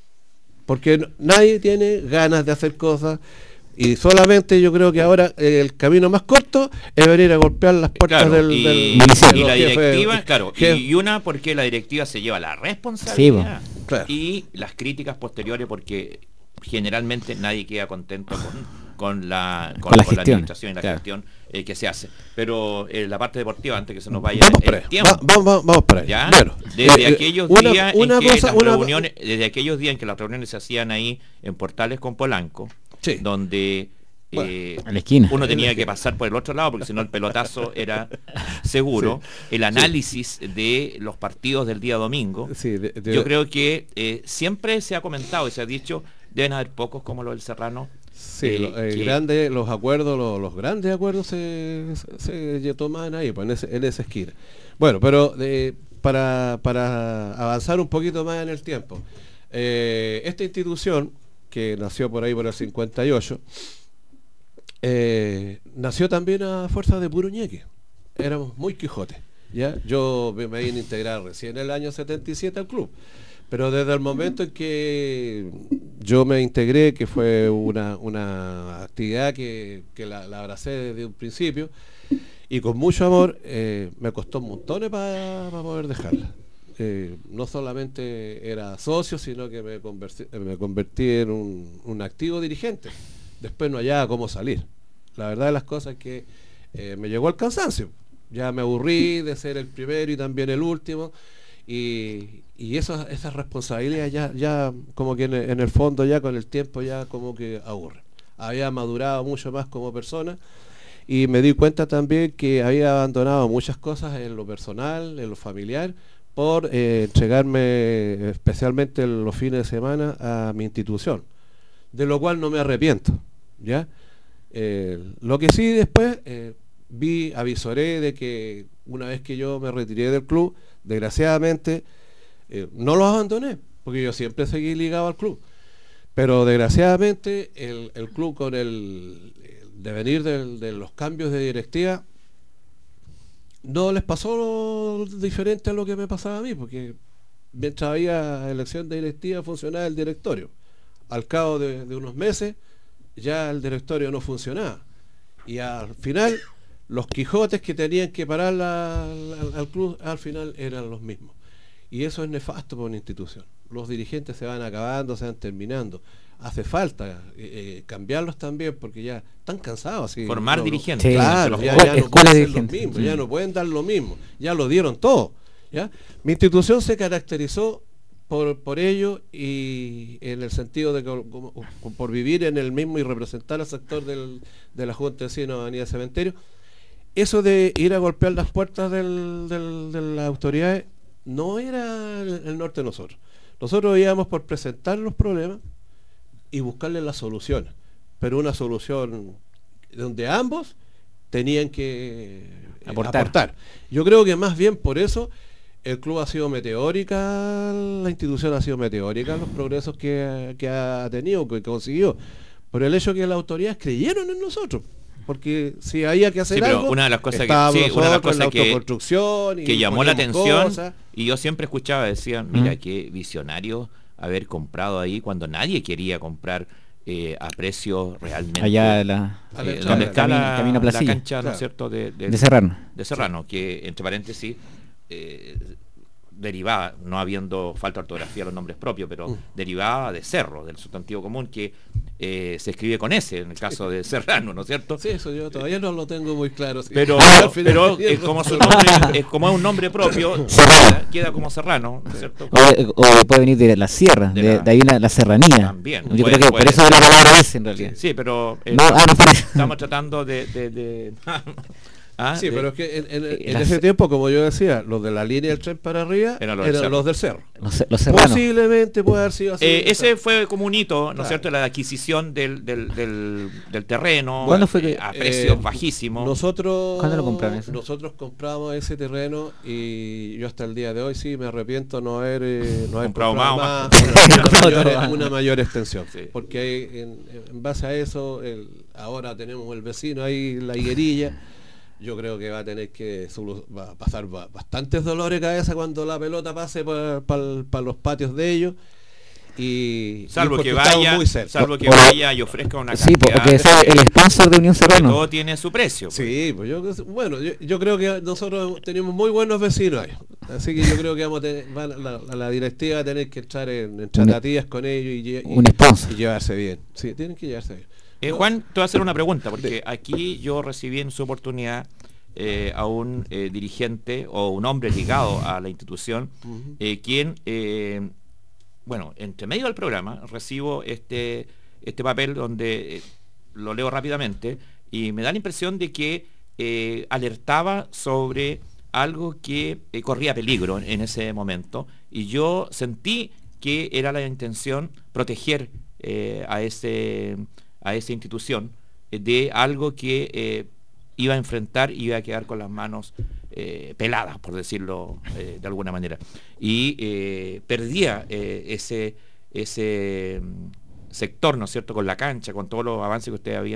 porque no, nadie tiene ganas de hacer cosas y solamente yo creo que ahora eh, el camino más corto es venir a golpear las puertas, claro, del, y, del, y, del y la directiva, jefe, claro, jefe. Y, y una porque la directiva se lleva la responsabilidad, sí, claro. Y las críticas posteriores porque generalmente nadie queda contento con con la con, con, la, con la administración y la, claro, gestión eh, que se hace, pero eh, la parte deportiva, antes que se nos vaya vamos el, el tiempo, va, vamos, vamos para allá. Bueno, desde eh, aquellos una, días una en que cosa, las una... reuniones desde aquellos días en que las reuniones se hacían ahí en Portales con Polanco, sí, donde bueno, eh, a la esquina. uno tenía que pasar por el otro lado porque si no el pelotazo era seguro, sí, el análisis, sí, de los partidos del día domingo, sí, de, de... yo creo que eh, siempre se ha comentado y se ha dicho, deben haber pocos como los del Serrano. Sí, eh, lo, eh, que... grande, los acuerdos, los, los grandes acuerdos se, se, se toman ahí, pues en, ese, en esa esquina. Bueno, pero eh, para, para avanzar un poquito más en el tiempo, eh, esta institución, que nació por ahí por el cincuenta y ocho, eh, nació también a fuerza de puro ñeque. Éramos muy Quijotes. ¿Ya? Yo me, me vine a integrar recién en el año setenta y siete al club, pero desde el momento en que yo me integré, que fue una, una actividad que, que la, la abracé desde un principio y con mucho amor, eh, me costó montones para pa poder dejarla. Eh, no solamente era socio, sino que me convertí, me convertí en un, un activo dirigente. Después no hallaba cómo salir. La verdad de las cosas es que eh, me llegó el cansancio. Ya me aburrí de ser el primero y también el último, y, y esas, esas responsabilidades ya, ya como que en el, en el fondo ya con el tiempo ya como que aburren. Había madurado mucho más como persona y me di cuenta también que había abandonado muchas cosas en lo personal, en lo familiar, por eh, entregarme especialmente en los fines de semana a mi institución, de lo cual no me arrepiento, ¿ya? Eh, lo que sí después... Eh, vi, avisoré de que una vez que yo me retiré del club, desgraciadamente, eh, no los abandoné, porque yo siempre seguí ligado al club, pero desgraciadamente el, el club con el, el devenir del, de los cambios de directiva no les pasó lo diferente a lo que me pasaba a mí, porque mientras había elección de directiva funcionaba el directorio. Al cabo de, de unos meses ya el directorio no funcionaba y al final los Quijotes que tenían que parar la, la, al club al final eran los mismos. Y eso es nefasto para una institución. Los dirigentes se van acabando, se van terminando. Hace falta eh, cambiarlos también porque ya están cansados. Así, formar no, dirigentes. Sí, claro, ya, ya no pueden ser los mismos, sí. ya no pueden dar lo mismo. Ya lo dieron todo. ¿Ya? Mi institución se caracterizó por, por ello y en el sentido de que como, por vivir en el mismo y representar al sector del, de la Junta de Vecinos de Avenida Cementerio. Eso de ir a golpear las puertas del, del, de las autoridades no era el, el norte de nosotros. Nosotros íbamos por presentar los problemas y buscarle las soluciones, pero una solución donde ambos tenían que eh, aportar. aportar. Yo creo que más bien por eso el club ha sido meteórica, la institución ha sido meteórica, los progresos que, que ha tenido, que consiguió, por el hecho que las autoridades creyeron en nosotros. Porque si había que hacer sí, pero algo, una de las cosas que, sí, una de las cosas que, autoconstrucción y que llamó la atención cosas. Y yo siempre escuchaba, decían, mira, mm. qué visionario haber comprado ahí cuando nadie quería comprar eh, a precios realmente allá la, eh, donde está la, camino la cancha, claro. ¿No es cierto? De, de, de Serrano de Serrano, sí. Que entre paréntesis eh, derivaba, no habiendo falta de ortografía los nombres propios, pero uh. derivaba de cerro, del sustantivo común que eh, se escribe con S en el caso de Serrano, ¿no es cierto? Sí, eso yo todavía no lo tengo muy claro. Sí. Pero, pero es como su nombre, es como es un nombre propio, queda, queda como Serrano, ¿no es cierto? O, o puede venir de la sierra, de, de, la, de ahí la, la serranía. También. Yo puede, creo que puede, por eso de la palabra S en realidad. Sí, sí pero eh, no, ah, no, estamos tratando de... de, de Ah, sí, de, pero es que en, en, en las, ese tiempo, como yo decía, los de la línea del tren para arriba eran los, eran del, los del cerro. Los, los Posiblemente puede haber sido así. Eh, ese fue como un hito, ¿no es claro. cierto? La adquisición del, del, del, del terreno. ¿Cuándo fue que, eh, a precios eh, bajísimos? Nosotros, ¿Cuándo lo compraron eso? Nosotros compramos ese terreno y yo hasta el día de hoy sí me arrepiento no haber, eh, no haber comprado, comprado más, más una, una, mayor, una mayor extensión. Sí. Porque hay, en, en base a eso, el, ahora tenemos el vecino ahí, la higuerilla. Yo creo que va a tener que va a pasar bastantes dolores de cabeza cuando la pelota pase para pa, pa los patios de ellos y salvo y que vaya salvo que vaya y ofrezca una sí, porque es el sponsor de Unión Serrano. Todo tiene su precio. Pues. Sí, pues yo bueno, yo, yo creo que nosotros tenemos muy buenos vecinos ahí. Así que yo creo que vamos a tener, va, la, la, la directiva va a tener que entrar en, en tratativas con ellos y, y, un sponsor. y llevarse bien. Sí, tienen que llevarse bien. Eh, Juan, te voy a hacer una pregunta, porque aquí yo recibí en su oportunidad eh, a un eh, dirigente o un hombre ligado a la institución, eh, quien, eh, bueno, entre medio del programa recibo este, este papel donde eh, lo leo rápidamente y me da la impresión de que eh, alertaba sobre algo que eh, corría peligro en, en ese momento y yo sentí que era la intención proteger eh, a ese... a esa institución eh, de algo que eh, iba a enfrentar y iba a quedar con las manos eh, peladas, por decirlo eh, de alguna manera. Y eh, perdía eh, ese, ese sector, ¿no es cierto?, con la cancha, con todos los avances que ustedes habían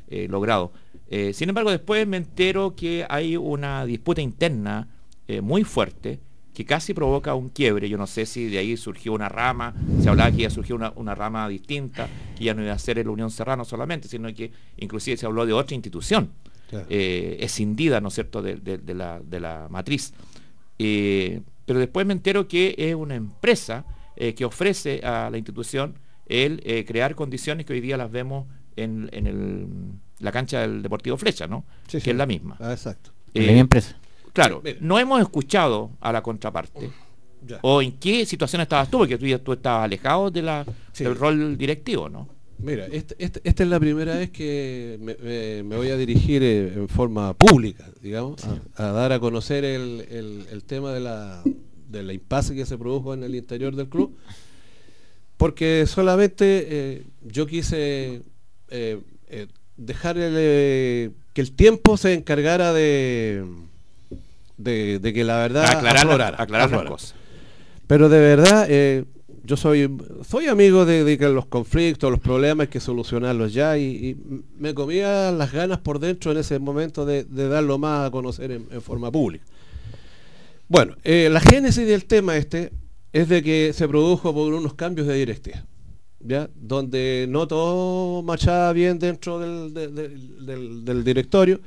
eh, logrado. Eh, sin embargo, después me entero que hay una disputa interna eh, muy fuerte que casi provoca un quiebre. Yo no sé si de ahí surgió una rama, se hablaba que ya surgió una, una rama distinta, que ya no iba a ser la Unión Serrano solamente, sino que inclusive se habló de otra institución, claro. eh, escindida, ¿no es cierto?, de, de, de, la, de la matriz. Eh, pero después me entero que es una empresa eh, que ofrece a la institución el eh, crear condiciones que hoy día las vemos en, en el, la cancha del Deportivo Flecha, ¿no? Sí, que sí. es la misma. Ah, exacto. Eh, la empresa. Claro, no hemos escuchado a la contraparte. Ya. ¿O en qué situación estabas tú? Porque tú, ya, tú estabas alejado de la, sí. del rol directivo, ¿no? Mira, este, este, esta es la primera vez que me, me, me voy a dirigir en forma pública, digamos, sí. a, a dar a conocer el, el, el tema de la, de la impasse que se produjo en el interior del club, porque solamente eh, yo quise eh, eh, dejar el, eh, que el tiempo se encargara de... De, de que la verdad aclarar, aflorara, aclarar aflorara. las cosas. Pero de verdad, eh, yo soy soy amigo de, de que los conflictos, los problemas hay que solucionarlos ya, y, y me comía las ganas por dentro en ese momento de, de darlo más a conocer en, en forma pública. Bueno, eh, la génesis del tema este es de que se produjo por unos cambios de directiva, ¿ya? Donde no todo marchaba bien dentro del, de, de, del, del directorio.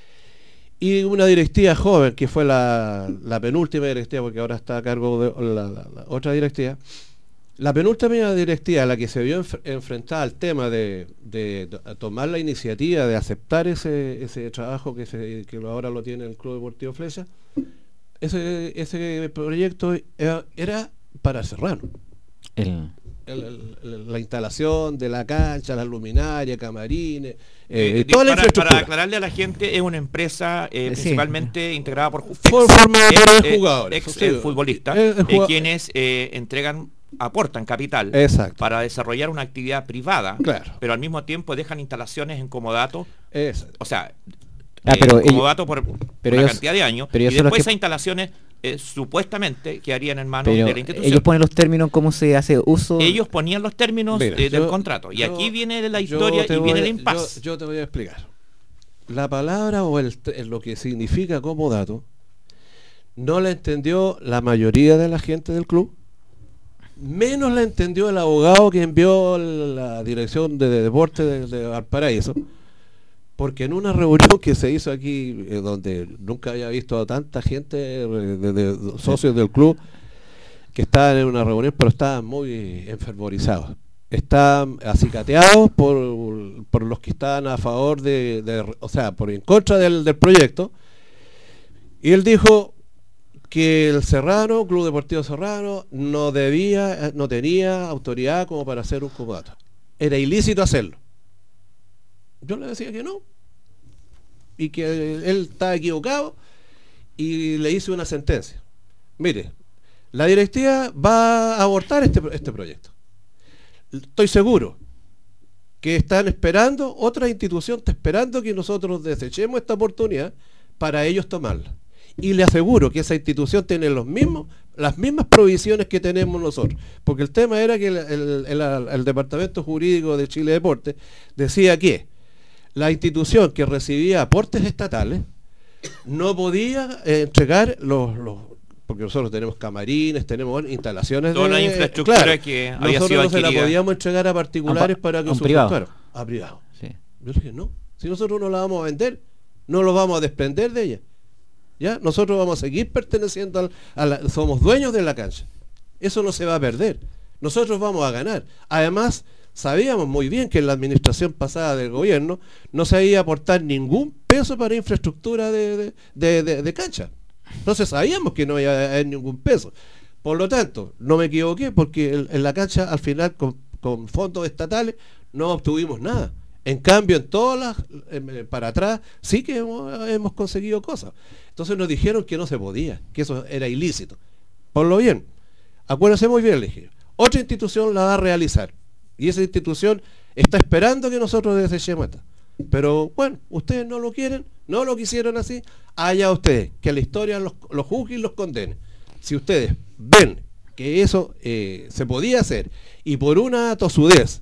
Y una directiva joven, que fue la, la penúltima directiva, porque ahora está a cargo de la, la, la otra directiva, la penúltima directiva, la que se vio enf enfrentada al tema de, de, de tomar la iniciativa de aceptar ese, ese trabajo que, se, que ahora lo tiene el Club Deportivo Flecha, ese, ese proyecto era, era para Serrano. El... El, el, la instalación de la cancha, la luminaria, camarines, eh, eh, toda la para, infraestructura. Para aclararle a la gente, es una empresa eh, sí. principalmente integrada por, por formadores de jugadores, ex sí. eh, futbolistas, eh, eh, quienes eh, entregan, aportan capital Exacto. para desarrollar una actividad privada, claro. pero al mismo tiempo dejan instalaciones en comodato. Exacto. O sea, ah, eh, pero comodato ellos, por pero una ellos, cantidad de años, pero y después que... esas instalaciones Eh, supuestamente quedarían en manos pero de la institución. Ellos ponen los términos, cómo se hace uso. Ellos ponían los términos Mira, eh, del yo, contrato. Y yo, aquí viene la historia y voy, viene el impasse. Yo, yo te voy a explicar. La palabra o el, lo que significa comodato no la entendió la mayoría de la gente del club, menos la entendió el abogado que envió la dirección de, de deporte de, de Valparaíso. Porque en una reunión que se hizo aquí, eh, donde nunca había visto a tanta gente, eh, de, de, de socios del club, que estaban en una reunión, pero estaban muy enfervorizados. Estaban acicateados por, por los que estaban a favor de, de o sea, por en contra del, del proyecto. Y él dijo que el Serrano, Club Deportivo Serrano, no debía, no tenía autoridad como para hacer un comodato. Era ilícito hacerlo. Yo le decía que no, y que él estaba equivocado, y le hice una sentencia. Mire, la directiva va a abortar este, este proyecto. Estoy seguro que están esperando, otra institución está esperando que nosotros desechemos esta oportunidad para ellos tomarla. Y le aseguro que esa institución tiene los mismos, las mismas provisiones que tenemos nosotros. Porque el tema era que el, el, el, el Departamento Jurídico de Chile Deportes decía que la institución que recibía aportes estatales no podía eh, entregar los, los, porque nosotros tenemos camarines, tenemos instalaciones toda de, la infraestructura claro, que había nosotros sido no se la adquirida. podíamos entregar a particulares a, para que a privado. a privado. Sí. Yo dije, no, si nosotros no la vamos a vender, no lo vamos a desprender de ella. ¿Ya? Nosotros vamos a seguir perteneciendo al, a la, somos dueños de la cancha. Eso no se va a perder. Nosotros vamos a ganar. Además, sabíamos muy bien que en la administración pasada del gobierno no se iba a aportar ningún peso para infraestructura de, de, de, de, de cancha. Entonces sabíamos que no iba a haber ningún peso. Por lo tanto, no me equivoqué, porque en, en la cancha al final con, con fondos estatales no obtuvimos nada. En cambio, en todas las, eh, para atrás, sí que hemos, hemos conseguido cosas. Entonces nos dijeron que no se podía, que eso era ilícito. Por lo bien, acuérdense muy bien, le dije, otra institución la va a realizar. Y esa institución está esperando que nosotros desechemos esta. Pero bueno, ustedes no lo quieren, no lo quisieron así, allá ustedes, que la historia los, los juzgue y los condene. Si ustedes ven que eso eh, se podía hacer y por una tosudez,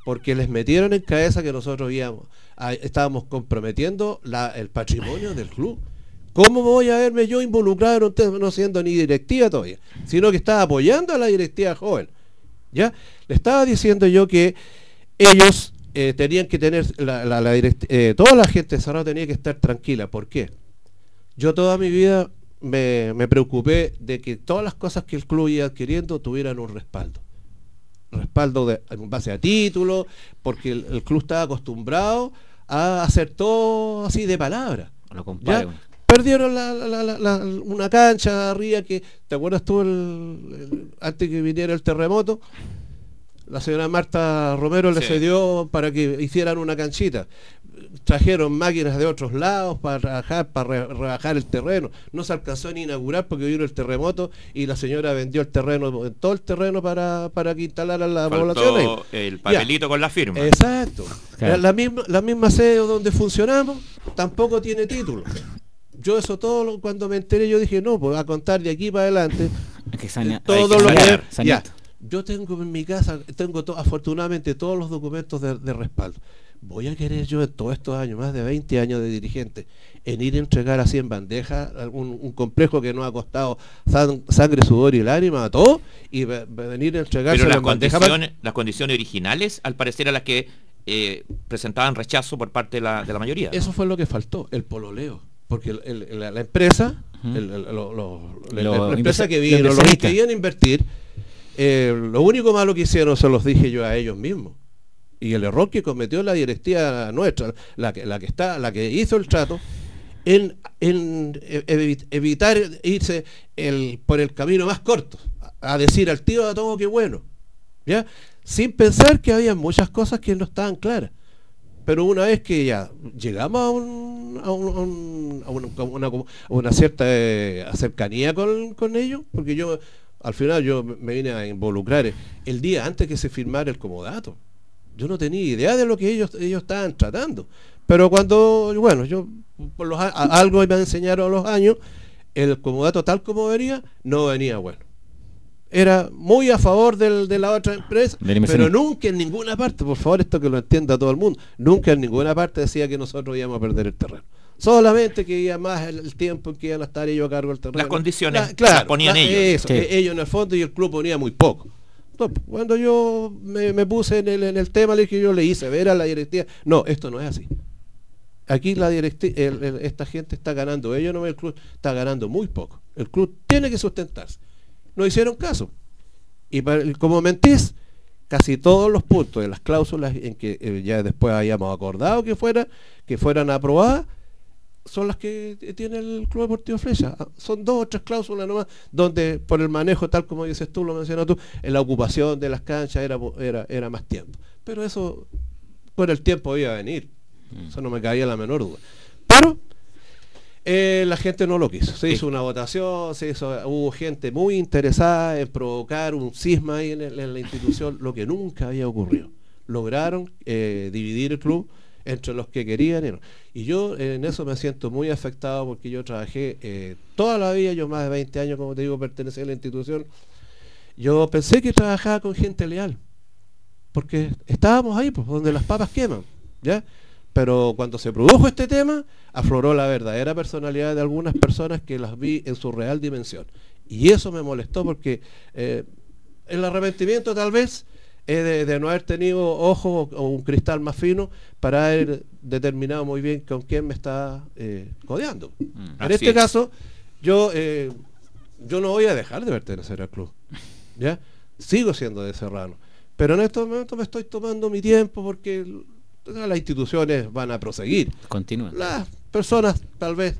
porque les metieron en cabeza que nosotros íbamos, a, estábamos comprometiendo la, el patrimonio del club. ¿Cómo voy a verme yo involucrado en un tema no siendo ni directiva todavía? Sino que estaba apoyando a la directiva joven. ¿Ya? Le estaba diciendo yo que ellos eh, tenían que tener, la, la, la direct, eh, toda la gente de Cerrado tenía que estar tranquila. ¿Por qué? Yo toda mi vida me, me preocupé de que todas las cosas que el club iba adquiriendo tuvieran un respaldo. Respaldo de, en base a títulos, porque el, el club estaba acostumbrado a hacer todo así de palabra. Lo compare, Perdieron la, la, la, la, una cancha arriba que, ¿te acuerdas tú el, el, antes que viniera el terremoto? La señora Marta Romero sí. le cedió para que hicieran una canchita. Trajeron máquinas de otros lados para trabajar, para re, rebajar el terreno. No se alcanzó ni inaugurar porque vino el terremoto y la señora vendió el terreno, todo el terreno para, para que instalaran la Faltó población ahí. El papelito ya. Con la firma. Exacto. Claro. La, la, misma, la misma sede donde funcionamos tampoco tiene título. Yo eso todo lo, cuando me enteré yo dije no, pues a contar de aquí para adelante que saña, todo que lo sañar, que ya. Yo tengo en mi casa, tengo to, afortunadamente todos los documentos de, de respaldo. Voy a querer yo en todos estos años, más de veinte años de dirigente, en ir a entregar así en bandeja un, un complejo que nos ha costado san, sangre, sudor y lágrimas a todos, y ve, venir a entregarse Pero las en bandeja condiciones, para... las condiciones originales, al parecer, a las que eh, presentaban rechazo por parte de la, de la mayoría. Eso fue lo que faltó, el pololeo. Porque el, el, la, la empresa, uh-huh. el, el, lo, lo, la, lo, la empresa que vino, los que querían invertir, eh, lo único malo que hicieron se los dije yo a ellos mismos. Y el error que cometió la directiva nuestra, la que, la que está, la que hizo el trato, en, en evitar irse el, por el camino más corto, a, a decir al tío a todo que bueno, ¿ya? Sin pensar que había muchas cosas que no estaban claras. Pero una vez que ya llegamos a, un, a, un, a, una, a, una, a una cierta eh, cercanía con, con ellos, porque yo al final yo me vine a involucrar el día antes que se firmara el comodato. Yo no tenía idea de lo que ellos ellos estaban tratando. Pero cuando, bueno, yo por los, a, algo me enseñaron a los años, el comodato tal como venía, no venía bueno. Era muy a favor del, de la otra empresa, pero nunca en ninguna parte, por favor, esto que lo entienda todo el mundo, nunca en ninguna parte decía que nosotros íbamos a perder el terreno. Solamente que iba más el, el tiempo en que iban a estar ellos a cargo del terreno. Las condiciones la, claro, las ponían la, ellos. Eso, sí. Ellos en el fondo y el club ponía muy poco. Entonces, cuando yo me, me puse en el, en el tema, le dije, yo le hice ver a la directiva, no, esto no es así. Aquí la directiva, el, el, esta gente está ganando, ellos no, el club está ganando muy poco. El club tiene que sustentarse. No hicieron caso. Y para, como mentís, casi todos los puntos de las cláusulas en que eh, ya después habíamos acordado que fuera, que fueran aprobadas, son las que tiene el Club Deportivo Flecha. Son dos o tres cláusulas nomás, donde por el manejo, tal como dices tú, lo mencionas tú, en la ocupación de las canchas era, era, era más tiempo. Pero eso, con el tiempo iba a venir. Eso no me cabía la menor duda. Pero Eh, la gente no lo quiso, se hizo una votación, se hizo, hubo gente muy interesada en provocar un cisma ahí en, el, en la institución, lo que nunca había ocurrido. Lograron eh, dividir el club entre los que querían y no. Y yo eh, en eso me siento muy afectado porque yo trabajé eh, toda la vida, yo más de veinte años, como te digo, pertenecí a la institución. Yo pensé que trabajaba con gente leal, porque estábamos ahí, pues, donde las papas queman, ¿ya? Pero cuando se produjo este tema, afloró la verdadera personalidad de algunas personas que las vi en su real dimensión. Y eso me molestó porque eh, el arrepentimiento tal vez es de, de no haber tenido ojo o un cristal más fino para haber determinado muy bien con quién me está eh, codeando. Mm, en este es. caso, yo, eh, yo no voy a dejar de pertenecer al club. ¿Ya? Sigo siendo de Serrano. Pero en estos momentos me estoy tomando mi tiempo porque las instituciones van a proseguir. Continúan. Las personas tal vez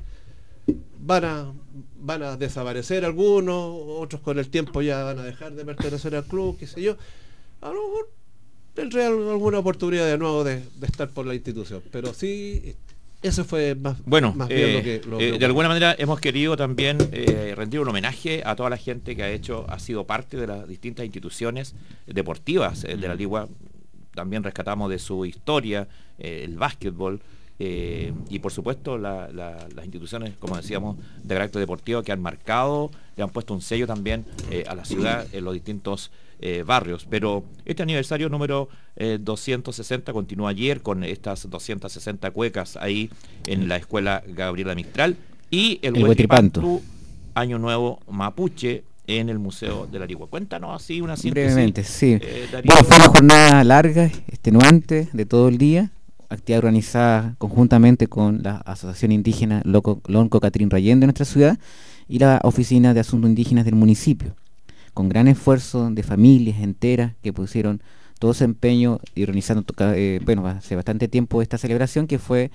van a van a desaparecer algunos, otros con el tiempo ya van a dejar de pertenecer al club, qué sé yo. A lo mejor tendré alguna oportunidad de nuevo de, de estar por la institución. Pero sí, eso fue más, bueno, más bien eh, lo que... Lo, eh, lo de alguna manera hemos querido también eh, rendir un homenaje a toda la gente que ha hecho, ha sido parte de las distintas instituciones deportivas eh, de la Ligua. También rescatamos de su historia eh, el básquetbol, eh, y por supuesto la, la, las instituciones, como decíamos, de carácter deportivo que han marcado, le han puesto un sello también eh, a la ciudad en los distintos eh, barrios. Pero este aniversario número eh, doscientos sesenta continuó ayer con estas doscientas sesenta cuecas ahí en la escuela Gabriela Mistral y el, el Huetripantu, Año Nuevo Mapuche, en el Museo de la Arigua. Cuéntanos así una síntesis. Brevemente, sí. Eh, bueno, fue una jornada larga, extenuante, de todo el día, actividad organizada conjuntamente con la Asociación Indígena Loco, Lonco Catrín Rayén de nuestra ciudad y la Oficina de Asuntos Indígenas del municipio, con gran esfuerzo de familias enteras que pusieron todo su empeño y organizando, eh, bueno, hace bastante tiempo esta celebración que fue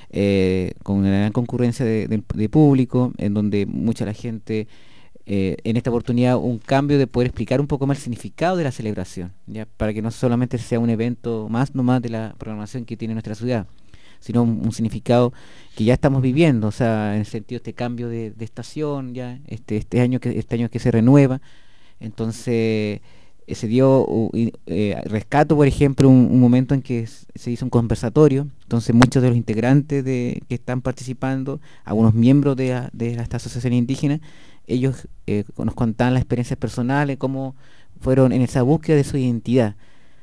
eh, con una gran concurrencia de, de, de público, en donde mucha la gente... Eh, en esta oportunidad un cambio de poder explicar un poco más el significado de la celebración, ya para que no solamente sea un evento más nomás de la programación que tiene nuestra ciudad, sino un, un significado que ya estamos viviendo, o sea, en el sentido de este cambio de, de estación, ya este este año que este año que se renueva. Entonces eh, se dio uh, eh, rescato, por ejemplo, un, un momento en que se hizo un conversatorio. Entonces muchos de los integrantes de que están participando, algunos miembros de, de esta asociación indígena, ellos eh, nos contaban las experiencias personales, cómo fueron en esa búsqueda de su identidad.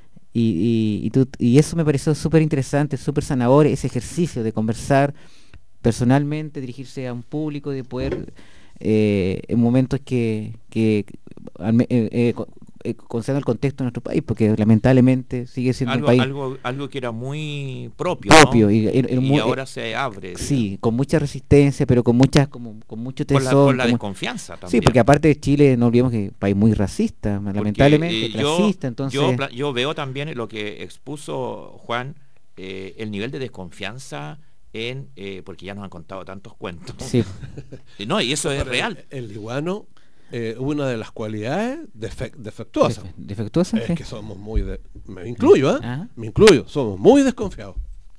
Y, y, y, tú, y eso me pareció súper interesante, súper sanador, ese ejercicio de conversar personalmente, dirigirse a un público, de poder, eh, en momentos que, que eh, eh, eh, considerando el contexto de nuestro país, porque lamentablemente sigue siendo algo, un país algo, algo que era muy propio, propio ¿no? y, y, y, y ahora se abre. Sí, digamos. Con mucha resistencia, pero con muchas como con mucho tesón. Por la, por la como, desconfianza también. Sí, porque aparte de Chile, no olvidemos que es un país muy racista, porque, lamentablemente, eh, yo, racista, entonces... Yo, yo veo también lo que expuso Juan, eh, el nivel de desconfianza en, eh, porque ya nos han contado tantos cuentos. Sí. No, y eso es Pero real. El, el liguano, eh, una de las cualidades defect, defectuosas. Def, defectuosas, es sí. que somos muy, de, me incluyo, ¿eh? Ajá. Me incluyo, somos muy desconfiados.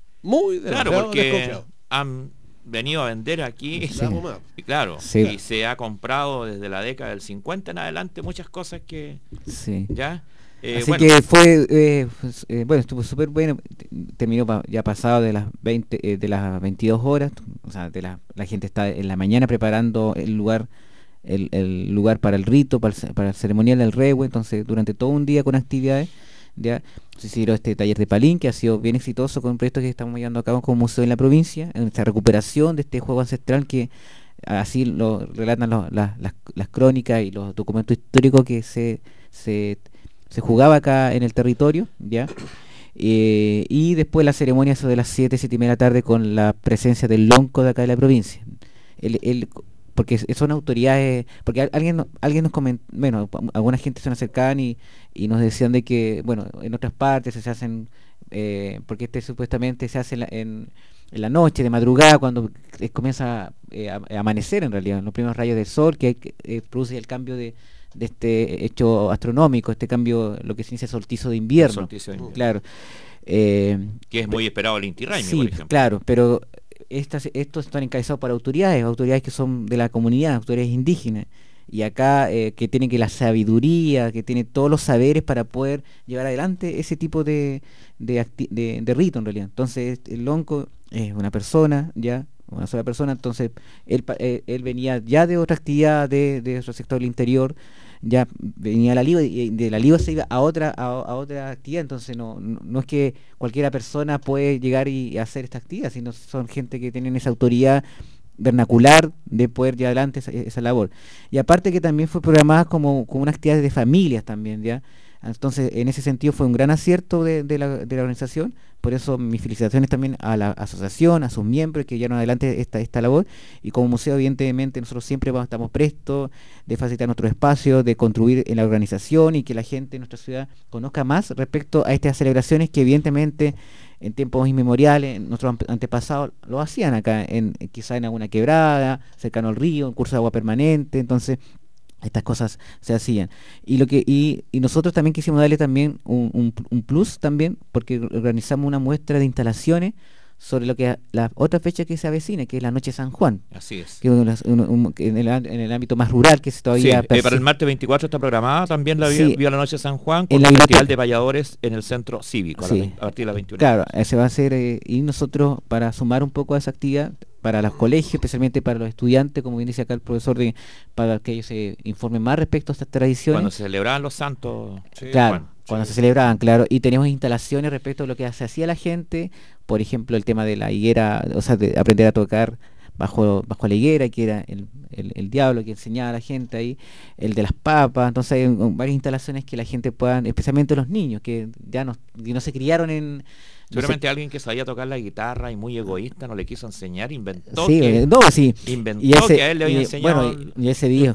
Muy claro, porque han venido a vender aquí, sí. y claro, sí. y se ha comprado desde la década del cincuenta en adelante muchas cosas que sí. ya... Eh, Así bueno. que fue, eh, pues, eh, bueno, estuvo súper bueno, terminó pa, ya pasado de las veinte, eh, de las veintidós horas, o sea, de la, la gente está en la mañana preparando el lugar, el, el lugar para el rito, para el, para el ceremonial del rehue. Entonces durante todo un día con actividades, ya se hicieron este taller de palín que ha sido bien exitoso con un proyecto que estamos llevando a cabo como museo en la provincia, en esta recuperación de este juego ancestral que así lo relatan lo, la, las, las crónicas y los documentos históricos que se, se se jugaba acá en el territorio, ya eh, y después la ceremonia eso de las siete, siete y media de la tarde con la presencia del lonco de acá de la provincia. El, el, porque son autoridades, porque alguien alguien nos comentó, bueno, alguna gente se nos acercaban y, y nos decían de que, bueno, en otras partes se hacen, eh, porque este supuestamente se hace en la, en, en la noche, de madrugada, cuando eh, comienza eh, a, a amanecer en realidad, en los primeros rayos del sol, que eh, produce el cambio de de este hecho astronómico, este cambio, lo que se dice solsticio de invierno, solsticio de invierno. Claro, eh, que es muy esperado el Inti Raymi, sí, por ejemplo. Claro, pero estas, estos están encabezados por autoridades, autoridades que son de la comunidad, autoridades indígenas, y acá eh, que tienen que la sabiduría, que tiene todos los saberes para poder llevar adelante ese tipo de de, de, de rito en realidad. Entonces el lonco es una persona ya, una sola persona, entonces él, él, él venía ya de otra actividad de, de otro sector del interior, ya venía a la Liga y de la Liga se iba a otra a, a otra actividad, entonces no, no no es que cualquiera persona puede llegar y, y hacer esta actividad, sino son gente que tienen esa autoridad vernacular de poder llevar adelante esa, esa labor. Y aparte que también fue programada como, como una actividad de familias también, ya. Entonces, en ese sentido fue un gran acierto de, de, la, de la organización, por eso mis felicitaciones también a la asociación, a sus miembros que llevaron adelante esta, esta labor, y como museo evidentemente nosotros siempre vamos, estamos prestos de facilitar nuestro espacio, de contribuir en la organización y que la gente de nuestra ciudad conozca más respecto a estas celebraciones que evidentemente en tiempos inmemoriales nuestros antepasados lo hacían acá, en quizá en alguna quebrada, cercano al río, en curso de agua permanente, entonces estas cosas se hacían y lo que y, y nosotros también quisimos darle también un, un, un plus también porque organizamos una muestra de instalaciones sobre lo que la otra fecha que se avecina, que es la Noche San Juan. Así es. Que un, un, un, en, el, en el ámbito más rural que se todavía... Sí, eh, para el martes veinticuatro está programada también la sí. vía la Noche San Juan con el festival de payadores en el centro cívico sí. a, la, a partir de las veintiuna. Claro, se va a hacer, eh, y nosotros para sumar un poco a esa actividad, para los colegios, especialmente para los estudiantes, como bien dice acá el profesor, de, para que ellos se informen más respecto a estas tradiciones. Cuando se celebraban los santos. Sí. Claro, Juan. cuando sí. se celebraban, claro, y tenemos instalaciones respecto a lo que se hacía la gente, por ejemplo, el tema de la higuera, o sea, de aprender a tocar bajo bajo la higuera, que era el, el, el diablo que enseñaba a la gente ahí, el de las papas. Entonces hay un, varias instalaciones que la gente pueda, especialmente los niños, que ya no, que no se criaron en... Seguramente no sé, alguien que sabía tocar la guitarra y muy egoísta no le quiso enseñar, inventó sí, que, no, sí. inventó y ese, que a él le había y, enseñado. Bueno, y, y ese día,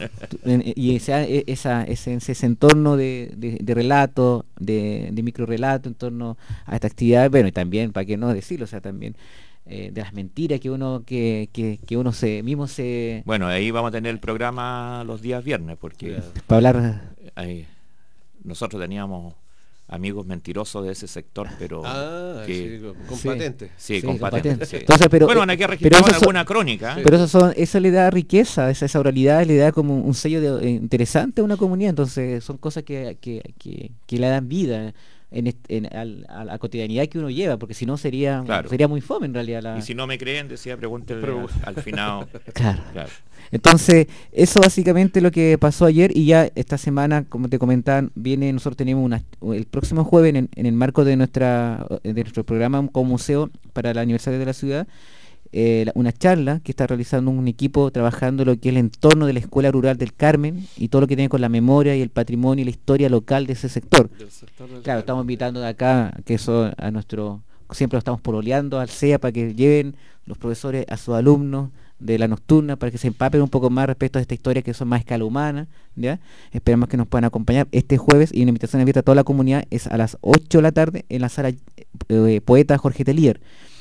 y ese, esa, ese, ese entorno de, de, de relato, de, de micro relato en torno a esta actividad, bueno, y también, para qué no decirlo, o sea, también eh, de las mentiras que uno que, que, que uno se mismo se... Bueno, ahí vamos a tener el programa los días viernes, porque... Para hablar... Ahí, nosotros teníamos... amigos mentirosos de ese sector, pero ah, que, sí, con, con sí. patente. Sí, sí con, con patente. patente. Sí. Entonces, pero, bueno, hay que registrar alguna son, crónica. ¿eh? Pero eso, son, eso le da riqueza, esa, esa oralidad le da como un sello de, eh, interesante a una comunidad. Entonces son cosas que, que, que, que le dan vida en, en, al, a la cotidianidad que uno lleva, porque si no sería claro. sería muy fome en realidad. La... Y si no me creen, decía, pregúntenle al, al final. Claro. claro. Entonces, eso básicamente lo que pasó ayer, y ya esta semana, como te comentaban, viene, nosotros tenemos una, el próximo jueves en, en el marco de nuestra de nuestro programa como museo para el aniversario de la ciudad, eh, una charla que está realizando un equipo trabajando lo que es el entorno de la Escuela Rural del Carmen y todo lo que tiene con la memoria y el patrimonio y la historia local de ese sector. Del sector del claro, Carmen. Estamos invitando de acá, que eso a nuestro, siempre lo estamos pololeando al C E A para que lleven los profesores a sus alumnos de la nocturna para que se empapen un poco más respecto a esta historia que son más escala humana, ¿ya? Esperamos que nos puedan acompañar este jueves, y una invitación abierta a toda la comunidad, es a las ocho de la tarde en la sala eh, Poeta Jorge Telier.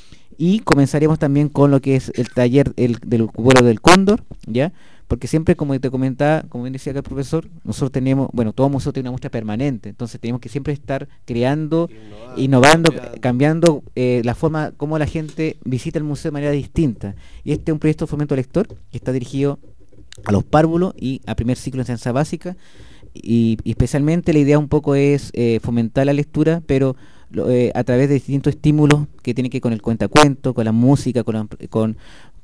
Y comenzaremos también con lo que es el taller el, del vuelo del cóndor, ¿ya? Porque siempre, como te comentaba, como bien decía acá el profesor, nosotros tenemos, bueno, todo museo tiene una muestra permanente, entonces tenemos que siempre estar creando, innovando, innovando cambiando, cambiando eh, la forma como la gente visita el museo de manera distinta. Y este es un proyecto de fomento lector que está dirigido a los párvulos y a primer ciclo de enseñanza básica, y, y especialmente la idea un poco es eh, fomentar la lectura, pero lo, eh, a través de distintos estímulos que tienen que ver con el cuentacuento, con la música, con, la, con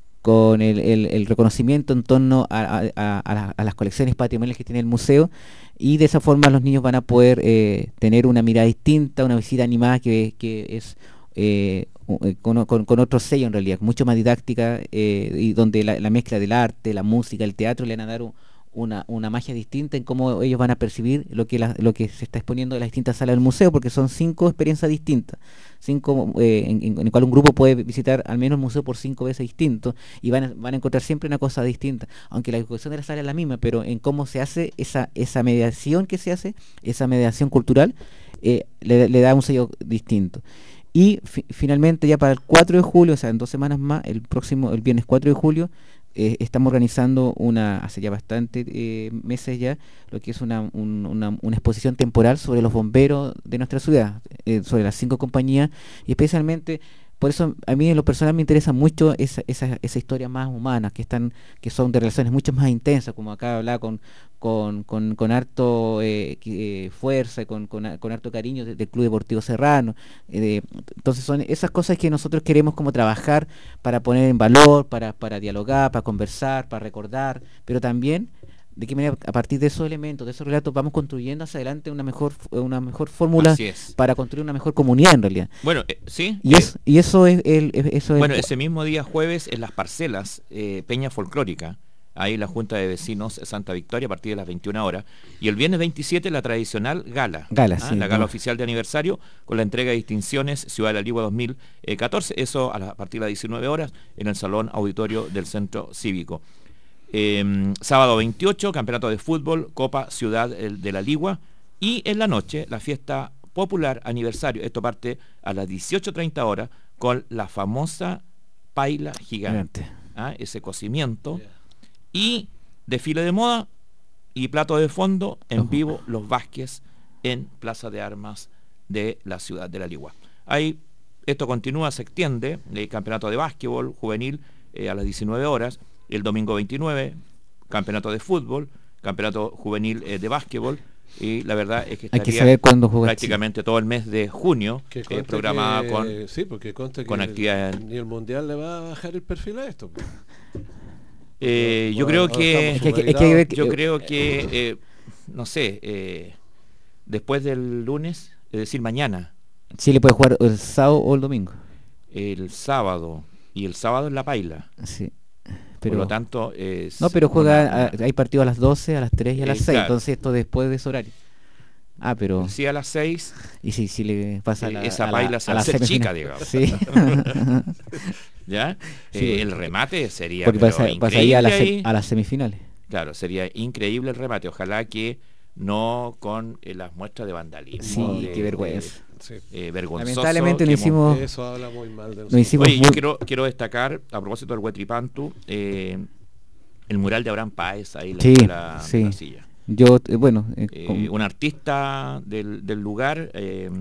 con el, el, el reconocimiento en torno a, a, a, a, la, a las colecciones patrimoniales que tiene el museo, y de esa forma los niños van a poder eh, tener una mirada distinta, una visita animada que, que es eh, con, con, con otro sello en realidad, mucho más didáctica, eh, y donde la, la mezcla del arte, la música, el teatro le van a dar un, una, una magia distinta en cómo ellos van a percibir lo que la, lo que se está exponiendo en las distintas salas del museo, porque son cinco experiencias distintas, cinco eh, en, en, en el cual un grupo puede visitar al menos el museo por cinco veces distintos, y van a, van a encontrar siempre una cosa distinta, aunque la discusión de la sala es la misma, pero en cómo se hace esa, esa mediación que se hace, esa mediación cultural, eh, le, le da un sello distinto. Y fi finalmente ya para el cuatro de julio, o sea, en dos semanas más, el próximo, el viernes cuatro de julio, Eh, estamos organizando una, hace ya bastante eh, meses ya, lo que es una, un, una, una exposición temporal sobre los bomberos de nuestra ciudad, eh, sobre las cinco compañías, y especialmente, por eso a mí en lo personal me interesa mucho esa, esa, esa historia más humana, que están, que son de relaciones mucho más intensas, como acá hablaba con, con, con, con harto eh, eh, fuerza, con, con, con harto cariño del de Club Deportivo Serrano. Eh, de, entonces son esas cosas que nosotros queremos como trabajar para poner en valor, para, para dialogar, para conversar, para recordar, pero también de qué manera a partir de esos elementos, de esos relatos, vamos construyendo hacia adelante una mejor una mejor fórmula para construir una mejor comunidad en realidad. Bueno, eh, sí. Y, eh, es, y eso es el eso bueno, es, ese mismo día jueves en Las Parcelas, eh, Peña Folclórica, ahí la Junta de Vecinos Santa Victoria a partir de las veintiuna horas, y el viernes veintisiete la tradicional gala, gala ¿ah? sí, la gala no. oficial de aniversario con la entrega de distinciones Ciudad de la Ligua dos mil catorce, eso a, la, a partir de las diecinueve horas en el Salón Auditorio del Centro Cívico. Eh, sábado veintiocho, campeonato de fútbol, Copa Ciudad de la Ligua, y en la noche la fiesta popular aniversario, esto parte a las dieciocho treinta horas con la famosa paila gigante, ¿ah? Ese cocimiento, yeah. Y desfile de moda y plato de fondo en uh-huh. vivo Los Vázquez en Plaza de Armas de la Ciudad de la Ligua. Hay esto continúa, se extiende, el campeonato de básquetbol juvenil eh, a las diecinueve horas, el domingo veintinueve, campeonato de fútbol, campeonato juvenil eh, de básquetbol, y la verdad es que hay que estaría saber cuándo juega prácticamente todo el mes de junio eh, programada que, con, sí, porque conste con que actividades. Ni el mundial le va a bajar el perfil a esto. Pues. Eh, yo creo que, es que, es que, es que yo creo que eh, no sé, eh, después del lunes, es decir, mañana. Chile puede jugar el sábado o el domingo. El sábado, y el sábado en La Paila. Sí. Pero, por lo tanto, es no, pero juega, una, a, hay partidos a las doce, a las tres y a las eh, seis, claro. entonces esto después de ese horario. Ah, pero... Sí, a las seis. Y si, si le pasa a la, esa a paila la, se a la hace chica, semifinal. digamos. Sí. ¿Ya? Sí, eh, el remate sería porque pero pasa, increíble pasaría a, la ahí. a las semifinales. Claro, sería increíble el remate. Ojalá que no con eh, las muestras de vandalismo. Sí, de, qué vergüenza. De, Sí. Eh, vergonzoso. Lamentablemente no hicimos... Eso habla muy mal de nosotros. No hicimos Oye, muy... yo quiero, quiero destacar, a propósito del Huetripantu, eh, el mural de Abraham Páez ahí en sí, la, sí. la silla. Yo, eh, bueno... Eh, Eh, con... Un artista del, del lugar eh,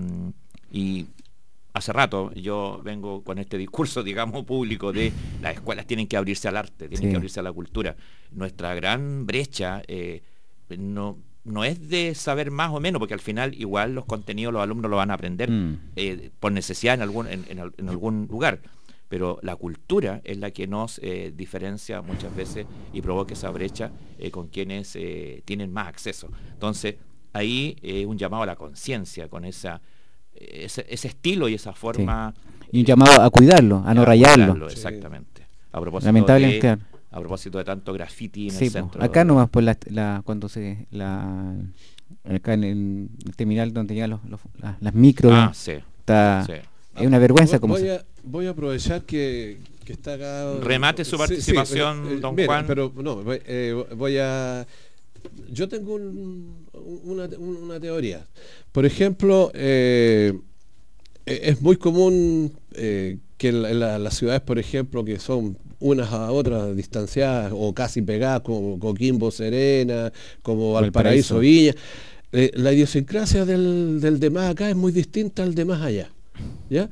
y hace rato yo vengo con este discurso, digamos, público de las escuelas tienen que abrirse al arte, tienen sí. que abrirse a la cultura. Nuestra gran brecha eh, no... no es de saber más o menos, porque al final igual los contenidos los alumnos lo van a aprender mm. eh, por necesidad en algún, en, en, en algún lugar, pero la cultura es la que nos eh, diferencia muchas veces y provoca esa brecha eh, con quienes eh, tienen más acceso. Entonces ahí es eh, un llamado a la conciencia con esa ese, ese estilo y esa forma. Sí. Y un llamado a cuidarlo, a no a rayarlo. Cuidarlo, exactamente. A propósito Lamentablemente, de, claro. a propósito de tanto graffiti en sí, el centro. Acá nomás por la, la cuando se la acá en el, el terminal donde llegan los, los, las, las micros ah, sí, está sí. es una vergüenza voy, como voy, se... a, voy a aprovechar que, que está acá. Remate su participación, sí, sí, eh, don mira, Juan. Pero no, voy, eh, voy a. Yo tengo un, una, una teoría. Por ejemplo, eh, es muy común eh, que en la, las ciudades, por ejemplo, que son unas a otras distanciadas o casi pegadas, como Coquimbo, Serena, como Valparaíso, Viña, eh, la idiosincrasia del, del de más acá es muy distinta al de más allá. ¿Ya?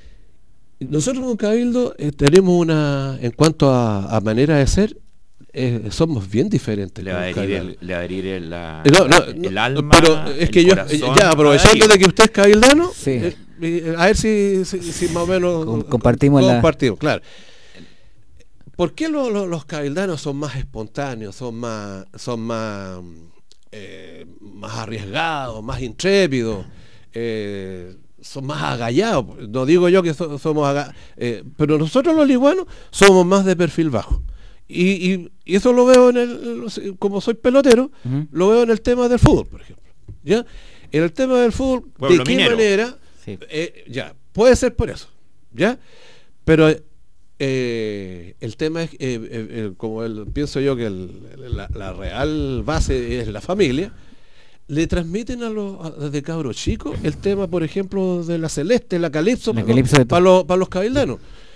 Nosotros con Cabildo eh, tenemos una, en cuanto a, a manera de ser, eh, somos bien diferentes. Le va a herir el, le va a herir el, la, no, no, el no, alma, pero es que el yo, corazón, ya aprovechando de que usted es cabildano, sí. eh, eh, a ver si, si, si más o menos Com compartimos, compartimos, la... claro. ¿Por qué lo, lo, los cabildanos son más espontáneos, son más, son más, eh, más arriesgados, más intrépidos, eh, son más agallados? No digo yo que so, somos agallados, eh, pero nosotros los liguanos somos más de perfil bajo. Y, y, y eso lo veo en el, como soy pelotero, uh-huh. lo veo en el tema del fútbol, por ejemplo. ¿Ya? En el tema del fútbol, Pueblo ¿de qué minero. manera? Sí. Eh, ya, puede ser por eso, ¿ya? Pero eh, el tema es, eh, eh, eh, como el, pienso yo que el, la, la real base es la familia, le transmiten a los a, desde cabros chicos el tema, por ejemplo, de la celeste, la calipso, la para, calipso los, para, los, para los cabildanos.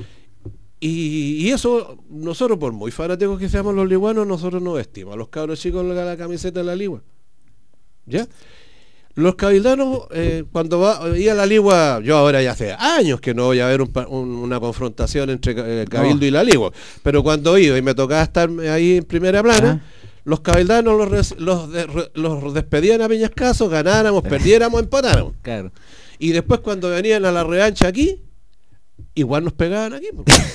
Y, y eso, nosotros por muy fanáticos que seamos los liguanos, nosotros no vestimos a los cabros chicos la, la camiseta de la ligua. ¿Ya? Los cabildanos, eh, cuando va, iba a la ligua, yo ahora ya hace años que no voy a ver un, un, una confrontación entre eh, Cabildo no. y la ligua, pero cuando iba y me tocaba estar ahí en primera plana, ¿ah? Los cabildanos los, res, los, de, los despedían a piñascazo, ganáramos, perdiéramos, empatáramos. Claro. Y después cuando venían a la revancha aquí, igual nos pegaban aquí.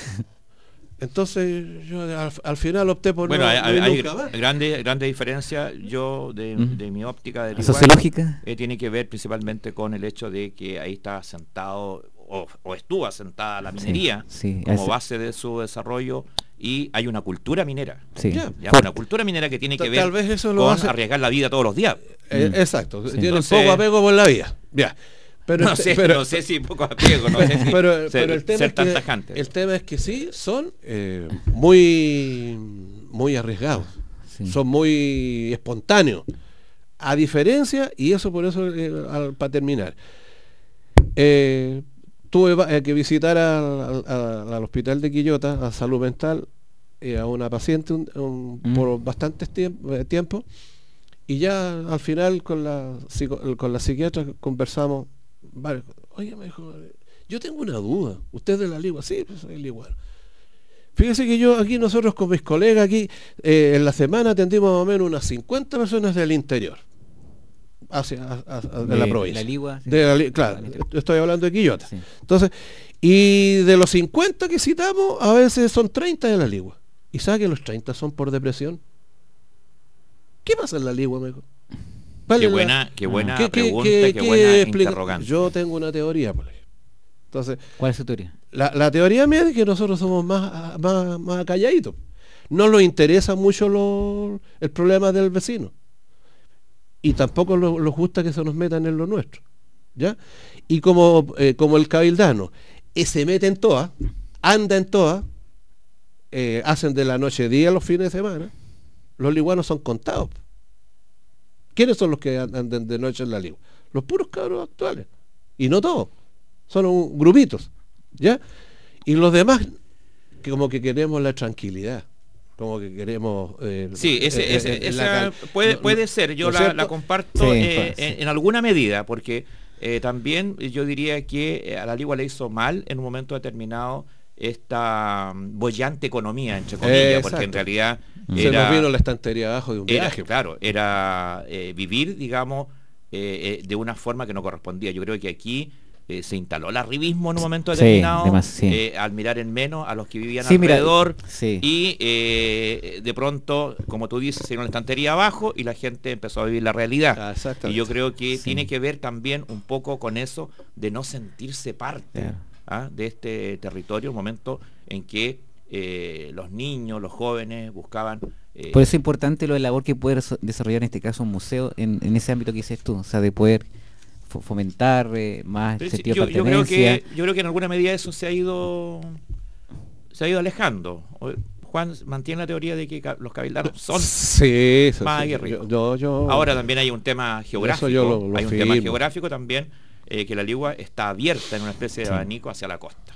Entonces yo al, al final opté por bueno, no, hay, no hay nunca más. Grande, grande diferencia. Yo de, mm. de mi óptica de sociológica eh, tiene que ver principalmente con el hecho de que ahí está asentado o, o estuvo asentada la minería sí, sí, como ese. base de su desarrollo y hay una cultura minera. Sí. Ya, ya, una cultura minera que tiene que ver Tal vez eso lo con hace... arriesgar la vida todos los días. Eh, mm. Exacto. Sí. Tiene Entonces, poco apego por la vida. Ya. Pero no, este, sé, pero, no sé si poco apego, no sé si pero, ser, pero el tema ser es tan que, tajante. El tema es que sí, son eh, muy, muy arriesgados, sí. Son muy espontáneos. A diferencia, y eso por eso, eh, al, para terminar, eh, tuve eh, que visitar al, al, al hospital de Quillota, a salud mental, eh, a una paciente un, un, mm. por bastantes tiemp eh, tiempo, y ya al final con la, con la psiquiatra conversamos. Vale, oye, me dijo, Yo tengo una duda. ¿Usted es de la Ligua? Sí, pues soy liguano. Fíjese que yo aquí, nosotros con mis colegas aquí, eh, en la semana atendimos más o menos unas cincuenta personas del interior. Hacia a, a, a, de, de la provincia. La Ligua. Sí. De la, claro, estoy hablando de Quillota. Sí. Entonces, y de los cincuenta que citamos, a veces son treinta de la Ligua. ¿Y sabe que los treinta son por depresión? ¿Qué pasa en la Ligua, mejor? Qué buena, qué buena ¿Qué, pregunta, qué, qué, qué buena qué interrogante. Yo tengo una teoría, por ejemplo. Entonces, ¿cuál es su teoría? La, la teoría mía es que nosotros somos más, más, más calladitos. No nos interesa mucho lo, el problema del vecino. Y tampoco nos lo gusta que se nos metan en lo nuestro. ¿Ya? Y como, eh, como el cabildano eh, se mete en todas, anda en todas, eh, hacen de la noche día los fines de semana, los liguanos son contados. ¿Quiénes son los que andan de noche en la Ligua? Los puros cabros actuales. Y no todos. Son un, grupitos. ¿Ya? Y los demás, que como que queremos la tranquilidad. Como que queremos... Eh, sí, ese, ese, eh, esa la, puede, no, puede ser. Yo la, la comparto sí, eh, pues, en, en alguna medida, porque eh, también yo diría que a la Ligua le hizo mal en un momento determinado esta bollante economía, entre comillas, eh, porque en realidad se era, nos vino la estantería abajo de un era, viaje. Claro, era eh, vivir, digamos, eh, eh, de una forma que no correspondía. Yo creo que aquí eh, se instaló el arribismo en un momento determinado, sí, demás, sí. eh, al mirar en menos a los que vivían sí, alrededor, mira, sí. y eh, de pronto, como tú dices, se vino la estantería abajo y la gente empezó a vivir la realidad. Ah, y yo creo que sí. tiene que ver también un poco con eso de no sentirse parte. Yeah. ¿Ah? de este territorio, un momento en que eh, los niños, los jóvenes buscaban... Eh, Por eso es importante lo de labor que puede desarrollar en este caso un museo en, en ese ámbito que dices tú, o sea, de poder fomentar eh, más el sentido yo, de yo creo pertenencia. que Yo creo que en alguna medida eso se ha ido se ha ido alejando. Juan mantiene la teoría de que los cabildanos son sí, más aguerridos. Yo, yo, Ahora también hay un tema geográfico, lo, lo hay un tema geográfico también, Eh, que la Ligua está abierta en una especie de sí. abanico hacia la costa.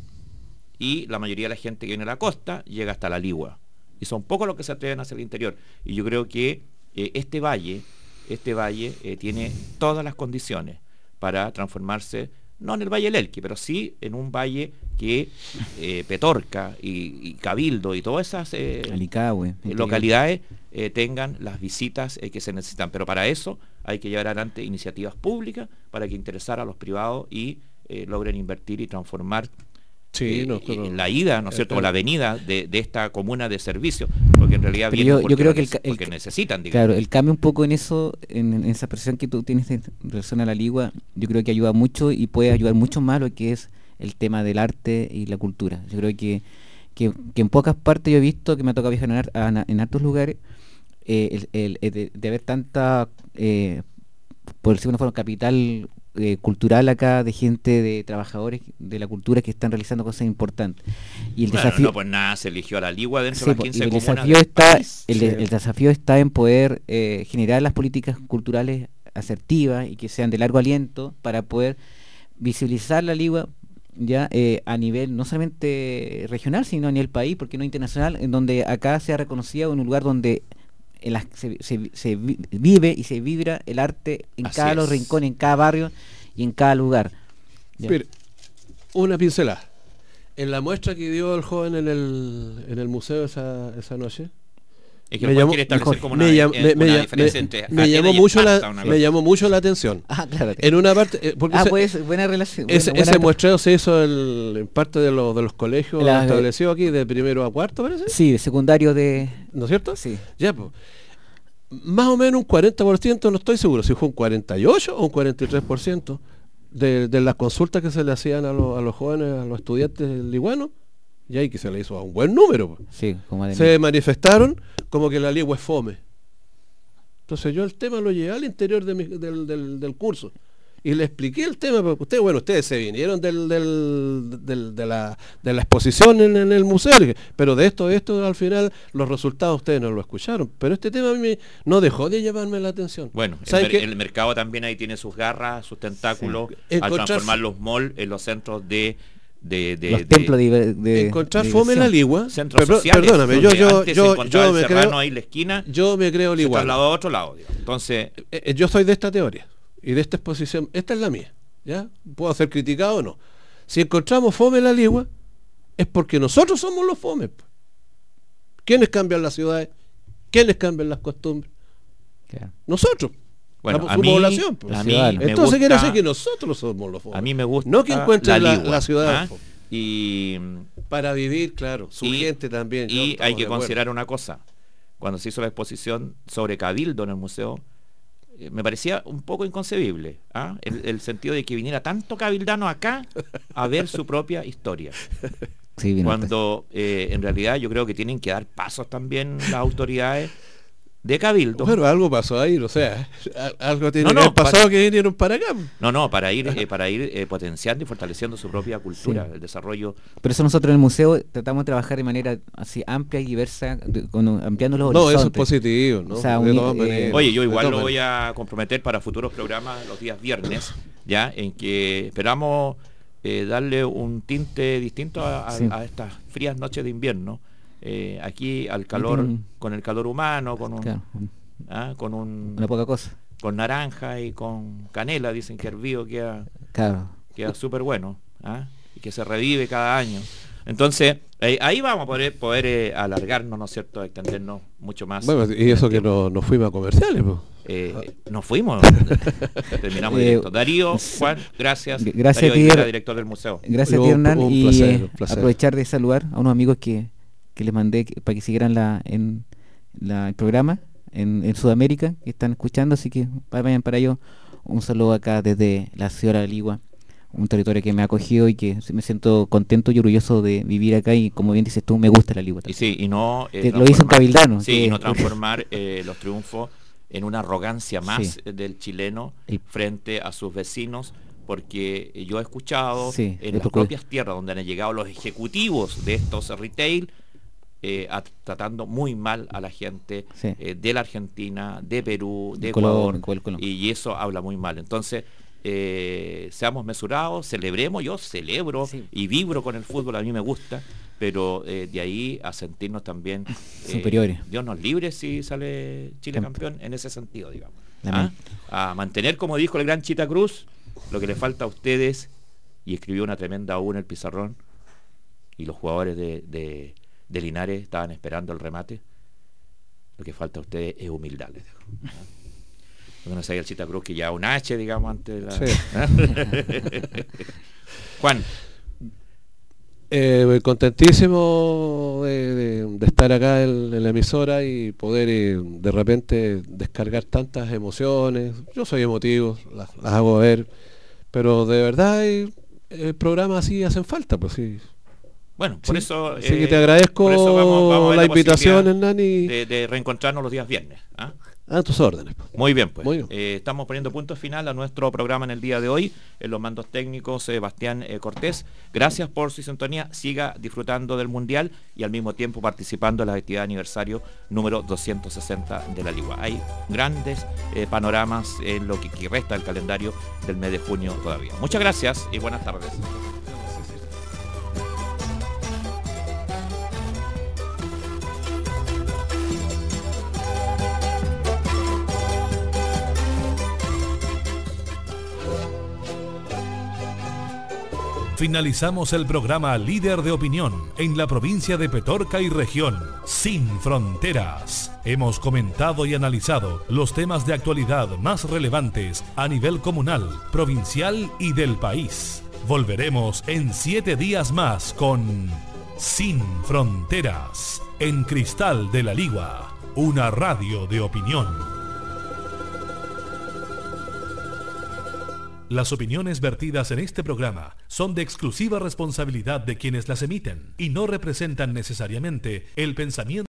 Y la mayoría de la gente que viene a la costa llega hasta la Ligua. Y son pocos los que se atreven hacia el interior. Y yo creo que eh, este valle, este valle eh, tiene todas las condiciones para transformarse, no en el Valle del Elqui, pero sí en un valle que eh, Petorca y, y Cabildo y todas esas eh, Alicahue, localidades eh, tengan las visitas eh, que se necesitan. Pero para eso hay que llevar adelante iniciativas públicas para que interesar a los privados y eh, logren invertir y transformar sí, eh, no, no, la ida, ¿no es cierto?, o la venida de, de esta comuna de servicio, porque en realidad vienen yo, porque, yo creo que el, porque el, necesitan, digamos. Claro, el cambio un poco en eso, en, en esa percepción que tú tienes en relación a la Ligua, yo creo que ayuda mucho y puede ayudar mucho más lo que es el tema del arte y la cultura. Yo creo que, que, que en pocas partes yo he visto, que me ha tocado viajar en, en, en hartos lugares, eh, el, el, el de, de haber tanta, eh, por decirlo de una forma, capital eh, cultural acá, de gente, de trabajadores de la cultura que están realizando cosas importantes. Y el bueno, desafío, no, pues nada, se eligió a la Ligua dentro sí, de las quince el comunas desafío está, país. el, Sí. el desafío está en poder eh, generar las políticas culturales asertivas y que sean de largo aliento para poder visibilizar la Ligua ya eh, a nivel no solamente regional, sino a nivel país, porque no internacional, en donde acá sea reconocido en un lugar donde en la, se, se, se vive y se vibra el arte en Así cada es. los rincones, en cada barrio y en cada lugar. Mire, una pincelada. En la muestra que dio el joven en el, en el museo esa, esa noche, es que me llamó, quiere establecer como una, me, llam, me, una me, diferencia me, entre me llamó mucho la me llamó mucho la atención. Ah, claro. En una parte eh, porque ah, ese, pues buena relación. Ese, buena, ese buena muestreo se hizo el, en parte de los de los colegios la, establecidos aquí de primero a cuarto, parece. Sí, de secundario de, ¿no es cierto? Sí. Ya, pues. Más o menos un cuarenta por ciento, no estoy seguro si fue un cuarenta y ocho o un cuarenta y tres por ciento de, de las consultas que se le hacían a, lo, a los jóvenes, a los estudiantes liguanos, y ahí que se le hizo a un buen número. Sí, como de se mí. manifestaron como que la Ligua es fome. Entonces yo el tema lo llevé al interior de mi, del, del, del curso y le expliqué el tema, porque ustedes, bueno, ustedes se vinieron del, del, del, de, la, de la exposición en, en el museo, pero de esto, esto al final los resultados ustedes no lo escucharon, pero este tema a mí no dejó de llamarme la atención. Bueno, el, mer el mercado también ahí tiene sus garras, sus tentáculos, sí. al transformar los malls en los centros de De, de, los de, templos de, de encontrar de fome en la Ligua. Centros per, sociales, perdóname, yo yo yo, yo me creo ahí la esquina, yo me creo liguano. Se trasladó a otro lado, digamos. Entonces, eh, eh, yo soy de esta teoría y de esta exposición, esta es la mía, ¿ya? Puedo ser criticado o no. Si encontramos fome en la Ligua, es porque nosotros somos los fomes. ¿Quiénes cambian las ciudades? ¿Quiénes cambian las costumbres? Claro. Nosotros. Bueno, la, a su mí, población. Pues. a mí me Entonces gusta, quiere decir que nosotros somos los fomes. A mí me gusta no que encuentren la, la, la ciudad. ¿ah? Y para vivir, claro, su y, gente también. Y hay que considerar una cosa. Cuando se hizo la exposición sobre Cabildo en el museo, eh, me parecía un poco inconcebible, ¿ah? el, el sentido de que viniera tanto cabildano acá a ver su propia historia. Sí, cuando eh, en realidad yo creo que tienen que dar pasos también las autoridades de Cabildo. Bueno, algo pasó ahí, o sea, algo tiene no, que no, haber pasado para, que vinieron para acá. No, no, para ir eh, para ir eh, potenciando y fortaleciendo su propia cultura, sí. El desarrollo. Por eso nosotros en el museo tratamos de trabajar de manera así amplia y diversa, de, con, ampliando los no, horizontes. No, eso es positivo, ¿no? O sea, de un, todas eh, Oye, yo igual lo voy a comprometer para futuros programas los días viernes, ya, en que esperamos eh, darle un tinte distinto a, a, sí. a estas frías noches de invierno, eh, aquí al calor, mm. con el calor humano, con un... Claro. ¿Ah? Con un una poca cosa, con naranja y con canela, dicen que hervido queda claro. queda súper bueno, ¿ah? Y que se revive cada año. Entonces eh, ahí vamos a poder poder eh, alargarnos, ¿no es cierto?, extendernos mucho más. Bueno, y eso que nos no fuimos a comerciales, pues. Eh, nos fuimos, terminamos eh, directo. Darío, Juan, gracias. Gracias, Darío, Aguilera, director del museo. Gracias, un, Hernán, un y placer, eh, un placer. aprovechar de saludar a unos amigos que, que les mandé que, para que siguieran la en la, el programa. En, en Sudamérica, que están escuchando, así que vayan para ello. Un saludo acá desde la ciudad de La Ligua, un territorio que me ha acogido y que me siento contento y orgulloso de vivir acá, y como bien dices tú, me gusta La Ligua y sí, y no eh, lo hizo un cabildano, sí, que, y no transformar eh, los triunfos en una arrogancia más sí. del chileno y, frente a sus vecinos, porque yo he escuchado sí, en las procure. propias tierras donde han llegado los ejecutivos de estos retail, Eh, a, tratando muy mal a la gente sí. eh, de la Argentina, de Perú, de Ecuador, Ecuador y, y eso habla muy mal. Entonces eh, seamos mesurados, celebremos, yo celebro sí. y vibro con el fútbol, a mí me gusta, pero eh, de ahí a sentirnos también eh, superiores. Dios nos libre si sale Chile Tempo. campeón en ese sentido, digamos. ¿Ah? A mantener, como dijo el gran Chita Cruz, lo que le falta a ustedes, y escribió una tremenda U en el pizarrón, y los jugadores de, de de Linares estaban esperando el remate. Lo que falta a ustedes es humildad, les digo. ¿Ah? Porque no sabía el Chita Cruz que ya un H, digamos, antes de la... Sí. ¿Ah? Juan. Eh, contentísimo de, de, de estar acá en, en la emisora y poder eh, de repente descargar tantas emociones. Yo soy emotivo, las, las hago ver, pero de verdad el, el programa así hacen falta, pues sí. Bueno, por sí, eso... Así eh, que te agradezco vamos, vamos la, la invitación, Hernán. Y... De, de reencontrarnos los días viernes. ¿Ah? A tus órdenes. Muy bien, pues. Muy bien. Eh, estamos poniendo punto final a nuestro programa en el día de hoy. En los mandos técnicos, Sebastián eh, Cortés. Gracias por su sintonía. Siga disfrutando del Mundial y al mismo tiempo participando en la actividad de aniversario número doscientos sesenta de la Ligua. Hay grandes eh, panoramas en lo que, que resta del calendario del mes de junio todavía. Muchas gracias y buenas tardes. Finalizamos el programa Líder de Opinión en la provincia de Petorca y región, Sin Fronteras. Hemos comentado y analizado los temas de actualidad más relevantes a nivel comunal, provincial y del país. Volveremos en siete días más con Sin Fronteras en Cristal de la Ligua, una radio de opinión. Las opiniones vertidas en este programa son de exclusiva responsabilidad de quienes las emiten y no representan necesariamente el pensamiento